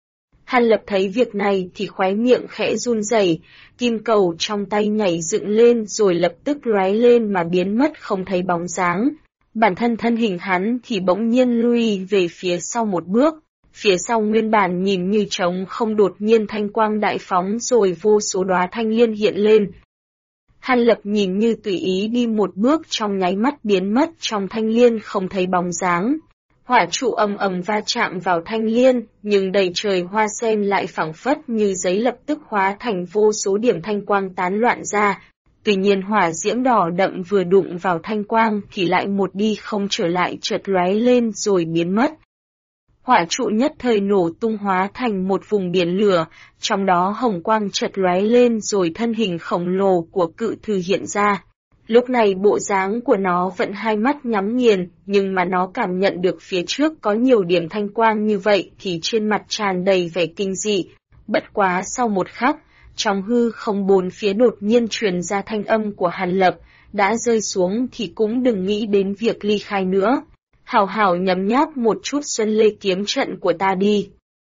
Hàn Lập thấy việc này thì khóe miệng khẽ run rẩy, kim cầu trong tay nhảy dựng lên rồi lập tức lóe lên mà biến mất không thấy bóng dáng. Bản thân thân hình hắn thì bỗng nhiên lui về phía sau một bước, phía sau nguyên bản nhìn như trống không đột nhiên thanh quang đại phóng rồi vô số đóa thanh liên hiện lên. Hàn Lập nhìn như tùy ý đi một bước trong nháy mắt biến mất trong thanh liên không thấy bóng dáng. Hỏa trụ ầm ầm va chạm vào thanh liên, nhưng đầy trời hoa sen lại phảng phất như giấy lập tức hóa thành vô số điểm thanh quang tán loạn ra. Tuy nhiên hỏa diễm đỏ đậm vừa đụng vào thanh quang thì lại một đi không trở lại chợt lóe lên rồi biến mất. Hỏa trụ nhất thời nổ tung hóa thành một vùng biển lửa, trong đó hồng quang chợt lóe lên rồi thân hình khổng lồ của Cự Thử hiện ra. Lúc này bộ dáng của nó vẫn hai mắt nhắm nghiền, nhưng mà nó cảm nhận được phía trước có nhiều điểm thanh quang như vậy thì trên mặt tràn đầy vẻ kinh dị. Bất quá sau một khắc, trong hư không bốn phía đột nhiên truyền ra thanh âm của Hàn Lập, đã rơi xuống thì cũng đừng nghĩ đến việc ly khai nữa. Hảo hảo nhấm nháp một chút Xuân Lê kiếm trận của ta đi.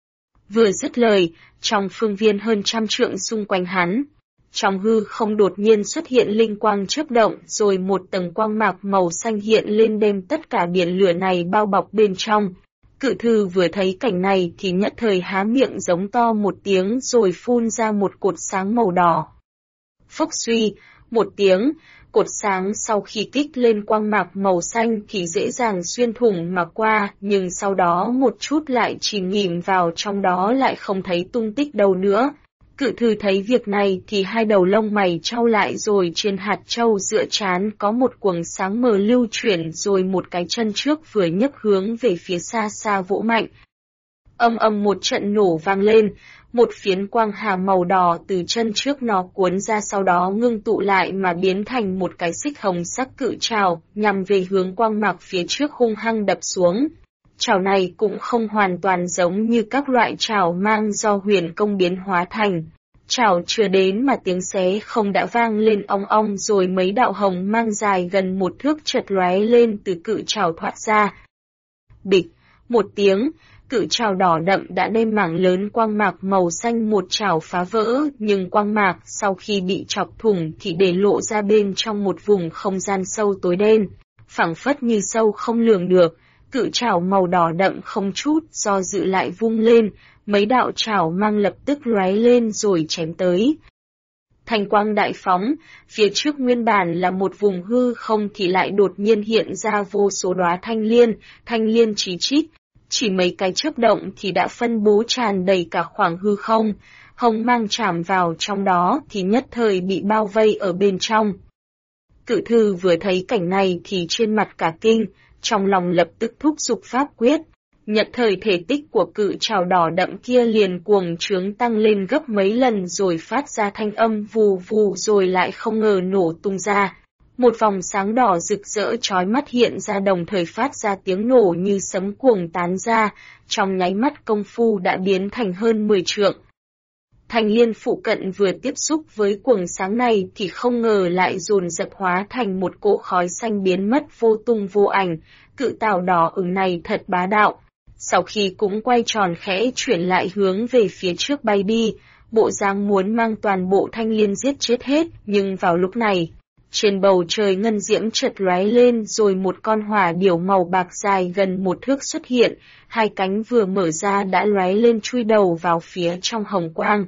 Vừa dứt lời, trong phương viên hơn 100 trượng xung quanh hắn, trong hư không đột nhiên xuất hiện linh quang chớp động rồi một tầng quang mạc màu xanh hiện lên đem tất cả biển lửa này bao bọc bên trong. Cự Thử vừa thấy cảnh này thì nhất thời há miệng giống to một tiếng rồi phun ra một cột sáng màu đỏ. Phốc suy, một tiếng, Cột sáng sau khi kích lên quang mạc màu xanh thì dễ dàng xuyên thủng mà qua, nhưng sau đó một chút lại chìm nghỉm vào trong đó lại không thấy tung tích đâu nữa. Cự thư thấy việc này thì hai đầu lông mày trao lại, rồi trên hạt châu giữa trán có một quầng sáng mờ lưu chuyển, rồi một cái chân trước vừa nhấc hướng về phía xa xa vỗ mạnh. Âm âm một trận nổ vang lên, một phiến quang hà màu đỏ từ chân trước nó cuốn ra, sau đó ngưng tụ lại mà biến thành một cái xích hồng sắc cự trảo, nhằm về hướng quang mạc phía trước hung hăng đập xuống. Trảo này cũng không hoàn toàn giống như các loại trảo mang do huyền công biến hóa thành. Trảo chưa đến mà tiếng xé không đã vang lên ong ong, rồi mấy đạo hồng mang dài gần một thước chợt lóe lên từ cự trảo thoát ra. Bịch, một tiếng, cự trảo đỏ đậm đã đem mảng lớn quang mạc màu xanh một trảo phá vỡ, nhưng quang mạc sau khi bị chọc thủng thì để lộ ra bên trong một vùng không gian sâu tối đen, phảng phất như sâu không lường được. Cự trảo màu đỏ đậm không chút do dự lại vung lên, mấy đạo trảo mang lập tức lóe lên rồi chém tới. Thanh quang đại phóng, phía trước nguyên bản là một vùng hư không thì lại đột nhiên hiện ra vô số đóa thanh liên chí chít, chỉ mấy cái chớp động thì đã phân bố tràn đầy cả khoảng hư không, hồng mang chạm vào trong đó thì nhất thời bị bao vây ở bên trong. Cự thư vừa thấy cảnh này thì trên mặt cả kinh, trong lòng lập tức thúc giục pháp quyết, nhất thời thể tích của cự trảo đỏ đậm kia liền cuồng trướng tăng lên gấp mấy lần, rồi phát ra thanh âm vù vù, rồi lại không ngờ nổ tung ra. Một vòng sáng đỏ rực rỡ chói mắt hiện ra, đồng thời phát ra tiếng nổ như sấm cuồng tán ra, trong nháy mắt công phu đã biến thành hơn 10 trượng. Thanh liên phụ cận vừa tiếp xúc với cuồng sáng này thì không ngờ lại dồn dập hóa thành một cỗ khói xanh biến mất vô tung vô ảnh. Cự tảo đỏ ửng này thật bá đạo. Sau khi cũng quay tròn khẽ chuyển lại hướng về phía trước bay đi, bộ dáng muốn mang toàn bộ thanh liên giết chết hết, nhưng vào lúc này, trên bầu trời ngân diễm chợt lóe lên, rồi một con hỏa điểu màu bạc dài gần một thước xuất hiện, hai cánh vừa mở ra đã lóe lên chui đầu vào phía trong hồng quang.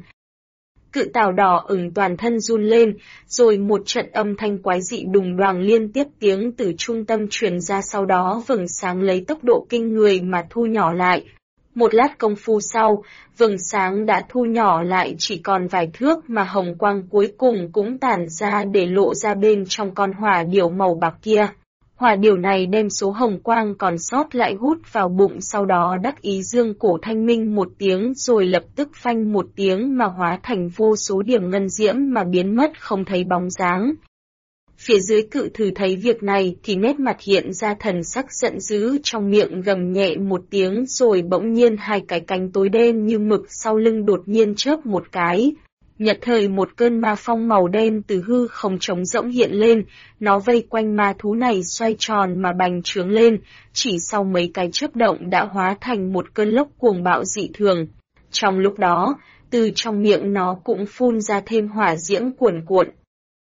Cự tảo đỏ ửng toàn thân run lên, rồi một trận âm thanh quái dị đùng đoàng liên tiếp tiếng từ trung tâm truyền ra, sau đó vầng sáng lấy tốc độ kinh người mà thu nhỏ lại. Một lát công phu sau, vầng sáng đã thu nhỏ lại chỉ còn vài thước, mà hồng quang cuối cùng cũng tản ra để lộ ra bên trong con hỏa điểu màu bạc kia. Hỏa điểu này đem số hồng quang còn sót lại hút vào bụng, sau đó đắc ý dương cổ thanh minh một tiếng, rồi lập tức phanh một tiếng mà hóa thành vô số điểm ngân diễm mà biến mất không thấy bóng dáng. Phía dưới cự thư thấy việc này thì nét mặt hiện ra thần sắc giận dữ, trong miệng gầm nhẹ một tiếng, rồi bỗng nhiên hai cái cánh tối đen như mực sau lưng đột nhiên chớp một cái. Nhật thời một cơn ma phong màu đen từ hư không trống rỗng hiện lên, nó vây quanh ma thú này xoay tròn mà bành trướng lên, chỉ sau mấy cái chớp động đã hóa thành một cơn lốc cuồng bạo dị thường. Trong lúc đó, từ trong miệng nó cũng phun ra thêm hỏa diễm cuồn cuộn.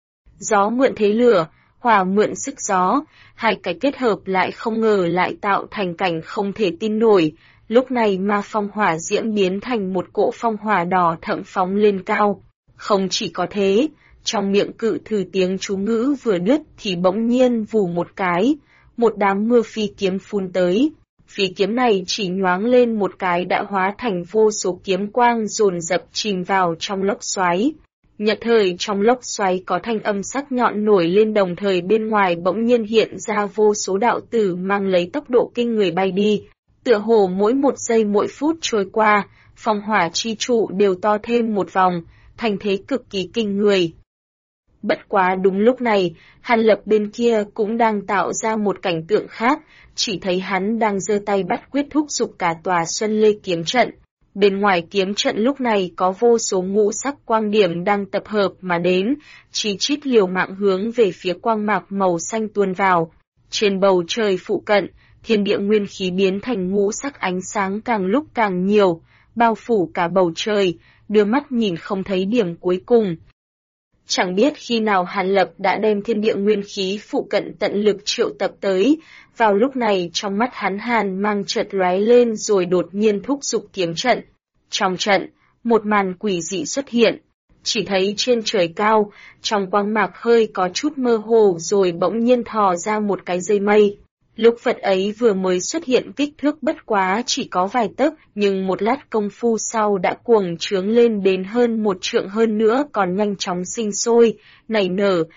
Gió mượn thế lửa, hỏa mượn sức gió, hai cái kết hợp lại không ngờ lại tạo thành cảnh không thể tin nổi. Lúc này ma phong hỏa diễm biến thành một cỗ phong hỏa đỏ thẫm phóng lên cao. Không chỉ có thế, trong miệng cự thư tiếng chú ngữ vừa đứt thì bỗng nhiên vù một cái, một đám mưa phi kiếm phun tới. Phi kiếm này chỉ nhoáng lên một cái đã hóa thành vô số kiếm quang dồn dập chìm vào trong lốc xoáy. Nhật thời trong lốc xoáy có thanh âm sắc nhọn nổi lên, đồng thời bên ngoài bỗng nhiên hiện ra vô số đạo tử mang lấy tốc độ kinh người bay đi. Tựa hồ mỗi một giây mỗi phút trôi qua, phong hỏa chi trụ đều to thêm một vòng, thành thế cực kỳ kinh người. Bất quá đúng lúc này, Hàn Lập bên kia cũng đang tạo ra một cảnh tượng khác, chỉ thấy hắn đang giơ tay bắt quyết thúc giục cả tòa Xuân Lê kiếm trận. Bên ngoài kiếm trận lúc này có vô số ngũ sắc quang điểm đang tập hợp mà đến, chí chít liều mạng hướng về phía quang mạc màu xanh tuôn vào. Trên bầu trời phụ cận, thiên địa nguyên khí biến thành ngũ sắc ánh sáng càng lúc càng nhiều, bao phủ cả bầu trời, đưa mắt nhìn không thấy điểm cuối cùng. Chẳng biết khi nào Hàn Lập đã đem thiên địa nguyên khí phụ cận tận lực triệu tập tới, vào lúc này trong mắt hắn hàn mang chợt lóe lên rồi đột nhiên thúc giục kiếm trận. Trong trận, một màn quỷ dị xuất hiện. chỉ thấy trên trời cao, trong quang mạc hơi có chút mơ hồ rồi bỗng nhiên thò ra một cái dây mây. Lúc vật ấy vừa mới xuất hiện kích thước bất quá chỉ có vài tấc, nhưng một lát công phu sau đã cuồng trướng lên đến hơn 1 trượng hơn nữa, còn nhanh chóng sinh sôi, nảy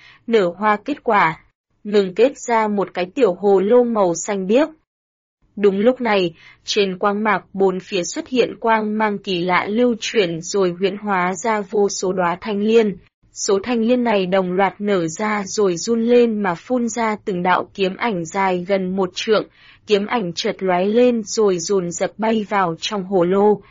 nở hoa kết quả, ngừng kết ra một cái tiểu hồ lô màu xanh biếc. Đúng lúc này, trên quang mạc bốn phía xuất hiện quang mang kỳ lạ lưu chuyển rồi huyễn hóa ra vô số đóa thanh liên. Số thanh liên này đồng loạt nở ra rồi run lên mà phun ra từng đạo kiếm ảnh dài gần 1 trượng, kiếm ảnh chợt lóe lên rồi dồn dập bay vào trong hồ lô.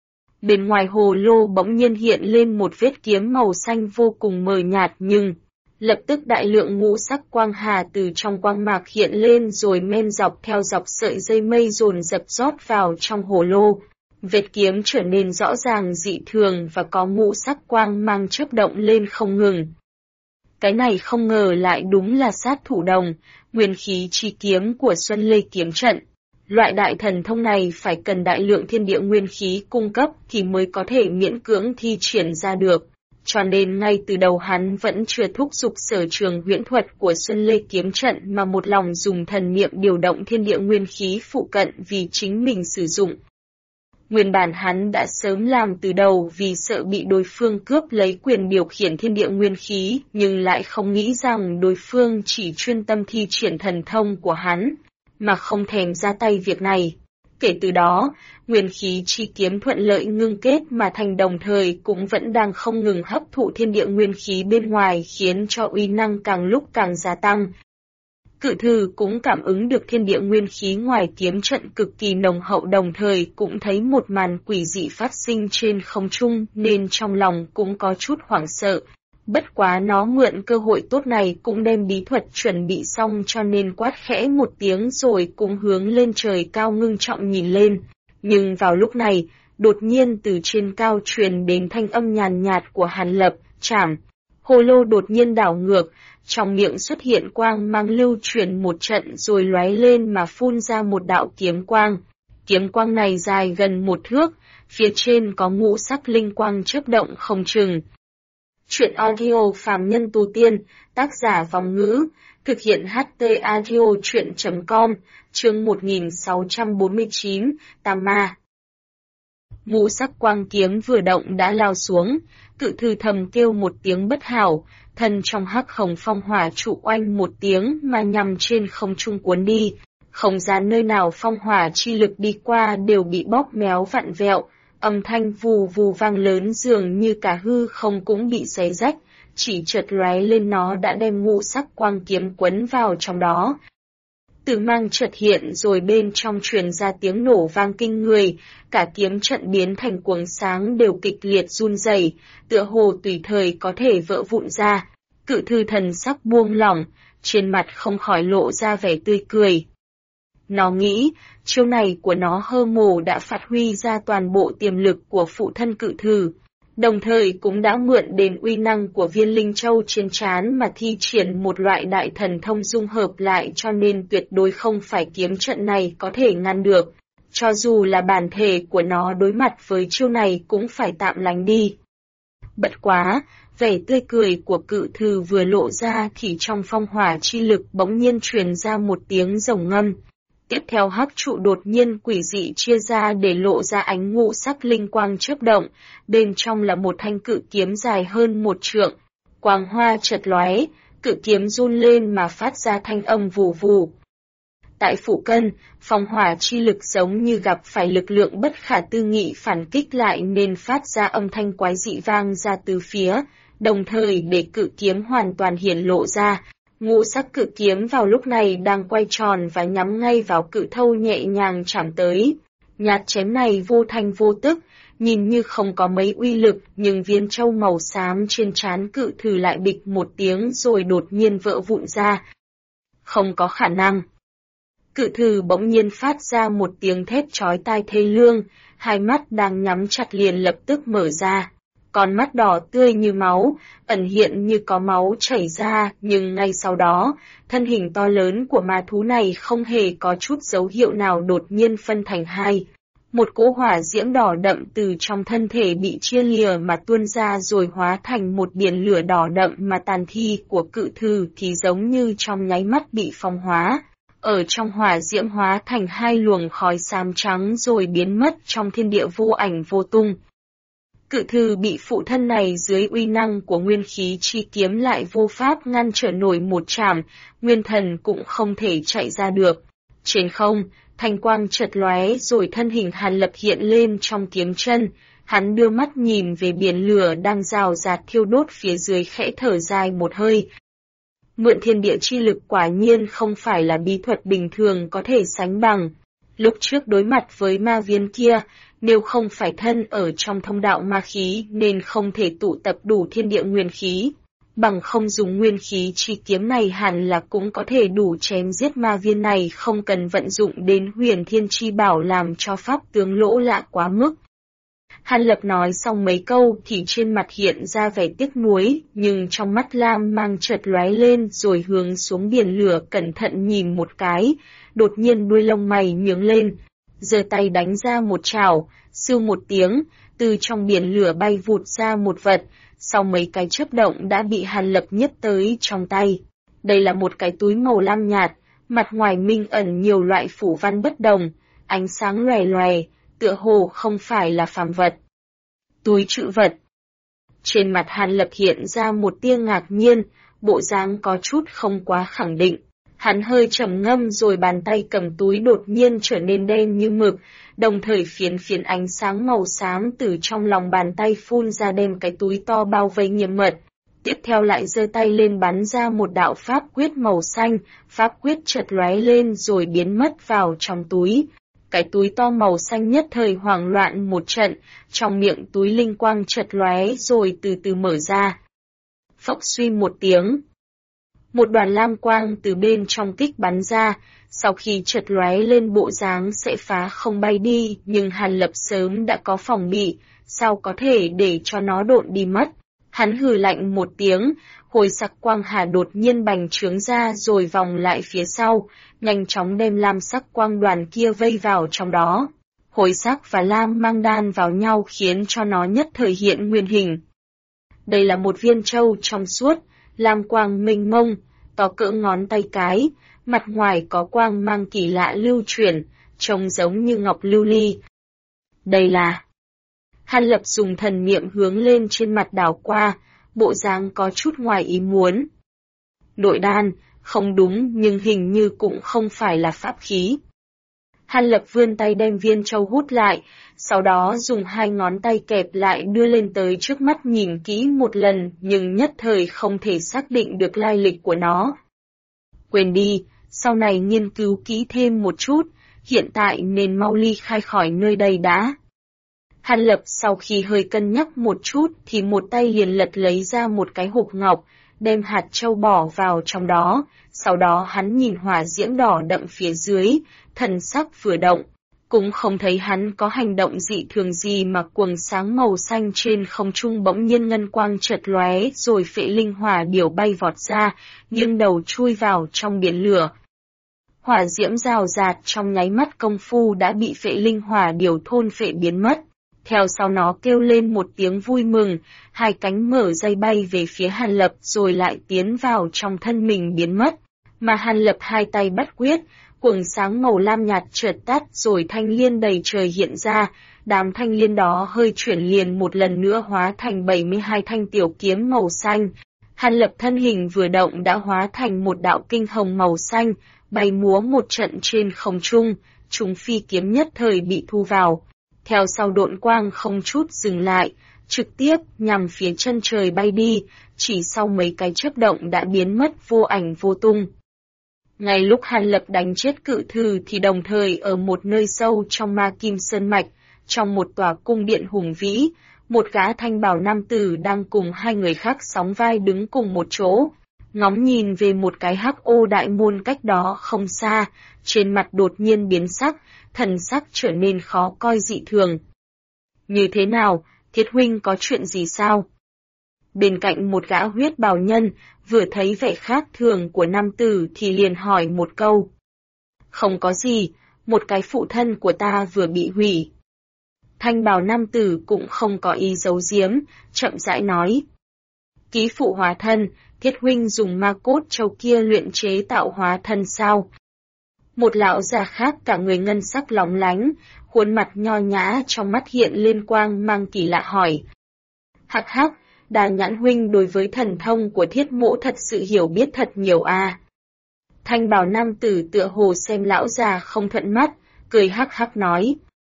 Bên ngoài hồ lô bỗng nhiên hiện lên một vết kiếm màu xanh vô cùng mờ nhạt, nhưng lập tức đại lượng ngũ sắc quang hà từ trong quang mạc hiện lên rồi men dọc theo dọc sợi dây mây dồn dập rót vào trong hồ lô. Vết kiếm trở nên rõ ràng dị thường và có ngũ sắc quang mang chớp động lên không ngừng. Cái này không ngờ lại đúng là sát thủ đồng, nguyên khí chi kiếm của Xuân Lê kiếm trận. Loại đại thần thông này phải cần đại lượng thiên địa nguyên khí cung cấp thì mới có thể miễn cưỡng thi triển ra được. Cho nên ngay từ đầu hắn vẫn chưa thúc giục sở trường huyễn thuật của Xuân Lê kiếm trận mà một lòng dùng thần niệm điều động thiên địa nguyên khí phụ cận vì chính mình sử dụng. Nguyên bản hắn đã sớm làm từ đầu vì sợ bị đối phương cướp lấy quyền điều khiển thiên địa nguyên khí, nhưng lại không nghĩ rằng đối phương chỉ chuyên tâm thi triển thần thông của hắn, mà không thèm ra tay việc này. Kể từ đó, nguyên khí chi kiếm thuận lợi ngưng kết mà thành, đồng thời cũng vẫn đang không ngừng hấp thụ thiên địa nguyên khí bên ngoài, khiến cho uy năng càng lúc càng gia tăng. Cự thư cũng cảm ứng được thiên địa nguyên khí ngoài kiếm trận cực kỳ nồng hậu, đồng thời cũng thấy một màn quỷ dị phát sinh trên không trung nên trong lòng cũng có chút hoảng sợ. Bất quá nó mượn cơ hội tốt này cũng đem bí thuật chuẩn bị xong cho nên quát khẽ một tiếng rồi cũng hướng lên trời cao ngưng trọng nhìn lên. Nhưng vào lúc này, đột nhiên từ trên cao truyền đến thanh âm nhàn nhạt của Hàn Lập, chảm. Hồ lô đột nhiên đảo ngược, trong miệng xuất hiện quang mang lưu chuyển một trận rồi lóe lên mà phun ra một đạo kiếm quang. Kiếm quang này dài gần 1 thước, phía trên có ngũ sắc linh quang chớp động không chừng. Chuyện audio phàm nhân tu tiên, tác giả Vòng Ngữ, thực hiện HT Audio Chuyện.com, chương 1649, Tam Ma. Ngũ sắc quang kiếm vừa động đã lao xuống, cự thư thầm kêu một tiếng bất hảo, thân trong hắc hồng phong hỏa trụ oanh một tiếng mà nhằm trên không trung cuốn đi. Không gian nơi nào phong hỏa chi lực đi qua đều bị bóp méo vặn vẹo, âm thanh vù vù vang lớn dường như cả hư không cũng bị xé rách, chỉ chợt lóe lên nó đã đem ngũ sắc quang kiếm quấn vào trong đó. Tử mang chợt hiện rồi bên trong truyền ra tiếng nổ vang kinh người, cả kiếm trận biến thành cuồng sáng đều kịch liệt run rẩy, tựa hồ tùy thời có thể vỡ vụn ra. Cự thư thần sắc buông lỏng, trên mặt không khỏi lộ ra vẻ tươi cười. Nó nghĩ, chiêu này của nó hơ mồ đã phát huy ra toàn bộ tiềm lực của phụ thân cự thư, đồng thời cũng đã mượn đến uy năng của viên linh châu trên trán mà thi triển một loại đại thần thông dung hợp lại, cho nên tuyệt đối không phải kiếm trận này có thể ngăn được. Cho dù là bản thể của nó đối mặt với chiêu này cũng phải tạm lánh đi. Bất quá, vẻ tươi cười của cự thư vừa lộ ra thì trong phong hỏa chi lực bỗng nhiên truyền ra một tiếng rồng ngâm. Tiếp theo hắc trụ đột nhiên quỷ dị chia ra để lộ ra ánh ngũ sắc linh quang chớp động, bên trong là một thanh cự kiếm dài hơn 1 trượng. Quang hoa chợt lóe, cự kiếm run lên mà phát ra thanh âm vù vù. Tại phủ cân, phong hỏa chi lực giống như gặp phải lực lượng bất khả tư nghị phản kích lại nên phát ra âm thanh quái dị vang ra từ phía, đồng thời để cự kiếm hoàn toàn hiển lộ ra. Ngũ sắc cự kiếm vào lúc này đang quay tròn và nhắm ngay vào cự thâu nhẹ nhàng chạm tới. Nhát chém này vô thanh vô tức, nhìn như không có mấy uy lực, nhưng viên châu màu xám trên trán cự thư lại bịch một tiếng rồi đột nhiên vỡ vụn ra. Không có khả năng. Cự thư bỗng nhiên phát ra một tiếng thét chói tai thê lương, hai mắt đang nhắm chặt liền lập tức mở ra. Con mắt đỏ tươi như máu, ẩn hiện như có máu chảy ra, nhưng ngay sau đó, thân hình to lớn của ma thú này không hề có chút dấu hiệu nào đột nhiên phân thành hai. Một cỗ hỏa diễm đỏ đậm từ trong thân thể bị chia lìa mà tuôn ra rồi hóa thành một biển lửa đỏ đậm mà tàn thi của cự thư thì giống như trong nháy mắt bị phong hóa. Ở trong hỏa diễm hóa thành hai luồng khói xám trắng rồi biến mất trong thiên địa vô ảnh vô tung. Cự thư bị phụ thân này dưới uy năng của nguyên khí chi kiếm lại vô pháp ngăn trở nổi một trảm, nguyên thần cũng không thể chạy ra được. Trên không, thanh quang chợt lóe rồi thân hình Hàn Lập hiện lên trong kiếm chân, hắn đưa mắt nhìn về biển lửa đang rào rạt thiêu đốt phía dưới khẽ thở dài một hơi. Mượn thiên địa chi lực quả nhiên không phải là bí thuật bình thường có thể sánh bằng. Lúc trước đối mặt với ma viên kia, nếu không phải thân ở trong thông đạo ma khí nên không thể tụ tập đủ thiên địa nguyên khí. Bằng không dùng nguyên khí chi kiếm này hẳn là cũng có thể đủ chém giết ma viên này không cần vận dụng đến huyền thiên chi bảo làm cho pháp tướng lỗ lạ quá mức. Hàn Lập nói xong mấy câu thì trên mặt hiện ra vẻ tiếc nuối, nhưng trong mắt lam mang chợt lóe lên rồi hướng xuống biển lửa cẩn thận nhìn một cái, đột nhiên đuôi lông mày nhướng lên, giơ tay đánh ra một chảo, sưu một tiếng, từ trong biển lửa bay vụt ra một vật, sau mấy cái chớp động đã bị Hàn Lập nhét tới trong tay. Đây là một cái túi màu lam nhạt, mặt ngoài minh ẩn nhiều loại phủ văn bất đồng, ánh sáng lòe lòe, tựa hồ không phải là phàm vật. Túi trữ vật. Trên mặt Hàn Lập hiện ra một tia ngạc nhiên, bộ dáng có chút không quá khẳng định. Hắn hơi trầm ngâm rồi bàn tay cầm túi đột nhiên trở nên đen như mực, đồng thời phiến phiến ánh sáng màu xám từ trong lòng bàn tay phun ra đem cái túi to bao vây nghiêm mật. Tiếp theo lại giơ tay lên bắn ra một đạo pháp quyết màu xanh, pháp quyết chợt lóe lên rồi biến mất vào trong túi. Cái túi to màu xanh nhất thời hoảng loạn một trận, trong miệng túi linh quang chợt lóe rồi từ từ mở ra. Phốc suy một tiếng. Một đoàn lam quang từ bên trong kích bắn ra, sau khi chợt lóe lên bộ dáng sẽ phá không bay đi, nhưng Hàn Lập sớm đã có phòng bị, sao có thể để cho nó độn đi mất. Hắn hừ lạnh một tiếng, hồi sắc quang hà đột nhiên bành trướng ra rồi vòng lại phía sau, nhanh chóng đem lam sắc quang đoàn kia vây vào trong đó. Hồi sắc và lam mang đan vào nhau khiến cho nó nhất thời hiện nguyên hình. Đây là một viên châu trong suốt, lam quang mênh mông, to cỡ ngón tay cái, mặt ngoài có quang mang kỳ lạ lưu chuyển, trông giống như ngọc lưu ly. Đây là... Hàn Lập dùng thần niệm hướng lên trên mặt đảo qua, bộ dáng có chút ngoài ý muốn. Nội đan, không đúng nhưng hình như cũng không phải là pháp khí. Hàn Lập vươn tay đem viên châu hút lại, sau đó dùng hai ngón tay kẹp lại đưa lên tới trước mắt nhìn kỹ một lần nhưng nhất thời không thể xác định được lai lịch của nó. Quên đi, sau này nghiên cứu kỹ thêm một chút, hiện tại nên mau ly khai khỏi nơi đây đã. Hàn Lập sau khi hơi cân nhắc một chút thì một tay liền lật lấy ra một cái hộp ngọc, đem hạt châu bỏ vào trong đó, sau đó hắn nhìn hỏa diễm đỏ đậm phía dưới, thần sắc vừa động, cũng không thấy hắn có hành động dị thường gì mà quầng sáng màu xanh trên không trung bỗng nhiên ngân quang chợt lóe rồi phệ linh hỏa điểu bay vọt ra, nghiêng đầu chui vào trong biển lửa. Hỏa diễm rào rạt trong nháy mắt công phu đã bị phệ linh hỏa điểu thôn phệ biến mất. Theo sau nó kêu lên một tiếng vui mừng, hai cánh mở dây bay về phía Hàn Lập rồi lại tiến vào trong thân mình biến mất. Mà Hàn Lập hai tay bắt quyết, quầng sáng màu lam nhạt chợt tắt rồi thanh liên đầy trời hiện ra, đám thanh liên đó hơi chuyển liền một lần nữa hóa thành 72 thanh tiểu kiếm màu xanh. Hàn Lập thân hình vừa động đã hóa thành một đạo kinh hồng màu xanh, bay múa một trận trên không trung, chúng phi kiếm nhất thời bị thu vào. Theo sau độn quang không chút dừng lại, trực tiếp nhằm phía chân trời bay đi, chỉ sau mấy cái chớp động đã biến mất vô ảnh vô tung. Ngay lúc Hàn Lập đánh chết cự thư thì đồng thời ở một nơi sâu trong Ma Kim Sơn Mạch, trong một tòa cung điện hùng vĩ, một gã thanh bào nam tử đang cùng hai người khác sóng vai đứng cùng một chỗ, ngóng nhìn về một cái hắc ô đại môn cách đó không xa, trên mặt đột nhiên biến sắc, thần sắc trở nên khó coi dị thường. Như thế nào, Thiết huynh có chuyện gì sao? Bên cạnh một gã huyết bào nhân, vừa thấy vẻ khác thường của nam tử thì liền hỏi một câu. Không có gì, một cái phụ thân của ta vừa bị hủy, Thanh bào nam tử cũng không có ý giấu giếm, chậm rãi nói. Ký phụ hóa thân, Thiết huynh dùng ma cốt châu kia luyện chế tạo hóa thân sao? Một lão già khác cả người ngân sắc lóng lánh, khuôn mặt nho nhã trong mắt hiện lên quang mang kỳ lạ hỏi. Hắc hắc, Đà Nhãn huynh đối với thần thông của Thiết mỗ thật sự hiểu biết thật nhiều à. Thanh bào nam tử tựa hồ xem lão già không thuận mắt, cười hắc hắc nói.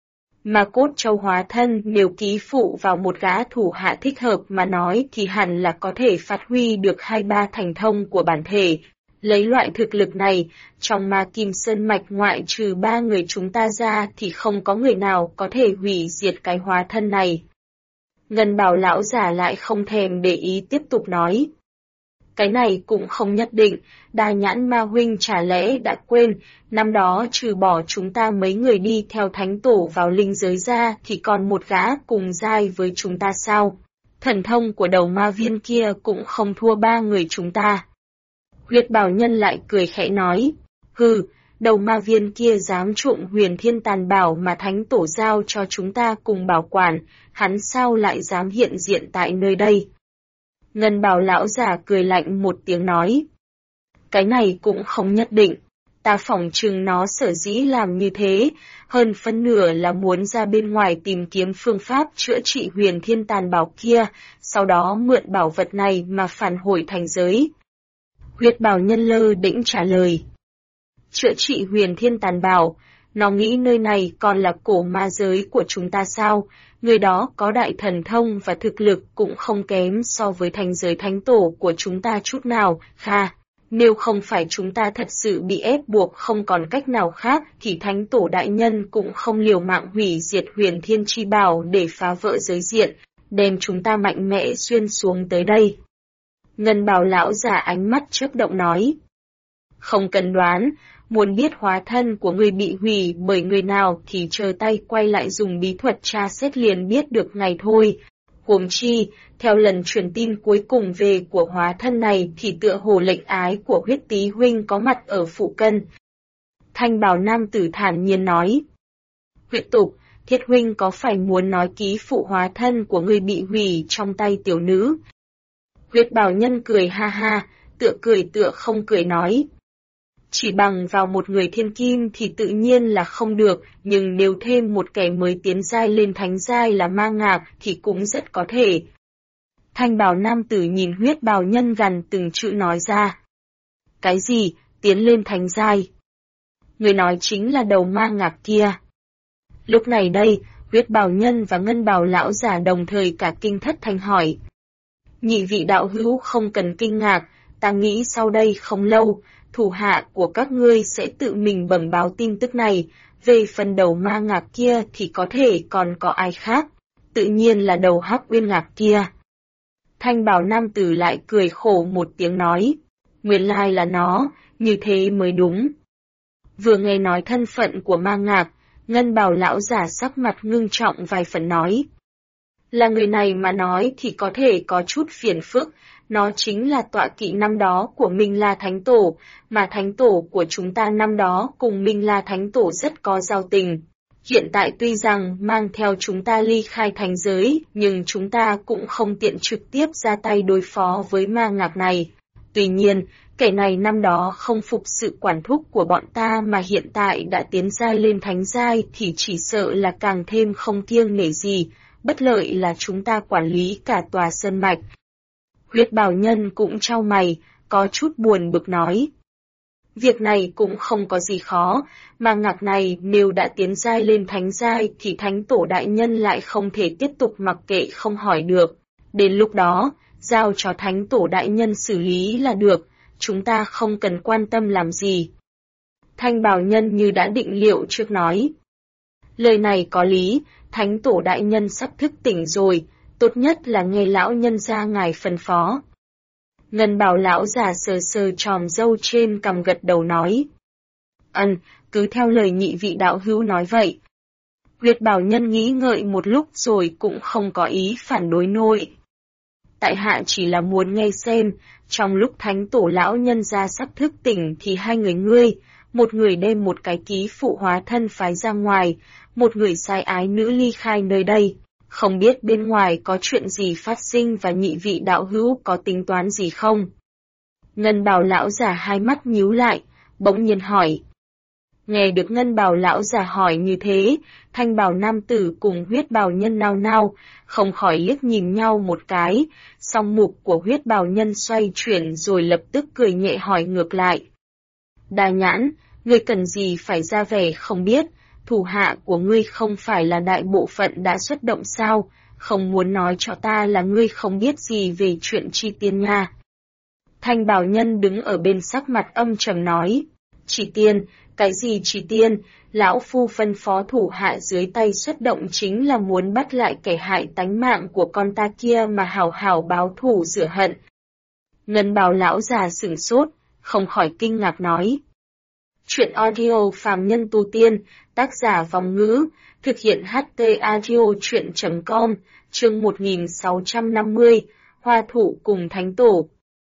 Ma cốt châu hóa thân nếu ký phụ vào một gã thủ hạ thích hợp mà nói thì hẳn là có thể phát huy được 2-3 thành thông của bản thể. Lấy loại thực lực này, trong Ma Kim Sơn mạch ngoại trừ 3 người chúng ta ra thì không có người nào có thể hủy diệt cái hóa thân này. Ngân bào lão giả lại không thèm để ý tiếp tục nói. Cái này cũng không nhất định, Đà Nhãn ma huynh chả lẽ đã quên, năm đó trừ bỏ chúng ta mấy người đi theo thánh tổ vào linh giới ra thì còn một gã cùng giai với chúng ta sao? Thần thông của đầu ma viên kia cũng không thua 3 người chúng ta. Huyết bào nhân lại cười khẽ nói, hừ, đầu ma viên kia dám trộm huyền thiên tàn bảo mà thánh tổ giao cho chúng ta cùng bảo quản, hắn sao lại dám hiện diện tại nơi đây? Ngân bào lão giả cười lạnh một tiếng nói. Cái này cũng không nhất định, ta phỏng chừng nó sở dĩ làm như thế, hơn phân nửa là muốn ra bên ngoài tìm kiếm phương pháp chữa trị huyền thiên tàn bảo kia, sau đó mượn bảo vật này mà phản hồi thành giới. Huyết bào nhân lơ đĩnh trả lời. Chữa trị huyền thiên tàn bảo, nó nghĩ nơi này còn là cổ ma giới của chúng ta sao? Người đó có đại thần thông và thực lực cũng không kém so với thành giới thánh tổ của chúng ta chút nào, kha. Nếu không phải chúng ta thật sự bị ép buộc không còn cách nào khác thì thánh tổ đại nhân cũng không liều mạng hủy diệt huyền thiên chi bảo để phá vỡ giới diện, đem chúng ta mạnh mẽ xuyên xuống tới đây. Ngân bào lão giả ánh mắt chớp động nói. Không cần đoán, muốn biết hóa thân của người bị hủy bởi người nào thì chờ tay quay lại dùng bí thuật tra xét liền biết được ngày thôi. Huống chi, theo lần truyền tin cuối cùng về của hóa thân này thì tựa hồ lệnh ái của huyết tý huynh có mặt ở phụ cân. Thanh bào nam tử thản nhiên nói. Huyết tục, Thiết huynh có phải muốn nói ký phụ hóa thân của người bị hủy trong tay tiểu nữ? Huyết bào nhân cười ha ha, tựa cười tựa không cười nói. Chỉ bằng vào một người thiên kim thì tự nhiên là không được, nhưng nếu thêm một kẻ mới tiến giai lên thánh giai là ma ngạc thì cũng rất có thể. Thanh bào nam tử nhìn huyết bào nhân gằn từng chữ nói ra. Cái gì, tiến lên thánh giai? Người nói chính là đầu ma ngạc kia. Lúc này đây, huyết bào nhân và ngân bào lão giả đồng thời cả kinh thất thanh hỏi. Nhị vị đạo hữu không cần kinh ngạc, ta nghĩ sau đây không lâu, thủ hạ của các ngươi sẽ tự mình bẩm báo tin tức này, về phần đầu ma ngạc kia thì có thể còn có ai khác, tự nhiên là đầu hắc uyên ngạc kia. Thanh bào nam tử lại cười khổ một tiếng nói, nguyên lai là nó, như thế mới đúng. Vừa nghe nói thân phận của ma ngạc, ngân bào lão giả sắc mặt ngưng trọng vài phần nói. Là người này mà nói thì có thể có chút phiền phức, nó chính là tọa kỵ năm đó của Minh La Thánh Tổ, mà Thánh Tổ của chúng ta năm đó cùng Minh La Thánh Tổ rất có giao tình. Hiện tại tuy rằng mang theo chúng ta ly khai thành giới, nhưng chúng ta cũng không tiện trực tiếp ra tay đối phó với ma ngạc này. Tuy nhiên, kẻ này năm đó không phục sự quản thúc của bọn ta mà hiện tại đã tiến giai lên thánh giai thì chỉ sợ là càng thêm không kiêng nể gì, bất lợi là chúng ta quản lý cả tòa sơn mạch. Huyết bào nhân cũng trao mày, có chút buồn bực nói. Việc này cũng không có gì khó, mà ngạc này nếu đã tiến giai lên thánh giai thì thánh tổ đại nhân lại không thể tiếp tục mặc kệ không hỏi được. Đến lúc đó, giao cho thánh tổ đại nhân xử lý là được, chúng ta không cần quan tâm làm gì. Thanh bào nhân như đã định liệu trước nói. Lời này có lý, thánh tổ đại nhân sắp thức tỉnh rồi, tốt nhất là nghe lão nhân ra ngài phân phó. Ngân bào lão già sờ sờ tròm râu trên cằm gật đầu nói. Cứ theo lời nhị vị đạo hữu nói vậy. Huyết bào nhân nghĩ ngợi một lúc rồi cũng không có ý phản đối nổi. Tại hạ chỉ là muốn nghe xem, trong lúc thánh tổ lão nhân ra sắp thức tỉnh thì hai người ngươi, một người đem một cái ký phụ hóa thân phái ra ngoài, một người sai ái nữ ly khai nơi đây. Không biết bên ngoài có chuyện gì phát sinh và nhị vị đạo hữu có tính toán gì không? Ngân bào lão già hai mắt nhíu lại, bỗng nhiên hỏi. Nghe được ngân bào lão già hỏi như thế, thanh bào nam tử cùng huyết bào nhân nao nao, không khỏi liếc nhìn nhau một cái, song mục của huyết bào nhân xoay chuyển rồi lập tức cười nhẹ hỏi ngược lại. Đa Nhãn, ngươi cần gì phải ra vẻ không biết, thủ hạ của ngươi không phải là đại bộ phận đã xuất động sao, không muốn nói cho ta là ngươi không biết gì về chuyện Chi Tiên nha. Thanh bào nhân đứng ở bên sắc mặt âm trầm nói, Chi Tiên, cái gì Chi Tiên, lão phu phân phó thủ hạ dưới tay xuất động chính là muốn bắt lại kẻ hại tánh mạng của con ta kia mà hảo hảo báo thù rửa hận. Ngân bào lão già sửng sốt, không khỏi kinh ngạc nói. Chuyện audio phàm nhân tu tiên, tác giả Vòng Ngữ, thực hiện HT audio chuyện.com, chương 1650, Hoa Thụ cùng Thánh Tổ.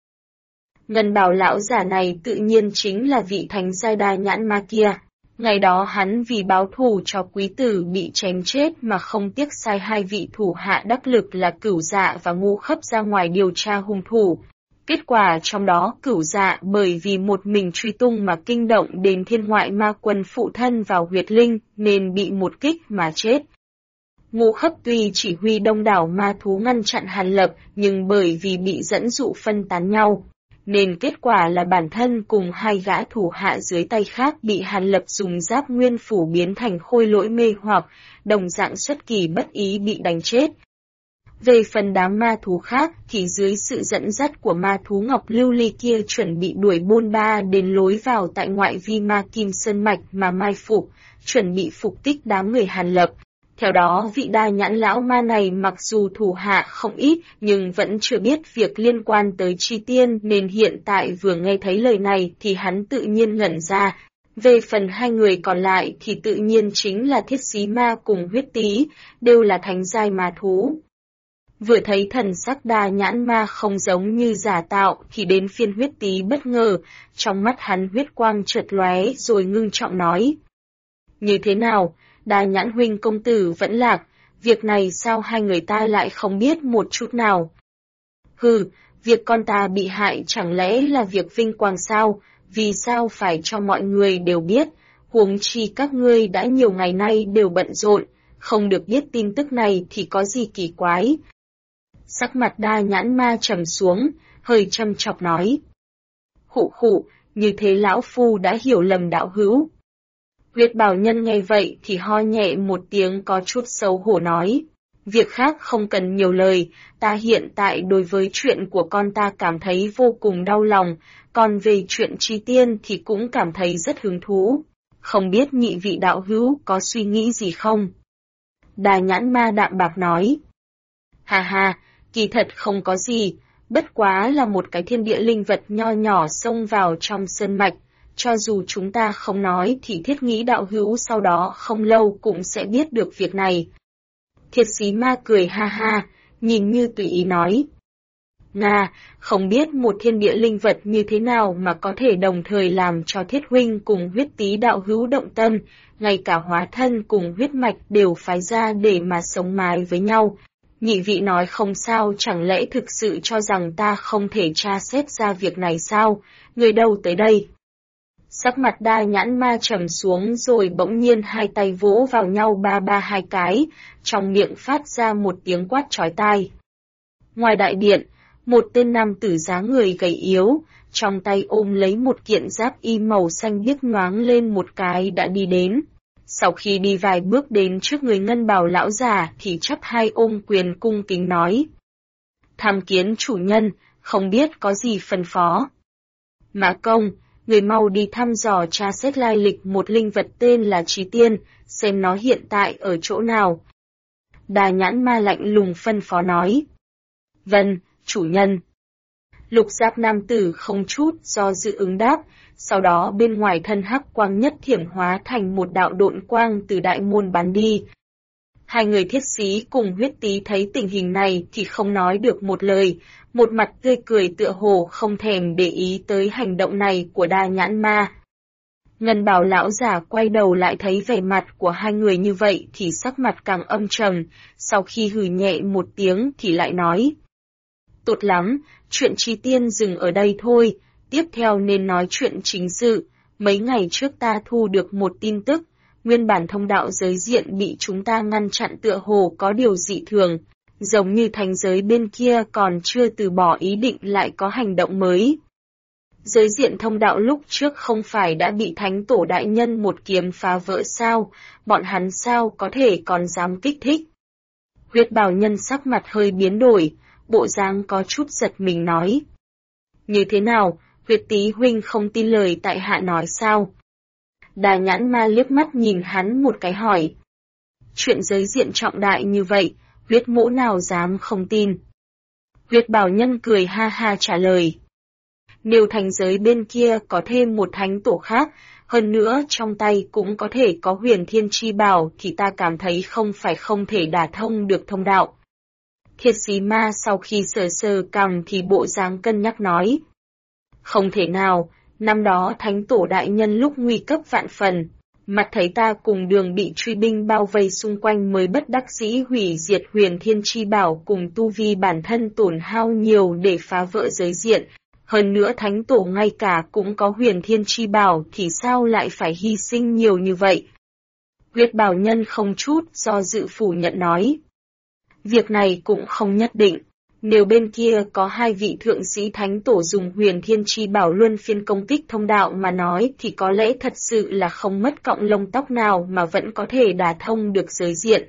Ngân bào lão giả này tự nhiên chính là vị thánh giai Đa Nhãn ma kia. Ngày đó hắn vì báo thù cho quý tử bị chém chết mà không tiếc sai hai vị thủ hạ đắc lực là Cửu Dạ và Ngũ Khấp ra ngoài điều tra hung thủ. Kết quả trong đó Cửu Dạ bởi vì một mình truy tung mà kinh động đến thiên ngoại ma quân phụ thân vào huyệt linh nên bị một kích mà chết. Ngũ Khấp tuy chỉ huy đông đảo ma thú ngăn chặn Hàn Lập nhưng bởi vì bị dẫn dụ phân tán nhau, nên kết quả là bản thân cùng hai gã thủ hạ dưới tay khác bị Hàn Lập dùng giáp nguyên phủ biến thành khôi lỗi mê hoặc, đồng dạng xuất kỳ bất ý bị đánh chết. Về phần đám ma thú khác thì dưới sự dẫn dắt của ma thú Ngọc Lưu Ly kia chuẩn bị đuổi bôn ba đến lối vào tại ngoại vi ma Kim Sơn Mạch mà mai phục, chuẩn bị phục kích đám người Hàn Lập. Theo đó vị Đa Nhãn lão ma này mặc dù thủ hạ không ít nhưng vẫn chưa biết việc liên quan tới Chi Tiên nên hiện tại vừa nghe thấy lời này thì hắn tự nhiên ngẩn ra. Về phần hai người còn lại thì tự nhiên chính là Thiết Xí Ma cùng Huyết Tý, đều là thánh giai ma thú. Vừa thấy thần sắc Đa Nhãn ma không giống như giả tạo thì đến phiên Huyết Tý bất ngờ, trong mắt hắn huyết quang chợt lóe rồi ngưng trọng nói. Như thế nào? Đa Nhãn huynh công tử vẫn lạc, việc này sao hai người ta lại không biết một chút nào? Hừ, việc con ta bị hại chẳng lẽ là việc vinh quang sao, vì sao phải cho mọi người đều biết, huống chi các ngươi đã nhiều ngày nay đều bận rộn, không được biết tin tức này thì có gì kỳ quái. Sắc mặt Đa Nhãn ma trầm xuống, hơi châm chọc nói. Khụ khụ, như thế lão phu đã hiểu lầm đạo hữu. Huyết bào nhân nghe vậy thì ho nhẹ một tiếng có chút xấu hổ nói. Việc khác không cần nhiều lời, ta hiện tại đối với chuyện của con ta cảm thấy vô cùng đau lòng, còn về chuyện Chi Tiên thì cũng cảm thấy rất hứng thú. Không biết nhị vị đạo hữu có suy nghĩ gì không? Đa Nhãn ma đạm bạc nói. Hà hà, kỳ thật không có gì, bất quá là một cái thiên địa linh vật nho nhỏ xông vào trong sơn mạch. Cho dù chúng ta không nói thì Thiết Nghĩ đạo hữu sau đó không lâu cũng sẽ biết được việc này. Thiết Xí Ma cười ha ha, nhìn như tùy ý nói. Nga, không biết một thiên địa linh vật như thế nào mà có thể đồng thời làm cho Thiết huynh cùng Huyết Tý đạo hữu động tâm, ngay cả hóa thân cùng huyết mạch đều phái ra để mà sống mái với nhau. Nhị vị nói không sao, chẳng lẽ thực sự cho rằng ta không thể tra xét ra việc này sao, người đâu tới đây? Sắc mặt Đa Nhãn ma trầm xuống rồi bỗng nhiên hai tay vỗ vào nhau ba ba hai cái, trong miệng phát ra một tiếng quát chói tai. Ngoài đại điện, một tên nam tử dáng người gầy yếu, trong tay ôm lấy một kiện giáp y màu xanh biếc nhoáng lên một cái đã đi đến. Sau khi đi vài bước đến trước người ngân bào lão già thì chắp hai ôm quyền cung kính nói. Tham kiến chủ nhân, không biết có gì phân phó. Mã công, người mau đi thăm dò tra xét lai lịch một linh vật tên là Chi Tiên, xem nó hiện tại ở chỗ nào. Đa Nhãn ma lạnh lùng phân phó nói. Vâng, chủ nhân. Lục giáp nam tử không chút do dự ứng đáp, sau đó bên ngoài thân hắc quang nhất thiểm hóa thành một đạo độn quang từ đại môn bắn đi. Hai người Thiết Xí cùng Huyết Tý thấy tình hình này thì không nói được một lời, một mặt tươi cười tựa hồ không thèm để ý tới hành động này của Đa Nhãn ma. Ngân Bào lão giả quay đầu lại thấy vẻ mặt của hai người như vậy thì sắc mặt càng âm trầm, sau khi hừ nhẹ một tiếng thì lại nói. Tốt lắm, chuyện chi tiên dừng ở đây thôi, tiếp theo nên nói chuyện chính sự. Mấy ngày trước ta thu được một tin tức, nguyên bản thông đạo giới diện bị chúng ta ngăn chặn tựa hồ có điều dị thường, giống như thành giới bên kia còn chưa từ bỏ ý định lại có hành động mới. Giới diện thông đạo lúc trước không phải đã bị Thánh Tổ Đại Nhân một kiếm phá vỡ sao, bọn hắn sao có thể còn dám kích thích. Huyết bào nhân sắc mặt hơi biến đổi, bộ dáng có chút giật mình nói. Như thế nào, huyết tý huynh không tin lời tại hạ nói sao? Đà Nhãn Ma liếc mắt nhìn hắn một cái hỏi. Chuyện giới diện trọng đại như vậy, huyết mỗ nào dám không tin. Huyết bào nhân cười ha ha trả lời. Nếu thành giới bên kia có thêm một thánh tổ khác, hơn nữa trong tay cũng có thể có huyền thiên chi bảo thì ta cảm thấy không phải không thể đả thông được thông đạo. Thiết Sĩ Ma sau khi sờ sờ cằm thì bộ dáng cân nhắc nói. Không thể nào, năm đó Thánh Tổ Đại Nhân lúc nguy cấp vạn phần, mặt thấy ta cùng Đường bị truy binh bao vây xung quanh mới bất đắc dĩ hủy diệt huyền thiên chi bảo cùng tu vi bản thân tổn hao nhiều để phá vỡ giới diện. Hơn nữa Thánh Tổ ngay cả cũng có huyền thiên chi bảo thì sao lại phải hy sinh nhiều như vậy? Huyết bào nhân không chút do dự phủ nhận nói. Việc này cũng không nhất định. Nếu bên kia có hai vị thượng sĩ Thánh Tổ dùng huyền thiên chi bảo luân phiên công kích thông đạo mà nói thì có lẽ thật sự là không mất cọng lông tóc nào mà vẫn có thể đả thông được giới diện.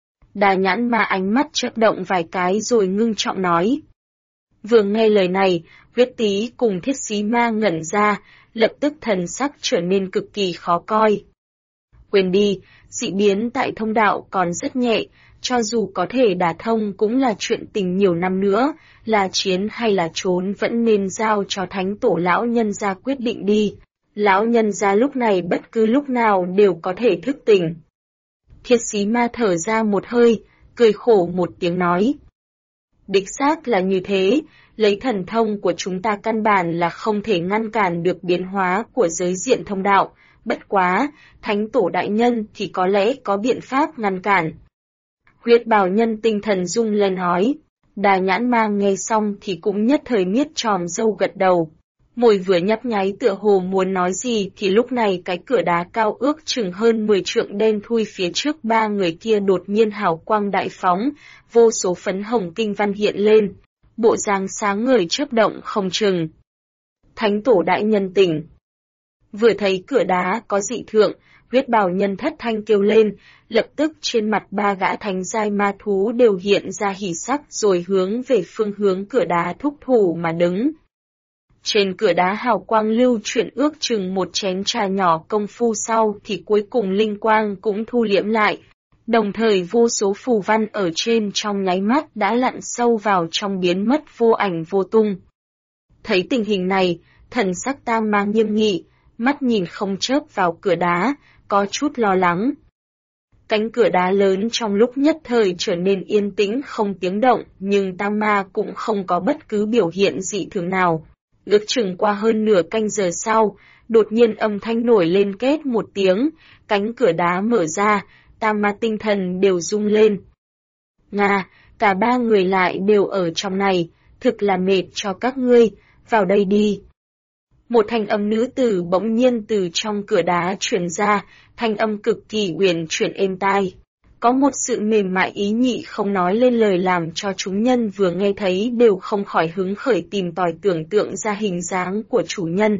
Đà Nhãn Ma ánh mắt chớp động vài cái rồi ngưng trọng nói. Vừa nghe lời này, Huyết Tý cùng Thiết Sĩ Ma ngẩn ra, lập tức thần sắc trở nên cực kỳ khó coi. Quên đi, dị biến tại thông đạo còn rất nhẹ, cho dù có thể đả thông cũng là chuyện tình nhiều năm nữa, là chiến hay là trốn vẫn nên giao cho Thánh Tổ lão nhân gia quyết định đi. Lão nhân gia lúc này bất cứ lúc nào đều có thể thức tỉnh. Thiết Sĩ Ma thở ra một hơi, cười khổ một tiếng nói. Đích xác là như thế, lấy thần thông của chúng ta căn bản là không thể ngăn cản được biến hóa của giới diện thông đạo, bất quá, Thánh Tổ Đại Nhân thì có lẽ có biện pháp ngăn cản. Huyết bào nhân tinh thần rung lên nói, Đà Nhãn Ma nghe xong thì cũng nhất thời miết tròm râu gật đầu. Môi vừa nhấp nháy tựa hồ muốn nói gì thì lúc này cái cửa đá cao ước chừng hơn 10 trượng đen thui phía trước ba người kia đột nhiên hào quang đại phóng, vô số phấn hồng kinh văn hiện lên, bộ dáng sáng ngời chớp động không chừng. Thánh Tổ Đại Nhân tỉnh. Vừa thấy cửa đá có dị thượng, huyết bào nhân thất thanh kêu lên, lập tức trên mặt ba gã thánh giai ma thú đều hiện ra hỉ sắc rồi hướng về phương hướng cửa đá thúc thủ mà đứng. Trên cửa đá hào quang lưu chuyển ước chừng một chén trà nhỏ công phu sau thì cuối cùng linh quang cũng thu liễm lại, đồng thời vô số phù văn ở trên trong nháy mắt đã lặn sâu vào trong biến mất vô ảnh vô tung. Thấy tình hình này, thần sắc Tam Ma nghiêm nghị, mắt nhìn không chớp vào cửa đá, có chút lo lắng. Cánh cửa đá lớn trong lúc nhất thời trở nên yên tĩnh không tiếng động, nhưng Tam Ma cũng không có bất cứ biểu hiện dị thường nào. Ước chừng qua hơn nửa canh giờ sau, đột nhiên âm thanh nổi lên két một tiếng, cánh cửa đá mở ra, Tam Ma tinh thần đều rung lên. Nga, cả ba người lại đều ở trong này, thực là mệt cho các ngươi, vào đây đi. Một thanh âm nữ tử bỗng nhiên từ trong cửa đá truyền ra, thanh âm cực kỳ uyển chuyển êm tai. Có một sự mềm mại ý nhị không nói lên lời làm cho chúng nhân vừa nghe thấy đều không khỏi hứng khởi tìm tòi tưởng tượng ra hình dáng của chủ nhân.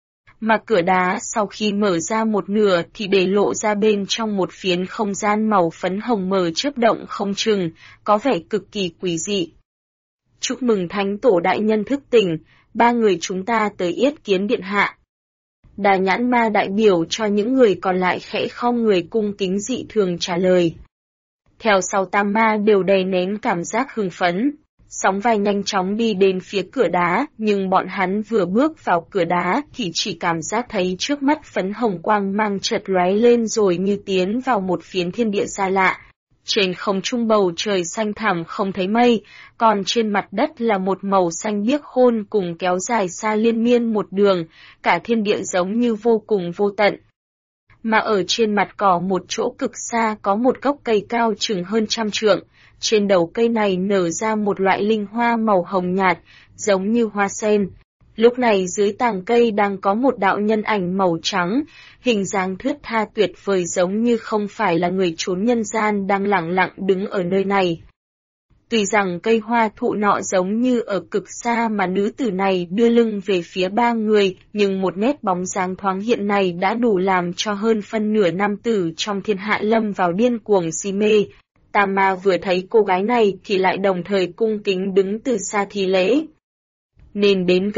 Mà cửa đá sau khi mở ra một nửa thì để lộ ra bên trong một phiến không gian màu phấn hồng mờ chớp động không chừng, có vẻ cực kỳ quỷ dị. Chúc mừng Thánh Tổ Đại Nhân thức tỉnh, ba người chúng ta tới yết kiến điện hạ. Đà Nhãn Ma đại biểu cho những người còn lại khẽ khom người cung kính dị thường trả lời. Theo sau Tam Ma đều đè nén cảm giác hưng phấn, sóng vai nhanh chóng đi đến phía cửa đá, nhưng bọn hắn vừa bước vào cửa đá thì chỉ cảm giác thấy trước mắt phấn hồng quang mang chợt lóe lên rồi như tiến vào một phiến thiên địa xa lạ. Trên không trung bầu trời xanh thẳm không thấy mây, còn trên mặt đất là một màu xanh biếc khôn cùng kéo dài xa liên miên một đường, cả thiên địa giống như vô cùng vô tận. Mà ở trên mặt cỏ một chỗ cực xa có một gốc cây cao chừng hơn 100 trượng, trên đầu cây này nở ra một loại linh hoa màu hồng nhạt, giống như hoa sen. Lúc này dưới tàng cây đang có một đạo nhân ảnh màu trắng, hình dáng thướt tha tuyệt vời giống như không phải là người trốn nhân gian đang lẳng lặng đứng ở nơi này. Tuy rằng cây hoa thụ nọ giống như ở cực xa mà nữ tử này đưa lưng về phía ba người, nhưng một nét bóng dáng thoáng hiện này đã đủ làm cho hơn phân nửa nam tử trong thiên hạ lâm vào điên cuồng si mê. Tam Ma vừa thấy cô gái này thì lại đồng thời cung kính đứng từ xa thi lễ. Nên đến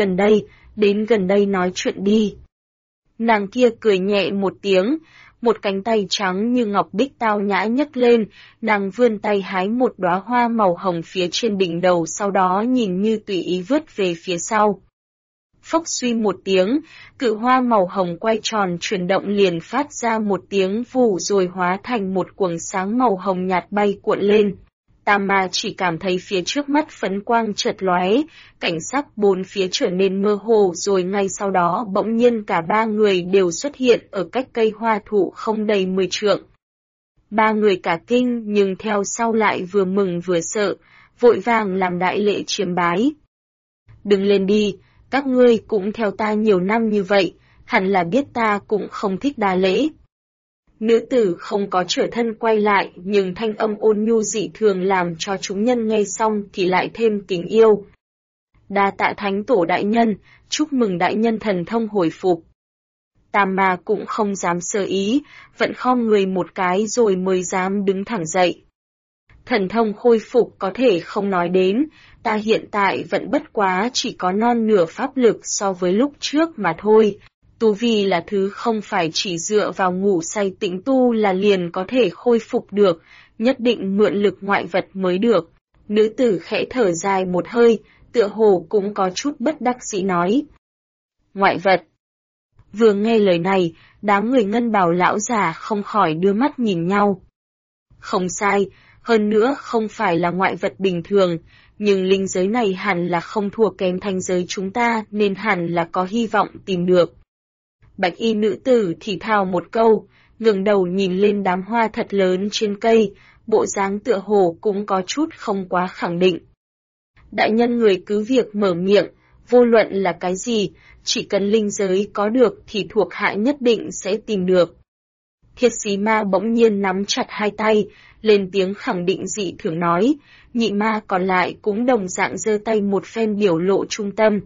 gần đây nói chuyện đi. Nàng kia cười nhẹ một tiếng, một cánh tay trắng như ngọc bích tao nhã nhấc lên, nàng vươn tay hái một đóa hoa màu hồng phía trên đỉnh đầu, sau đó nhìn như tùy ý vứt về phía sau. Phốc suy một tiếng, cự hoa màu hồng quay tròn chuyển động liền phát ra một tiếng vù rồi hóa thành một quầng sáng màu hồng nhạt bay cuộn lên. Tam Ma chỉ cảm thấy phía trước mắt phấn quang chợt lóe, cảnh sắc bốn phía trở nên mơ hồ rồi ngay sau đó bỗng nhiên cả ba người đều xuất hiện ở cách cây hoa thụ không đầy 10 trượng. Ba người cả kinh nhưng theo sau lại vừa mừng vừa sợ, vội vàng làm đại lễ chiêm bái. Đừng lên đi, các ngươi cũng theo ta nhiều năm như vậy, hẳn là biết ta cũng không thích đa lễ. Nữ tử không có trở thân quay lại, nhưng thanh âm ôn nhu dị thường làm cho chúng nhân nghe xong thì lại thêm kính yêu. Đa tạ thánh tổ đại nhân, chúc mừng đại nhân thần thông hồi phục. Tam Ma cũng không dám sơ ý, vẫn khom người một cái rồi mới dám đứng thẳng dậy. Thần thông khôi phục có thể không nói đến, ta hiện tại vẫn bất quá chỉ có non nửa pháp lực so với lúc trước mà thôi. Tu vi là thứ không phải chỉ dựa vào ngủ say tĩnh tu là liền có thể khôi phục được, nhất định mượn lực ngoại vật mới được. Nữ tử khẽ thở dài một hơi, tựa hồ cũng có chút bất đắc dĩ nói. Ngoại vật. Vừa nghe lời này, đám người ngân bào lão già không khỏi đưa mắt nhìn nhau. Không sai, hơn nữa không phải là ngoại vật bình thường, nhưng linh giới này hẳn là không thua kém thanh giới chúng ta nên hẳn là có hy vọng tìm được. Bạch y nữ tử thì thào một câu, ngẩng đầu nhìn lên đám hoa thật lớn trên cây, bộ dáng tựa hồ cũng có chút không quá khẳng định. Đại nhân người cứ việc mở miệng, vô luận là cái gì, chỉ cần linh giới có được thì thuộc hạ nhất định sẽ tìm được. Thiết Xí Ma bỗng nhiên nắm chặt hai tay, lên tiếng khẳng định dị thường nói, nhị ma còn lại cũng đồng dạng giơ tay một phen biểu lộ trung tâm.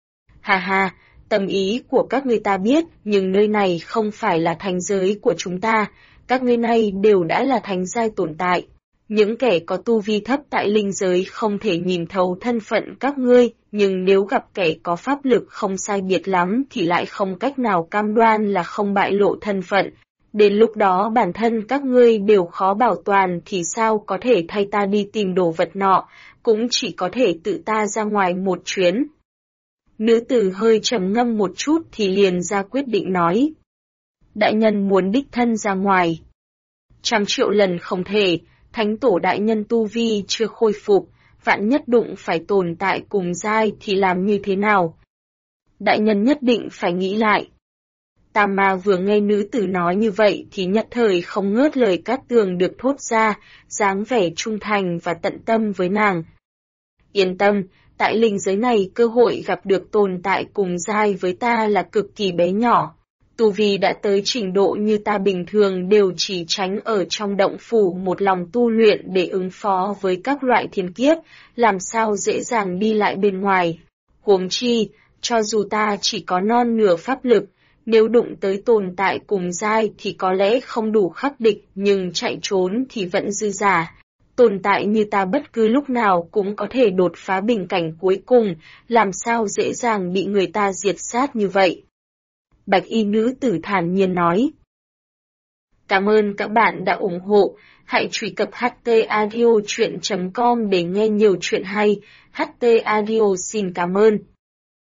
Ha ha, tâm ý của các ngươi ta biết, nhưng nơi này không phải là thành giới của chúng ta, các ngươi này đều đã là thánh giai tồn tại. Những kẻ có tu vi thấp tại linh giới không thể nhìn thấu thân phận các ngươi, nhưng nếu gặp kẻ có pháp lực không sai biệt lắm thì lại không cách nào cam đoan là không bại lộ thân phận. Đến lúc đó bản thân các ngươi đều khó bảo toàn thì sao có thể thay ta đi tìm đồ vật nọ, cũng chỉ có thể tự ta ra ngoài một chuyến. Nữ tử hơi trầm ngâm một chút thì liền ra quyết định nói. Đại nhân muốn đích thân ra ngoài. 100 triệu lần không thể, thánh tổ đại nhân tu vi chưa khôi phục, vạn nhất đụng phải tồn tại cùng giai thì làm như thế nào? Đại nhân nhất định phải nghĩ lại. Tam Ma vừa nghe nữ tử nói như vậy thì nhất thời không ngớt lời cát tường được thốt ra, dáng vẻ trung thành và tận tâm với nàng. Yên tâm, tại linh giới này cơ hội gặp được tồn tại cùng giai với ta là cực kỳ bé nhỏ. Tu vi đã tới trình độ như ta bình thường đều chỉ tránh ở trong động phủ một lòng tu luyện để ứng phó với các loại thiên kiếp, làm sao dễ dàng đi lại bên ngoài. Huống chi, cho dù ta chỉ có non nửa pháp lực, nếu đụng tới tồn tại cùng giai thì có lẽ không đủ khắc địch, nhưng chạy trốn thì vẫn dư giả. Tồn tại như ta bất cứ lúc nào cũng có thể đột phá bình cảnh cuối cùng, làm sao dễ dàng bị người ta diệt sát như vậy. Bạch y nữ tử thản nhiên nói. Cảm ơn các bạn đã ủng hộ, hãy truy cập htaudio.com để nghe nhiều chuyện hay. HT Audio xin cảm ơn.